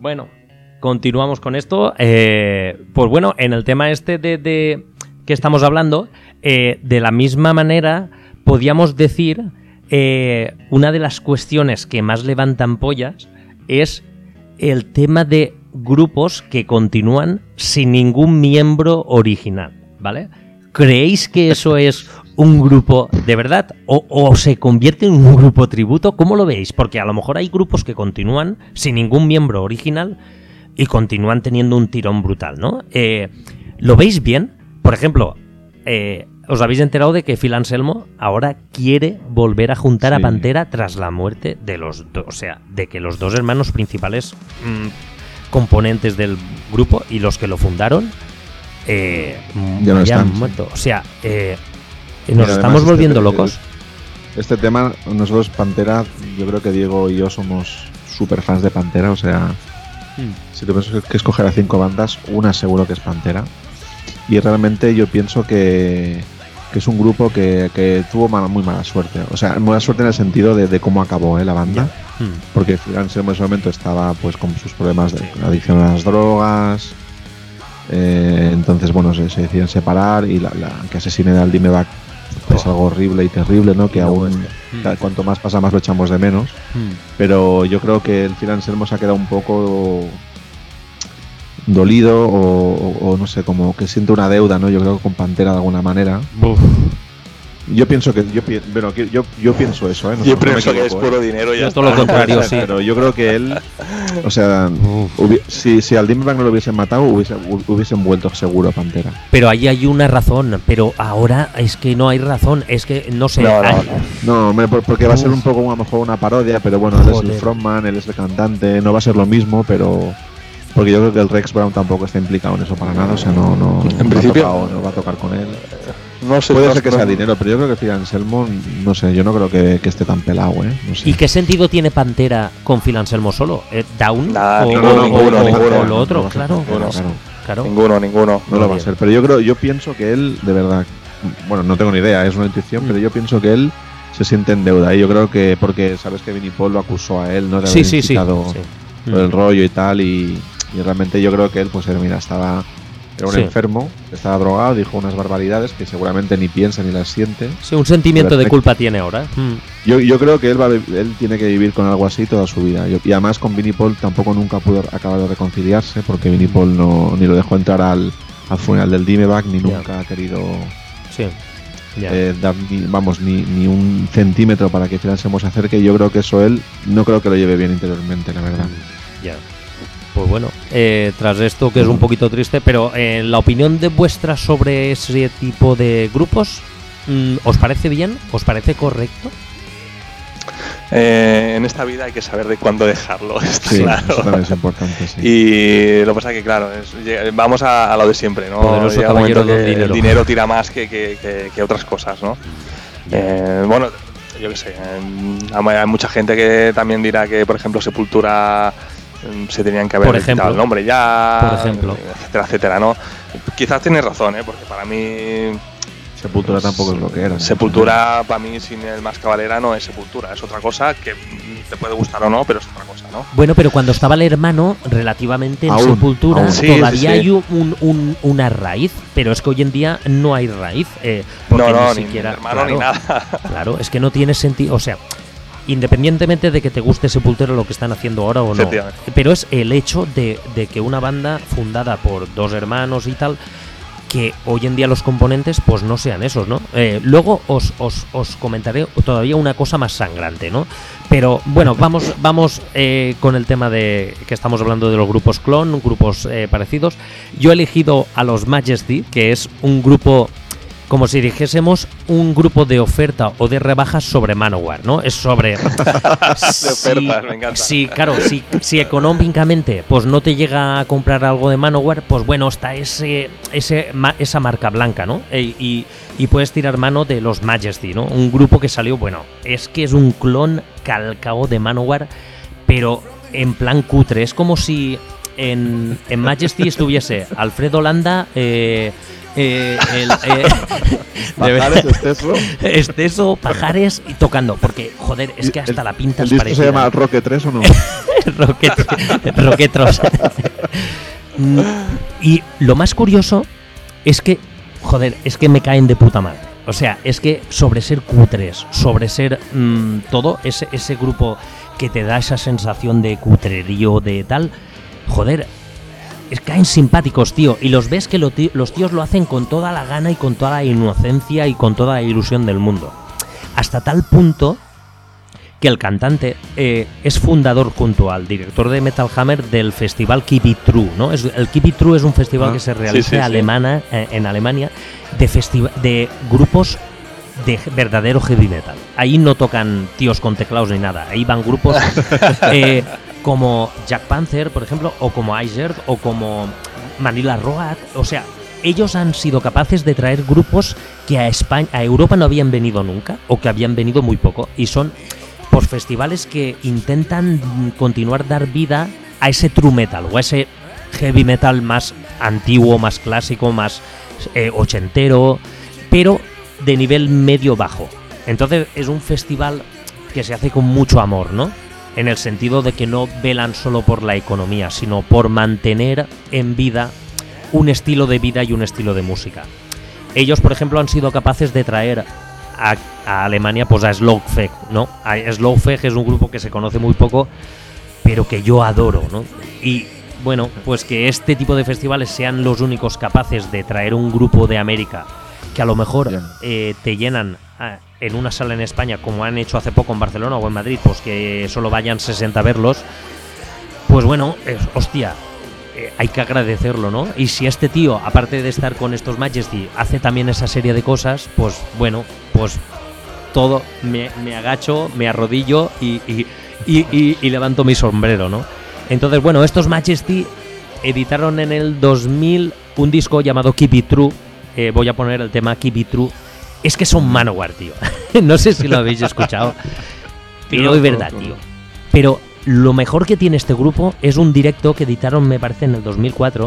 Bueno, continuamos con esto. Eh, pues bueno, en el tema este de, de que estamos hablando, eh, de la misma manera podíamos decir eh, una de las cuestiones que más levantan pollas es el tema de grupos que continúan sin ningún miembro original, ¿vale? ¿Creéis que eso es un grupo de verdad? ¿O, o se convierte en un grupo tributo? ¿Cómo lo veis? Porque a lo mejor hay grupos que continúan sin ningún miembro original y continúan teniendo un tirón brutal, ¿no? Eh, ¿Lo veis bien? Por ejemplo, eh, ¿os habéis enterado de que Phil Anselmo ahora quiere volver a juntar sí. a Pantera tras la muerte de los dos? O sea, de que los dos hermanos principales mmm, componentes del grupo y los que lo fundaron eh, ya no están muerto. O sea, eh, nos Mira, estamos volviendo este, locos. Este tema, nosotros Pantera, yo creo que Diego y yo somos súper fans de Pantera. O sea, hmm. si tuvieras que escoger a cinco bandas, una seguro que es Pantera. Y realmente yo pienso que, que es un grupo que, que tuvo mala, muy mala suerte. O sea, mala suerte en el sentido de, de cómo acabó ¿eh? la banda. Yeah. Hmm. Porque Anselmo en ese momento estaba pues con sus problemas de sí. adicción a las drogas. Eh, entonces, bueno, se, se deciden separar y la, la que asesinen al Dimebag oh. es algo horrible y terrible, ¿no? Que no, aún es que... Hmm. cuanto más pasa, más lo echamos de menos. Hmm. Pero yo creo que el Phil Anselmo se ha quedado un poco dolido o, o, o no sé, como que siente una deuda, ¿no? Yo creo que con Pantera de alguna manera. Uf. Yo pienso que yo, bueno, yo, yo pienso eso, ¿eh? No, yo no pienso que es puro dinero. Ya todo lo contrario, sí. Pero yo creo que él, o sea, hubi, si, si al Dimebag no lo hubiesen matado, hubiese, hubiesen vuelto seguro a Pantera. Pero ahí hay una razón, pero ahora es que no hay razón, es que no sé. No, no, no. no porque va a ser un poco a lo mejor una parodia, pero bueno, él Joder. es el frontman, él es el cantante, no va a ser lo mismo, pero... Porque yo creo que el Rex Brown tampoco está implicado en eso para nada, o sea, no, no, en no, principio, va, a tocar, no va a tocar con él. No sé, Puede no, ser que no, sea dinero, pero yo creo que Phil Anselmo, no sé, yo no creo que, que esté tan pelado, ¿eh? No sé. ¿Y qué sentido tiene Pantera con Phil Anselmo solo? ¿Eh, ¿Down? Nah, o, ninguno, o, ninguno, o, ninguno, o lo otro? No claro, ninguno, claro, claro. Ninguno, ninguno. No, no lo va a ser, pero yo creo, yo pienso que él, de verdad, bueno, no tengo ni idea, es una intuición, mm. pero yo pienso que él se siente en deuda. Y yo creo que, porque sabes que Vinnie Paul lo acusó a él, ¿no? De haber sí, sí, incitado sí, sí. Por el rollo y tal, y... Y realmente yo creo que él, pues mira, estaba era un sí. enfermo, estaba drogado, dijo unas barbaridades que seguramente ni piensa ni las siente. Sí, un sentimiento de culpa tiene ahora. Mm. Yo, yo creo que él va, él tiene que vivir con algo así toda su vida. Yo, y además con Vinnie Paul tampoco nunca pudo acabar de reconciliarse, porque Vinnie Paul no, ni lo dejó entrar al, al funeral del Dimebag, ni yeah. nunca ha querido sí. yeah. eh, dar ni, vamos, ni, ni un centímetro para que Phil Anselmo se acerque. Yo creo que eso él no creo que lo lleve bien interiormente, la verdad. Ya. Yeah. Pues bueno, eh, tras esto que es un poquito triste, pero eh, la opinión de vuestra sobre ese tipo de grupos, ¿os parece bien? ¿Os parece correcto? Eh, en esta vida hay que saber de cuándo dejarlo, está sí, claro. Eso también es importante, sí. Y lo que pasa es que, claro, es, vamos a, a lo de siempre, ¿no? Poderoso caballero del dinero. El dinero tira más que, que, que, que otras cosas, ¿no? Eh, bueno, yo qué sé, hay mucha gente que también dirá que, por ejemplo, Sepultura... se tenían que haber por ejemplo, quitado el nombre ya, por ejemplo, etcétera, etcétera, ¿no? Quizás tienes razón, ¿eh? Porque para mí Sepultura pues, tampoco es lo que era. Sepultura, ¿no? Para mí, sin el Más Cavalera no es Sepultura, es otra cosa que te puede gustar o no, pero es otra cosa, ¿no? Bueno, pero cuando estaba el hermano, relativamente en aún, Sepultura, aún. Sí, todavía sí, sí. hay un, un, una raíz, pero es que hoy en día no hay raíz. Eh, porque no, no, ni siquiera. Ni hermano claro, ni nada. Claro, es que no tiene sentido. O sea, independientemente de que te guste Sepultura lo que están haciendo ahora o no, pero es el hecho de, de que una banda fundada por dos hermanos y tal, que hoy en día los componentes pues no sean esos, ¿no? Eh, luego os, os, os comentaré todavía una cosa más sangrante, ¿no? Pero bueno, vamos vamos eh, con el tema de que estamos hablando de los grupos clon, grupos eh, parecidos. Yo he elegido a los Majesty, que es un grupo... como si dijésemos un grupo de oferta o de rebajas sobre Manowar, ¿no? Es sobre... de ofertas, si, me encanta. Sí, claro, si, si económicamente pues no te llega a comprar algo de Manowar, pues bueno, está ese, ese esa marca blanca, ¿no? E, y, y puedes tirar mano de los Majesty, ¿no? Un grupo que salió, bueno, es que es un clon calcao de Manowar, pero en plan cutre. Es como si en, en Majesty estuviese Alfredo Landa... Eh, Eh, el, eh, Pajares, Esteso Esteso, Pajares y tocando, porque joder, es que hasta el, la pinta ¿El es disco parecida. se llama Roque tres o no? Roquet- roquetros. Mm, y lo más curioso es que, joder, es que me caen de puta madre. O sea, es que sobre ser cutres, sobre ser mmm, todo, ese, ese grupo que te da esa sensación de cutrerío, de tal, joder, es caen simpáticos, tío. Y los ves que lo tío, los tíos lo hacen con toda la gana y con toda la inocencia y con toda la ilusión del mundo. Hasta tal punto que el cantante eh, es fundador junto al director de Metal Hammer del festival Keep It True, ¿no? Es, el Keep It True es un festival ah, que se realiza sí, sí, alemana, sí. Eh, en Alemania de, festiva- de grupos de verdadero heavy metal. Ahí no tocan tíos con teclados ni nada. Ahí van grupos eh, como Jack Panther, por ejemplo, o como Iceheart, o como Manila Road. O sea, ellos han sido capaces de traer grupos que a España, a Europa no habían venido nunca, o que habían venido muy poco, y son por festivales que intentan continuar dar vida a ese true metal o a ese heavy metal más antiguo, más clásico, más eh, ochentero, pero de nivel medio-bajo. Entonces es un festival que se hace con mucho amor, ¿no? En el sentido de que no velan solo por la economía, sino por mantener en vida un estilo de vida y un estilo de música. Ellos, por ejemplo, han sido capaces de traer A, a Alemania pues a Slowfeg, ¿no? A Slowfeg es un grupo que se conoce muy poco, pero que yo adoro, ¿no? Y bueno, pues que este tipo de festivales sean los únicos capaces de traer un grupo de América que a lo mejor eh, te llenan a, en una sala en España, como han hecho hace poco en Barcelona o en Madrid, pues que solo vayan sesenta a verlos, pues bueno, es, hostia, eh, hay que agradecerlo, ¿no? Y si este tío, aparte de estar con estos Majesty, hace también esa serie de cosas, pues bueno, pues todo, me, me agacho, me arrodillo y, y, y, y, y levanto mi sombrero, ¿no? Entonces, bueno, estos Majesty editaron en el dos mil un disco llamado Keep It True. Eh, voy a poner el tema Keep It True. Es que son Manowar, tío. No sé si lo habéis escuchado, pero es verdad, tío. Pero lo mejor que tiene este grupo es un directo que editaron, me parece, en el dos mil cuatro.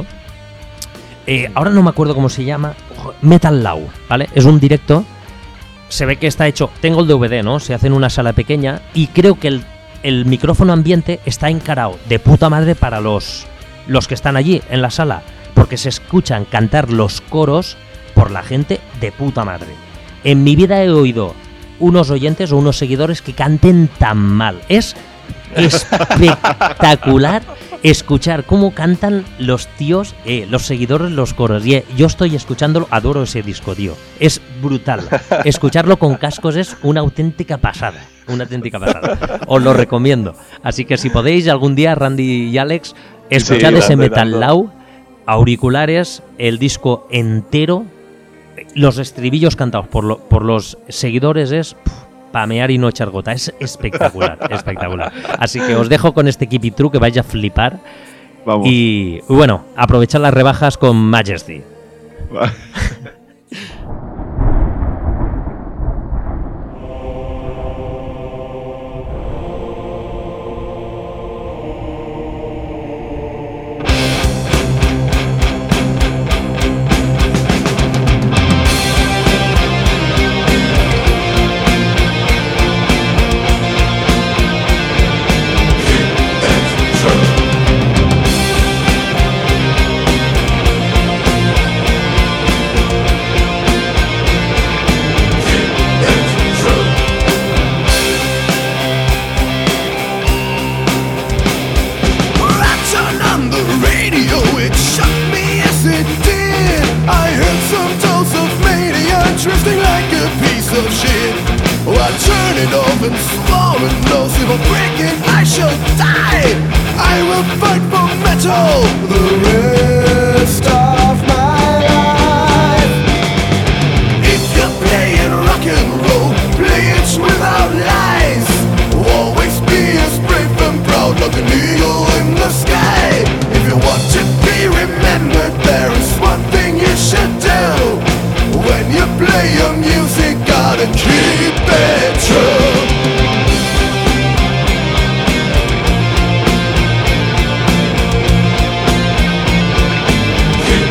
Eh, ahora no me acuerdo cómo se llama. Metal Law, ¿vale? Es un directo. Se ve que está hecho, tengo el D V D, ¿no? Se hace en una sala pequeña y creo que el, el micrófono ambiente está encarado de puta madre para los, los que están allí en la sala, porque se escuchan cantar los coros por la gente de puta madre. En mi vida he oído unos oyentes o unos seguidores que canten tan mal. Es espectacular escuchar cómo cantan los tíos, eh, los seguidores, los coros. Y eh, yo estoy escuchándolo, adoro ese disco, tío. Es brutal. Escucharlo con cascos es una auténtica pasada. Una auténtica pasada. Os lo recomiendo. Así que si podéis algún día, Randy y Alex, escuchad sí, ese Metal Law, auriculares, el disco entero, los estribillos cantados por, lo, por los seguidores es pff, pamear y no echar gota. Es espectacular, espectacular. Así que os dejo con este Keep It True que vais a flipar. Vamos. Y bueno, aprovechad las rebajas con Majesty. Keep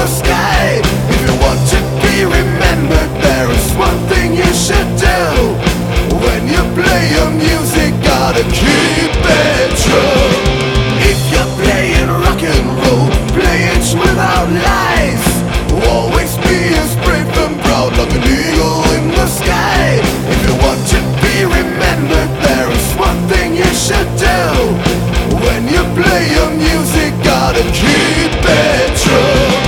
the sky. If you want to be remembered, there is one thing you should do. When you play your music, gotta keep it true. If you're playing rock and roll, play it without lies. Always be as brave and proud like an eagle in the sky. If you want to be remembered, there is one thing you should do. When you play your music, gotta keep it true.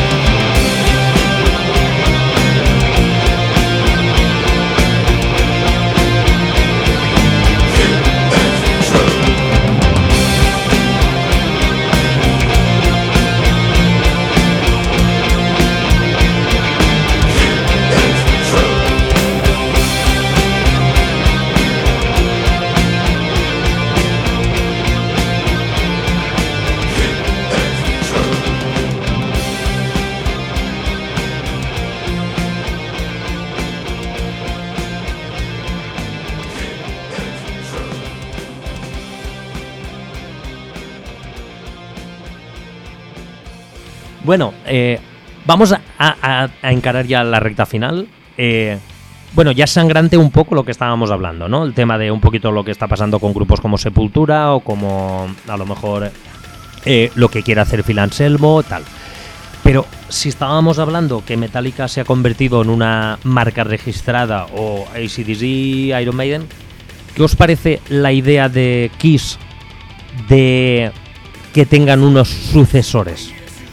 Bueno, eh, vamos a, a, a encarar ya la recta final. Eh, bueno, ya es sangrante un poco lo que estábamos hablando, ¿no? El tema de un poquito lo que está pasando con grupos como Sepultura o como a lo mejor eh, lo que quiere hacer Phil Anselmo, tal. Pero si estábamos hablando que Metallica se ha convertido en una marca registrada o A C D C, Iron Maiden, ¿qué os parece la idea de Kiss de que tengan unos sucesores?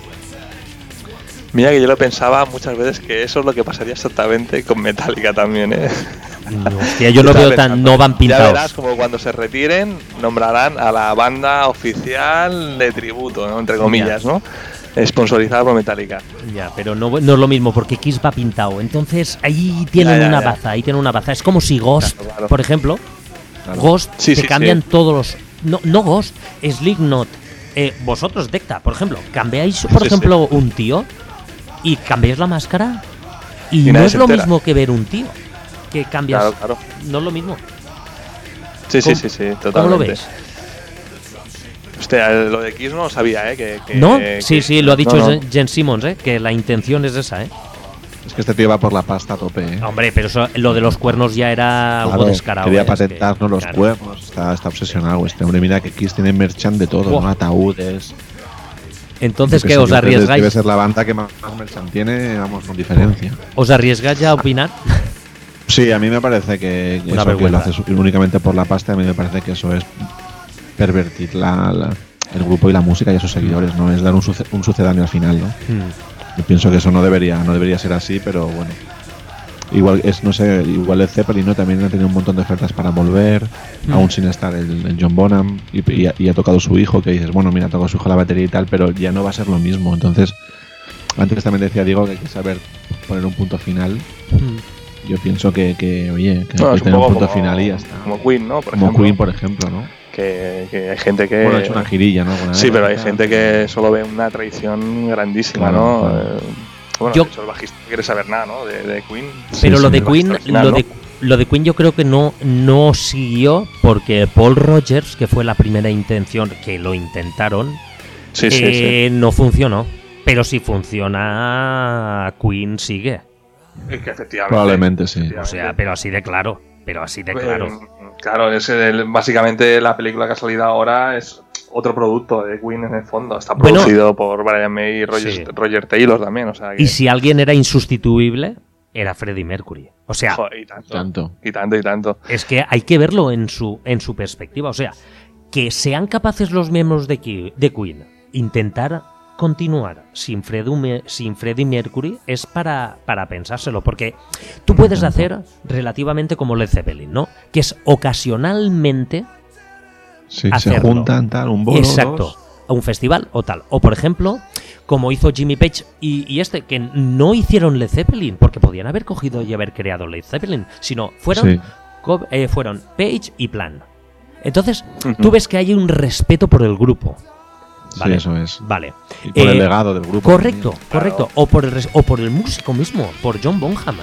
Mira que yo lo pensaba muchas veces que eso es lo que pasaría exactamente con Metallica también, ¿eh? No, hostia, yo lo veo tan... no van pintados. Ya verás como cuando se retiren nombrarán a la banda oficial de tributo, ¿no? Entre comillas, ya. ¿No? Sponsorizada por Metallica. Ya, pero no, no es lo mismo porque Kiss va pintado. Entonces ahí tienen ya, ya, una ya. baza, ahí tienen una baza. Es como si Ghost, claro, claro. por ejemplo, claro. Ghost sí, te sí, cambian sí. todos los... No, no Ghost, Slipknot. Eh, vosotros, Decta, por ejemplo, cambiáis, por sí, ejemplo, sí. un tío y cambiáis la máscara y, y no es lo entera. mismo que ver un tío que cambias. Claro, claro. No es lo mismo. Sí, sí, sí, sí, totalmente. ¿Cómo lo ves? Hostia, lo de Kiss no lo sabía, ¿eh? Que, que, ¿No? que, sí, sí, lo ha dicho no, no. Jen Simmons, ¿eh? Que la intención es esa, ¿eh? Es que este tío va por la pasta a tope, ¿eh? Hombre, pero eso, lo de los cuernos ya era claro, algo descarado. Quería ¿eh? patentarnos que, los claro. cuernos. Está, está obsesionado este hombre. Mira que Kiss tiene merchan de todo, Wow. ¿no? Ataúdes. Entonces, Yo ¿qué? sé, ¿Os yo creo que arriesgáis? Debe ser la banda que más, más merchan tiene, vamos, con diferencia. ¿Os arriesgáis ya a opinar? Sí, a mí me parece que, que Una eso que lo vergüenza. haces únicamente por la pasta, a mí me parece que eso es pervertir la, la, el grupo y la música y a sus seguidores, ¿no? Es dar un, suce, un sucedáneo al final, ¿no? Hmm. Yo pienso que eso no debería, no debería ser así, pero bueno. Igual es, no sé, igual el Zeppelin, ¿no? También ha tenido un montón de ofertas para volver, mm. aún sin estar el, el John Bonham, y, y, ha, y ha tocado su hijo, que dices, bueno, mira, ha tocado su hijo la batería y tal, pero ya no va a ser lo mismo. Entonces, antes también decía Diego que hay que saber poner un punto final. Mm. Yo pienso que, que oye, que no, hay que tener un punto como, final y ya está. Como Queen, ¿no? Por como ejemplo. Queen, por ejemplo, ¿no? Que, que hay gente que... Bueno, ha hecho una girilla, ¿no? Con sí, pero hay época, gente que solo ve una tradición grandísima, claro, ¿no? claro. Eh, bueno, Yo, de hecho, el bajista no quiere saber nada, ¿no? De, de Queen. Pero sí, lo sí, de Queen, original, lo, ¿no? de, lo de Queen yo creo que no, no siguió porque Paul Rogers, que fue la primera intención que lo intentaron, sí, sí, eh, sí. no funcionó. Pero si funciona, Queen sigue. Es que efectivamente. Probablemente sí. O sea, pero así de claro. Pero así de claro. Eh, claro, es el, básicamente la película que ha salido ahora es otro producto de Queen en el fondo. Está Bueno, producido por Brian May y Roger, sí. Roger Taylor también. O sea que, Y si alguien era insustituible, era Freddie Mercury. O sea, joder, y tanto, Tanto. y tanto, y tanto. es que hay que verlo en su, en su perspectiva. O sea, que sean capaces los miembros de, Ki- de Queen intentar continuar sin Freddie, sin Freddie Mercury es para, para pensárselo. Porque tú puedes hacer relativamente como Led Zeppelin, ¿no? Que es ocasionalmente Sí, se hacerlo. juntan, tal, un bolo, Exacto. dos. A un festival o tal. O por ejemplo, como hizo Jimmy Page y, y este, que no hicieron Led Zeppelin, porque podían haber cogido y haber creado Led Zeppelin, sino fueron, Sí. co- eh, fueron Page y Plan. Entonces, Ujú. tú ves que hay un respeto por el grupo. Vale, Sí, eso es. Vale. Y por Eh, el legado del grupo. Correcto, también. correcto. O por, el res- o por el músico mismo, por John Bonham.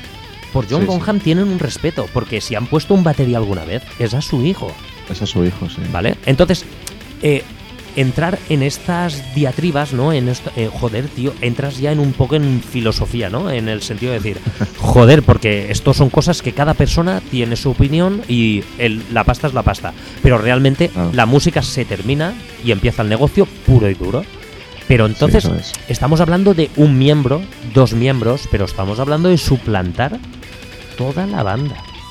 Por John Sí, Bonham sí. tienen un respeto, porque si han puesto un batería alguna vez, es a su hijo. Es a su hijo, sí. ¿Vale? Entonces, eh, entrar en estas diatribas, ¿no? En esto, eh, joder, tío, entras ya en un poco en filosofía, ¿no? En el sentido de decir, joder, porque esto son cosas que cada persona tiene su opinión y el, la pasta es la pasta. Pero realmente Claro. la música se termina y empieza el negocio puro y duro. Pero entonces Sí, eso es. estamos hablando de un miembro, dos miembros, pero estamos hablando de suplantar toda la banda.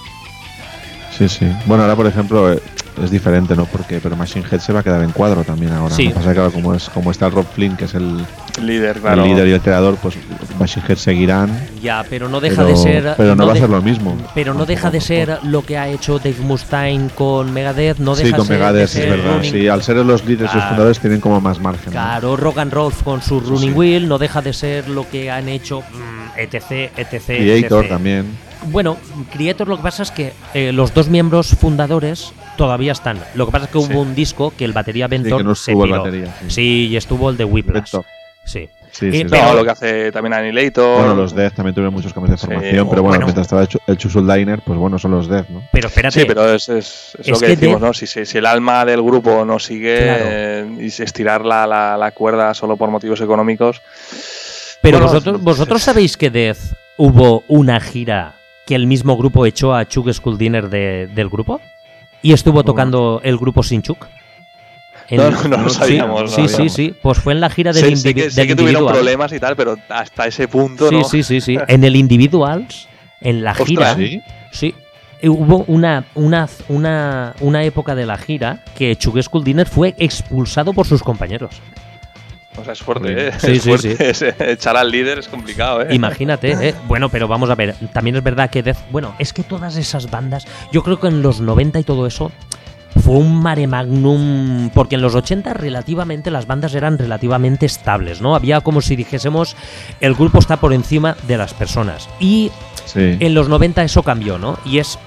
Sí, sí. Bueno, ahora por ejemplo eh, es diferente, ¿no? Porque pero Machine Head se va a quedar en cuadro también ahora. Sí. Lo que pasa es que claro, como es como está Rob Flynn, que es el, Líder, claro. el líder y el creador, pues Machine Head seguirán. Ya, pero no deja pero, de ser. pero no, va de- a ser lo mismo. Pero no deja de ser lo que ha hecho Dave Mustaine con Megadeth. No Sí, deja con ser- de Megadeth, ser es verdad. Running- Sí, al ser los líderes y los Claro. fundadores tienen como más margen. ¿no? Claro, Rock and Roll con su Running sí. Wheel no deja de ser lo que han hecho, mm, etc, etc, Creator etcétera. también. Bueno, Creator lo que pasa es que eh, los dos miembros fundadores todavía están. Lo que pasa es que Sí. hubo un disco que el batería Bentor que no se estuvo el piró. batería, sí. Sí, y estuvo el de Whiplash. Bentor. Sí. Sí, Eh, sí, sí. pero- No, lo que hace también Annihilator. Bueno, los Death también tuvieron muchos cambios de Sí, formación, pero bueno, bueno. mientras estaba el, Chu- el Chusul Diner, pues bueno, son los Death, ¿no? Pero espérate. Sí, pero es, es- es Es lo que, que decimos, de- ¿no? Si, si, si el alma del grupo no sigue Claro. eh, y se estirar la, la, la cuerda solo por motivos económicos. Pero Bueno, vosotros, es- vosotros sabéis que Death hubo una gira que el mismo grupo echó a Chuck Schuldiner de, del grupo y estuvo tocando el grupo sin Chuck. En- No, no, no lo Sí, sabíamos, no Sí, lo sí, sabíamos. sí. Pues fue en la gira del, Sé, sé indivi- que, sé del que tuvieron individual. problemas y tal, pero hasta ese punto, Sí, ¿no? sí, sí, sí. En el Individuals, en la Ostras, gira, ¿sí? sí, eh, hubo una, una, una, una época de la gira que Chuck Schuldiner fue expulsado por sus compañeros. O sea, es fuerte, ¿eh? Sí, es sí, fuerte. sí. Es- echar al líder es complicado, ¿eh? Imagínate, ¿eh? Bueno, pero vamos a ver, también es verdad que Death, bueno, es que todas esas bandas, yo creo que en los noventa y todo eso fue un mare magnum, porque en los ochenta relativamente las bandas eran relativamente estables, ¿no? Había como si dijésemos, el grupo está por encima de las personas. Y Sí. en los noventa eso cambió, ¿no? Y es.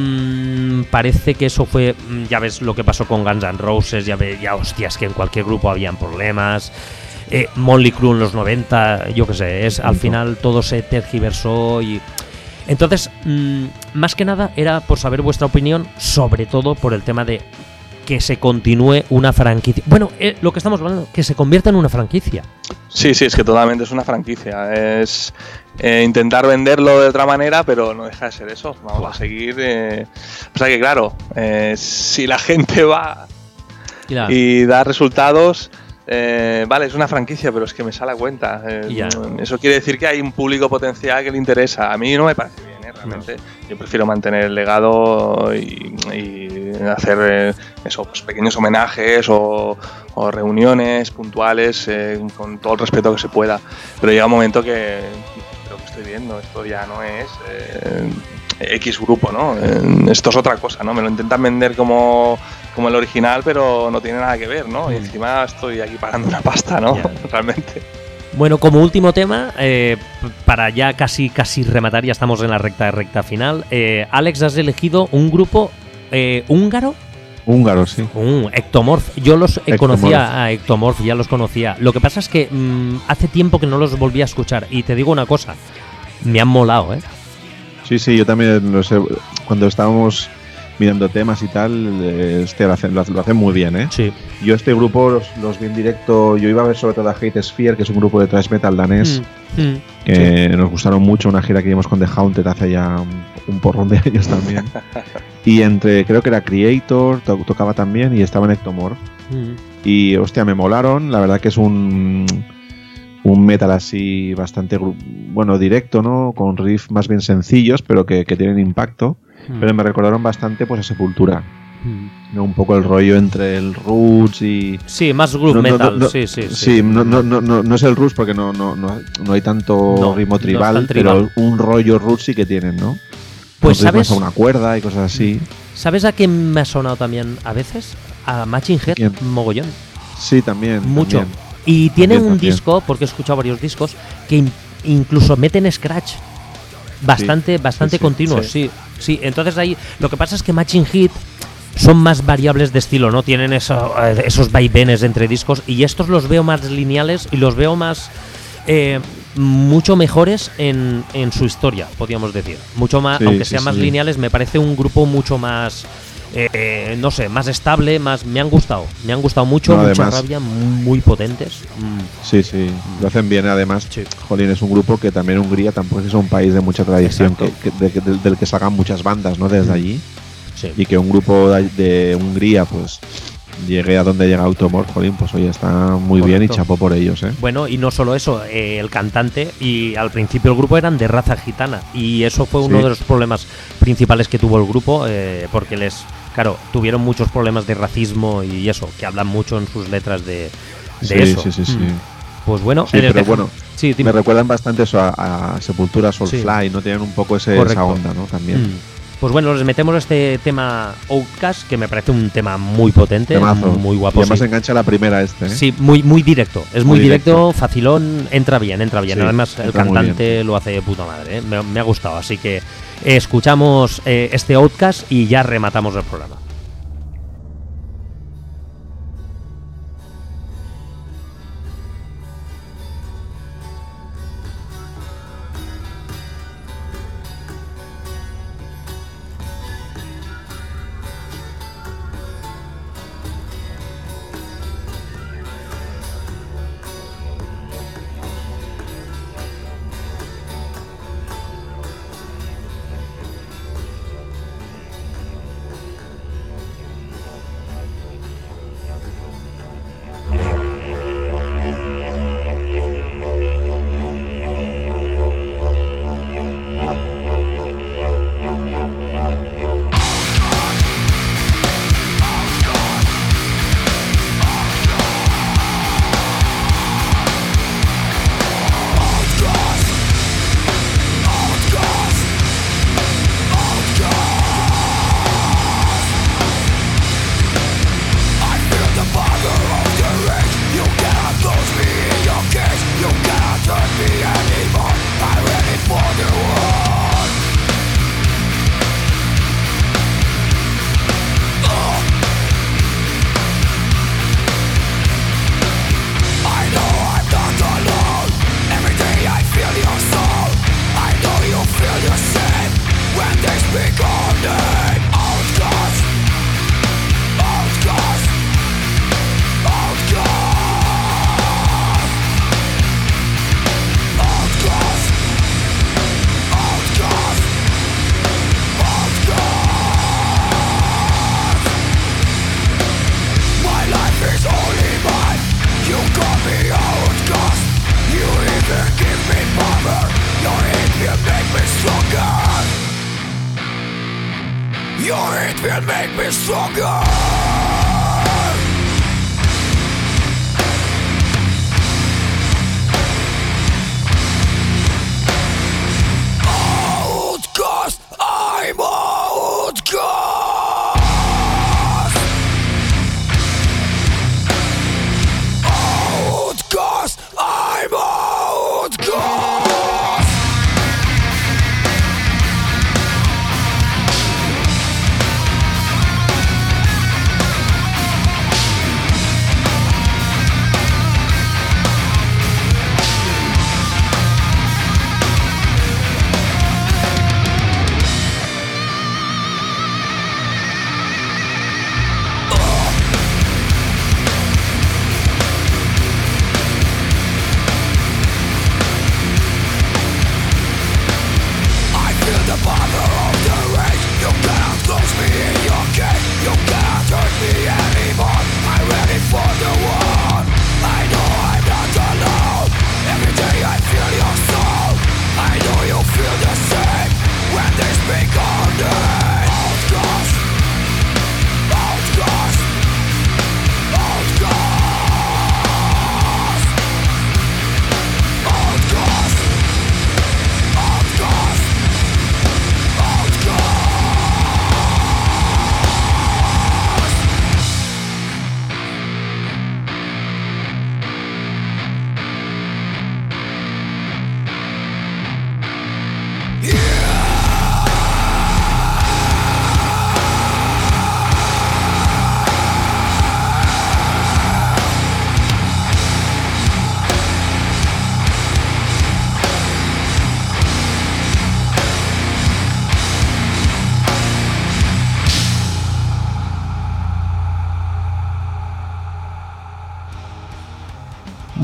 mm, parece que eso fue. mm, Ya ves lo que pasó con Guns N' Roses, ya ves, ya hostias, que en cualquier grupo habían problemas. Eh, Motley Crue en los noventa, yo qué sé, es, al Punto. final todo se tergiversó y. Entonces, mm, más que nada era por saber vuestra opinión, sobre todo por el tema de que se continúe una franquicia. Bueno, eh, lo que estamos hablando, que se convierta en una franquicia. Sí, sí, es que totalmente es una franquicia. Es eh, intentar venderlo de otra manera, pero no deja de ser eso. Vamos a seguir. Eh, o sea que, claro, eh, si la gente va Ya. y da resultados, eh, vale, es una franquicia, pero es que me sale a cuenta. Eh, Ya. Eso quiere decir que hay un público potencial que le interesa. A mí no me parece bien, ¿eh? Realmente. Yo prefiero mantener el legado y, y hacer eh, eso, pues, pequeños homenajes o, o reuniones puntuales eh, con todo el respeto que se pueda. Pero llega un momento que lo que estoy viendo, esto ya no es eh, X grupo, ¿no? Eh, esto es otra cosa, ¿no? Me lo intentan vender como, como el original, pero no tiene nada que ver, ¿no? Y encima estoy aquí pagando una pasta, ¿no? Ya. Realmente. Bueno, como último tema, eh, p- para ya casi casi rematar, ya estamos en la recta recta final. eh, Alex, has elegido un grupo eh, húngaro, Húngaro, sí. un Ectomorph. Yo los eh, Ectomorph. conocía a Ectomorph, ya los conocía. Lo que pasa es que mm, hace tiempo que no los volví a escuchar. Y te digo una cosa, me han molado, ¿eh? Sí, sí, yo también lo sé. Cuando estábamos mirando temas y tal, eh, este, lo, hacen, lo, hacen- lo hacen muy bien, ¿eh? Sí. Yo este grupo los, los vi en directo. Yo iba a ver sobre todo a Hate Sphere, que es un grupo de thrash metal danés, Mm, mm. que nos gustaron mucho. Una gira que hicimos con The Haunted hace ya un, un porrón de años también. Y entre, creo que era Creator, to- tocaba también, y estaba en Ectomorph. Mm. Y hostia, me molaron. La verdad que es un, un metal así bastante, gru- bueno, directo, ¿no? Con riffs más bien sencillos, pero que, que tienen impacto. Mm. Pero me recordaron bastante pues a Sepultura, Mm. ¿no? Un poco el rollo entre el roots y... Sí, más groove No, no, metal, no, no, sí, sí, sí. Sí, no, no, no, no, no es el roots porque no, no, no, no hay tanto No, ritmo no es tribal, tan tribal. pero un rollo roots sí que tienen, ¿no? Pues Con ritmos sabes, a una cuerda y cosas así. ¿sabes a quién me ha sonado también a veces? A Matching Head, ¿Quién? mogollón. Sí, también. Mucho. también. Y tiene También, un también. disco, porque he escuchado varios discos, que in- incluso meten scratch bastante, bastante sí, sí, continuos, sí. sí. Entonces ahí, lo que pasa es que Matching Hit son más variables de estilo, ¿no? Tienen eso, eh, esos vaivenes entre discos y estos los veo más lineales y los veo más... eh, mucho mejores en, en su historia, podríamos decir. Mucho más, Sí, aunque sí, sean más sí. lineales, me parece un grupo mucho más eh, no sé, más estable, más me han gustado, me han gustado mucho, No, mucha además- rabia, muy potentes. Mm, Sí, sí, lo hacen bien. Además, Sí. jolín, es un grupo que también Hungría tampoco es un país de mucha tradición, que, Exacto. que- de- de- del que salgan muchas bandas, ¿no? Desde Mm. allí. sí. Y que un grupo de, de Hungría, pues, llegue a donde llega Automor, jolín, pues oye, está muy bien y Correcto. chapó por ellos, ¿eh? Bueno, y no solo eso, eh, el cantante y al principio el grupo eran de raza gitana y eso fue uno Sí. de los problemas principales que tuvo el grupo eh, porque les, claro, tuvieron muchos problemas de racismo y eso, que hablan mucho en sus letras de, de Sí, eso. sí, sí, sí. Mm. Pues bueno, Sí, les pero dejam- bueno, sí, dime. Me recuerdan bastante eso a, a Sepultura, Soulfly, ¿no? Tienen un poco ese, Correcto. esa onda, ¿no? También. Mm. Pues bueno, les metemos este tema Outcast, que me parece un tema muy potente, Temazo. muy Y guapo. además sí. engancha la primera este, ¿eh? Sí, muy, muy directo. Es muy, Muy directo, directo. facilón, entra bien, entra bien. Sí, Además, el entra muy cantante lo hace de puta madre. ¿eh? Me, me ha gustado. Así que eh, escuchamos eh, este Outcast y ya rematamos el programa. I'm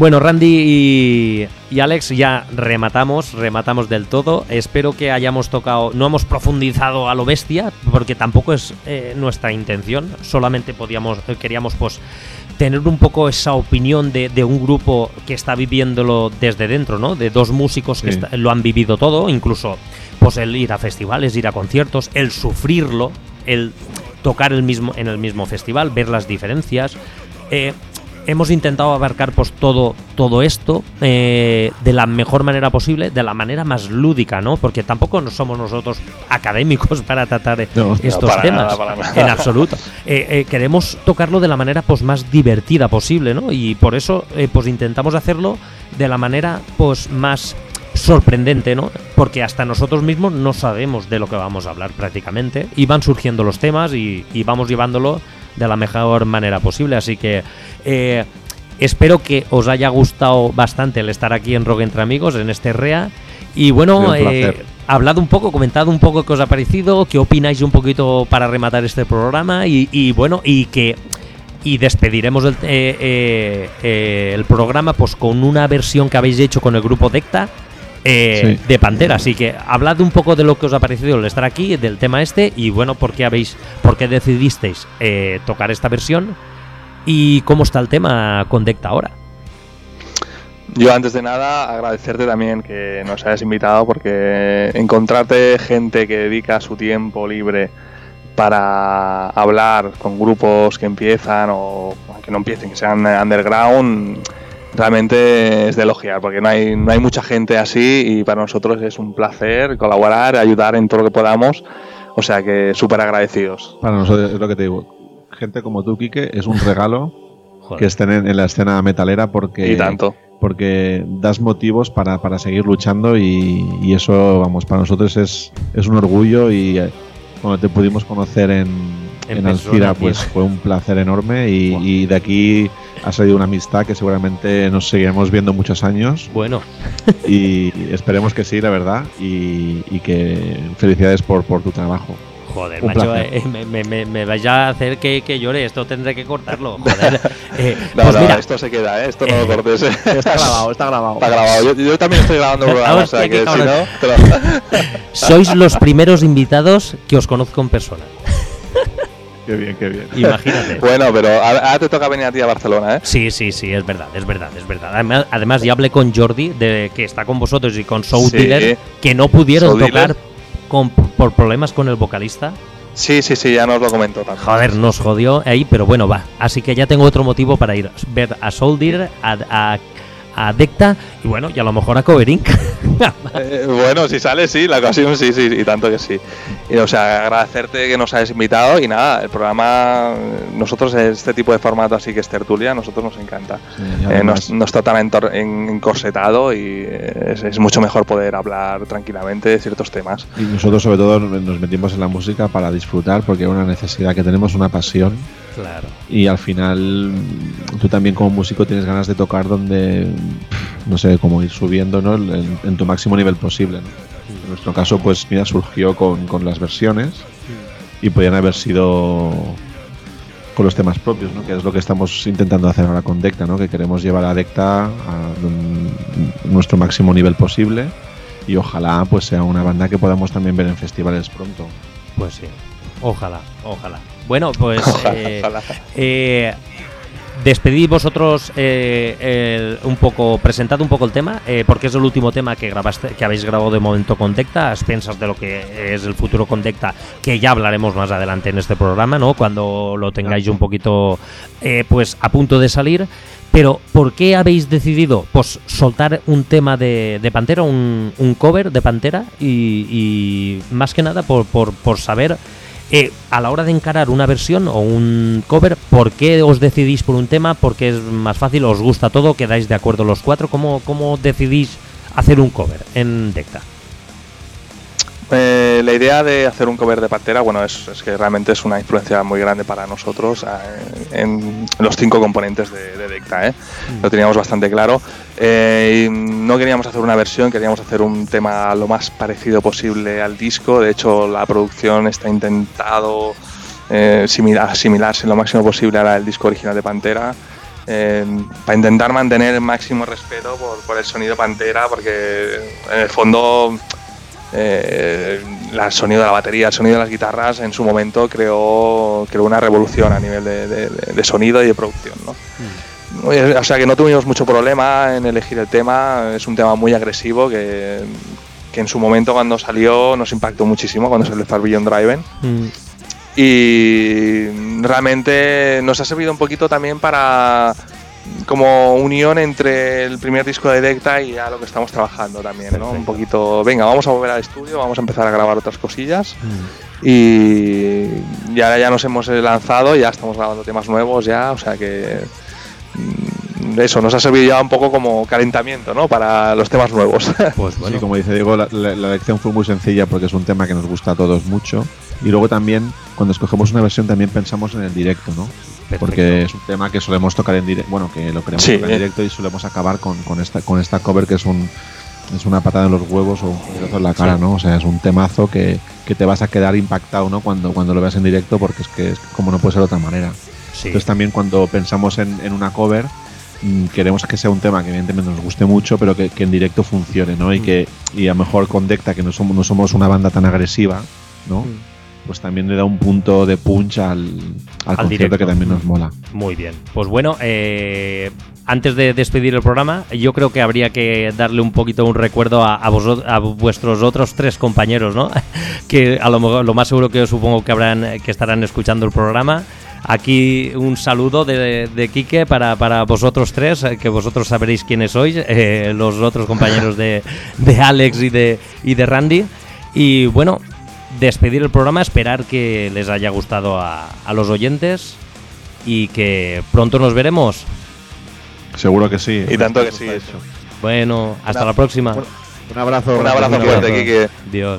Bueno, Randy y, y Alex, ya rematamos, rematamos del todo. Espero que hayamos tocado, no hemos profundizado a lo bestia, porque tampoco es eh, nuestra intención. Solamente podíamos, eh, queríamos pues tener un poco esa opinión de, de un grupo que está viviéndolo desde dentro, ¿no? De dos músicos sí. que está, lo han vivido todo, incluso pues el ir a festivales, ir a conciertos, el sufrirlo, el tocar el mismo en el mismo festival, ver las diferencias. Eh, hemos intentado abarcar pues todo, todo esto eh, de la mejor manera posible, de la manera más lúdica, ¿no? Porque tampoco no somos nosotros académicos para tratar no, estos no, para temas, nada, para nada. En absoluto. Eh, eh, queremos tocarlo de la manera pues más divertida posible, ¿no? Y por eso eh, pues intentamos hacerlo de la manera pues más sorprendente, ¿no? Porque hasta nosotros mismos no sabemos de lo que vamos a hablar prácticamente, y van surgiendo los temas y, y vamos llevándolo de la mejor manera posible, así que eh, espero que os haya gustado bastante el estar aquí en Rock Entre Amigos, en este R E A, y bueno, eh, hablad un poco, comentad un poco qué os ha parecido, qué opináis un poquito para rematar este programa, y, y bueno, y que y despediremos el, eh, eh, eh, el programa pues con una versión que habéis hecho con el grupo Decta, Eh, sí. de Pantera, así que hablad un poco de lo que os ha parecido el estar aquí, del tema este, y bueno, por qué habéis, por qué decidisteis eh, tocar esta versión y cómo está el tema con Decta ahora. Yo antes de nada agradecerte también que nos hayas invitado, porque encontrarte gente que dedica su tiempo libre para hablar con grupos que empiezan o que no empiecen, que sean underground, realmente es de elogiar, porque no hay no hay mucha gente así, y para nosotros es un placer colaborar, ayudar en todo lo que podamos, o sea que súper agradecidos. Para nosotros es lo que te digo, gente como tú, Quique, es un regalo que estén en, en la escena metalera, porque y tanto porque das motivos para, para seguir luchando, y, y eso, vamos, para nosotros es, es un orgullo, y eh, cuando te pudimos conocer en, en, en Alcira, pues fue un placer enorme, y, wow. y de aquí ha salido una amistad que seguramente nos seguiremos viendo muchos años. Bueno. Y esperemos que sí, la verdad, y, y que felicidades por, por tu trabajo. Joder, un macho, eh, me, me, me, me vais a hacer que, que llore, esto tendré que cortarlo, joder. Eh, no, pues no, mira, esto se queda, ¿eh? Esto no eh, lo cortes. ¿eh? Está grabado, está grabado. Está grabado. Yo, yo también estoy grabando un programa, o sea que si no... Te lo... Sois los primeros invitados que os conozco en persona. Qué bien, qué bien. Imagínate. Bueno, pero ahora te toca venir a ti a Barcelona, ¿eh? Sí, sí, sí, es verdad, es verdad, es verdad. Además, además ya hablé con Jordi, de, que está con vosotros, y con Soul sí. Dealer, que no pudieron Soul tocar con, por problemas con el vocalista. Sí, sí, sí, ya nos lo comentó también. Joder, nos jodió ahí, pero bueno, va. Así que ya tengo otro motivo para ir a ver a Soul Dealer, a, a, a Decta, y bueno, y a lo mejor a Cover Incorporated. eh, bueno, si sale, sí, la ocasión sí, sí, y tanto que sí. Y, o sea, agradecerte que nos hayas invitado, y nada, el programa, nosotros este tipo de formato así que es tertulia, a nosotros nos encanta. Sí, eh, nos, no está tan entor- encorsetado, y es, es mucho mejor poder hablar tranquilamente de ciertos temas. Y nosotros sobre todo nos metimos en la música para disfrutar, porque es una necesidad que tenemos, una pasión. Claro. Y al final tú también como músico tienes ganas de tocar donde, no sé, como ir subiendo, ¿no? en, en tu máximo nivel posible, ¿no? En nuestro caso, pues mira, surgió con, con las versiones, y podían haber sido con los temas propios, ¿no? Que es lo que estamos intentando hacer ahora con Decta, ¿no? Que queremos llevar a Decta a un, nuestro máximo nivel posible, y ojalá pues sea una banda que podamos también ver en festivales pronto. Pues sí, ojalá, ojalá. Bueno, pues ojalá, eh, ojalá. Eh, despedid vosotros eh, el, un poco, presentad un poco el tema, eh, porque es el último tema que grabaste, que habéis grabado de momento con Decta, a expensas de lo que es el futuro con Decta, que ya hablaremos más adelante en este programa, ¿no? Cuando lo tengáis un poquito eh, pues a punto de salir. Pero, ¿por qué habéis decidido pues soltar un tema de, de Pantera, un, un cover de Pantera? Y, y más que nada por, por, por saber, eh, a la hora de encarar una versión o un cover, ¿por qué os decidís por un tema? ¿Por qué es más fácil? ¿Os gusta todo? ¿Quedáis de acuerdo los cuatro? ¿Cómo, cómo decidís hacer un cover en Decta? Eh, la idea de hacer un cover de Pantera, bueno, es, es que realmente es una influencia muy grande para nosotros eh, en, en los cinco componentes de, de Decta, ¿eh? Mm. Lo teníamos bastante claro. Eh, y no queríamos hacer una versión, queríamos hacer un tema lo más parecido posible al disco. De hecho, la producción está intentado eh, similar, asimilarse lo máximo posible a la del disco original de Pantera. eh, para intentar mantener el máximo respeto por, por el sonido Pantera, porque en el fondo eh, el sonido de la batería, el sonido de las guitarras en su momento creó, creó una revolución a nivel de, de, de sonido y de producción, ¿no? Mm. O sea que no tuvimos mucho problema en elegir el tema. Es un tema muy agresivo que, que en su momento cuando salió nos impactó muchísimo cuando salió Far Beyond Driven. Mm. Y realmente nos ha servido un poquito también para como unión entre el primer disco de Decta y ya lo que estamos trabajando también, ¿no? Un poquito, venga, vamos a volver al estudio, vamos a empezar a grabar otras cosillas. Mm. Y ya, ya nos hemos lanzado, ya estamos grabando temas nuevos ya, o sea que eso nos ha servido ya un poco como calentamiento, ¿no? Para los temas nuevos. Pues bueno. Sí, como dice Diego, la, la, la elección fue muy sencilla porque es un tema que nos gusta a todos mucho. Y luego también, cuando escogemos una versión, también pensamos en el directo, ¿no? Perfecto. Porque es un tema que solemos tocar en directo, bueno, que lo queremos sí, tocar en directo y solemos acabar con, con esta con esta cover que es un es una patada en los huevos o un puñetazo en la cara, sí. ¿no? O sea, es un temazo que, que te vas a quedar impactado, ¿no? Cuando, cuando lo veas en directo, porque es que es como no puede ser de otra manera. Sí. Entonces también cuando pensamos en, en una cover, mmm, queremos que sea un tema que evidentemente nos guste mucho, pero que, que en directo funcione, ¿no? Y mm. que y a lo mejor con Decta, que no somos, no somos una banda tan agresiva, ¿no? Mm. Pues también le da un punto de punch al, al, al concierto directo, que también nos mola. Muy bien. Pues bueno, eh, antes de despedir el programa, yo creo que habría que darle un poquito un recuerdo a, a, vosotros, a vuestros otros tres compañeros, ¿no? Que a lo mejor, lo más seguro que supongo que habrán, que estarán escuchando el programa. Aquí un saludo de, de Quique para, para vosotros tres, que vosotros sabréis quiénes sois, eh, los otros compañeros de, de Alex y de, y de Randy. Y bueno, despedir el programa, esperar que les haya gustado a, a los oyentes y que pronto nos veremos. Seguro que sí. Y tanto que sí. Eso. Bueno, hasta Una, la próxima. Un, un abrazo. Un abrazo un fuerte, abrazo. Quique. Dios.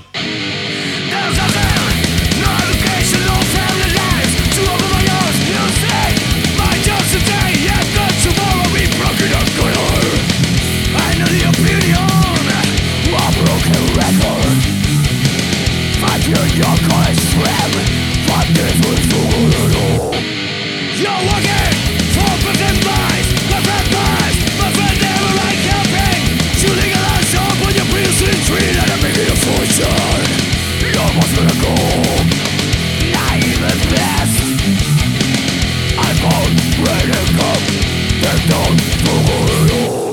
Your college swim, five days with you. You're working for perfect minds, perfect minds, perfect never like helping. Shooting a lot shot when you're piercing tree and I'm making a fortune. You're almost gonna go, not even best. I'm on ready to come, take down the world.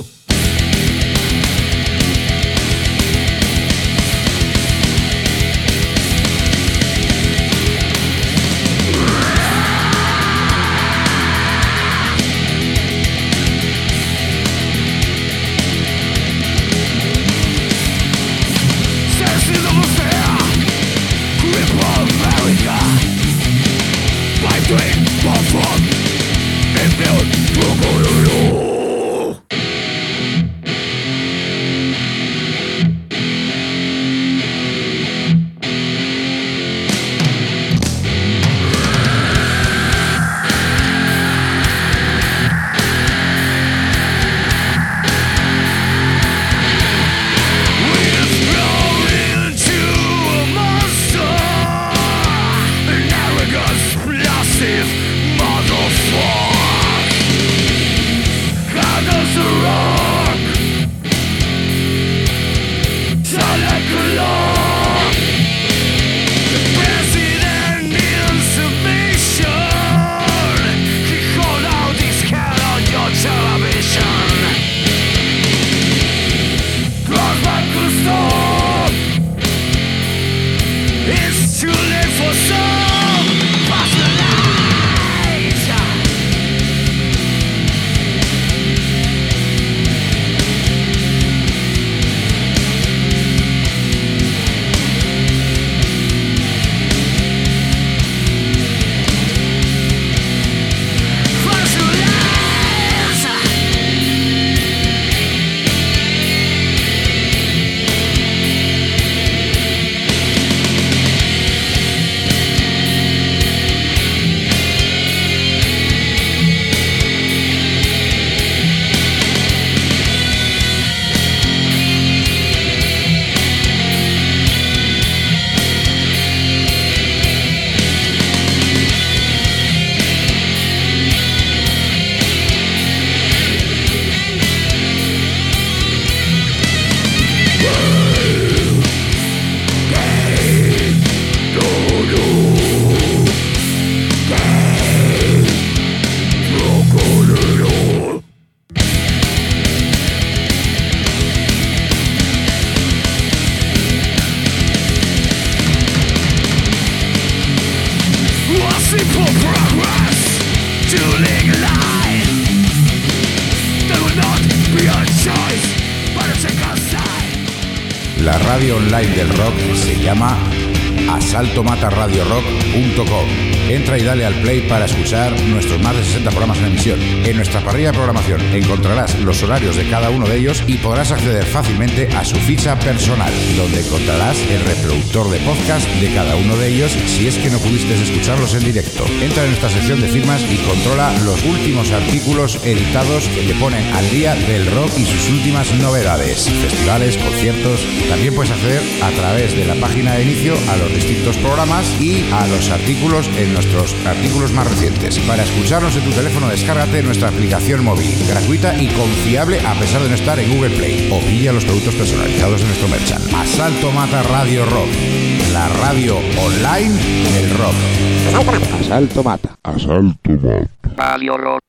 La radio online del rock se llama asalto mata radio rock punto com. Entra y dale al play para escuchar nuestros más de sesenta programas en emisión. En nuestra parrilla de programación encontrarás los horarios de cada uno de ellos y podrás acceder fácilmente a su ficha personal, donde encontrarás el reproductor de podcast de cada uno de ellos si es que no pudiste escucharlos en directo. Entra en nuestra sección de firmas y controla los últimos artículos editados que te ponen al día del rock y sus últimas novedades, festivales, conciertos. También puedes acceder a través de la página de inicio a los distintos programas y a los artículos en nuestros artículos más recientes. Para escucharnos en tu teléfono, descárgate nuestra aplicación móvil, gratuita y confiable a pesar de no estar en Google Play, o pilla los productos personalizados en nuestro merchant. Asalto Mata Radio Rock, la radio online del rock. Asalto Mata. Asalto Mata. Radio Rock.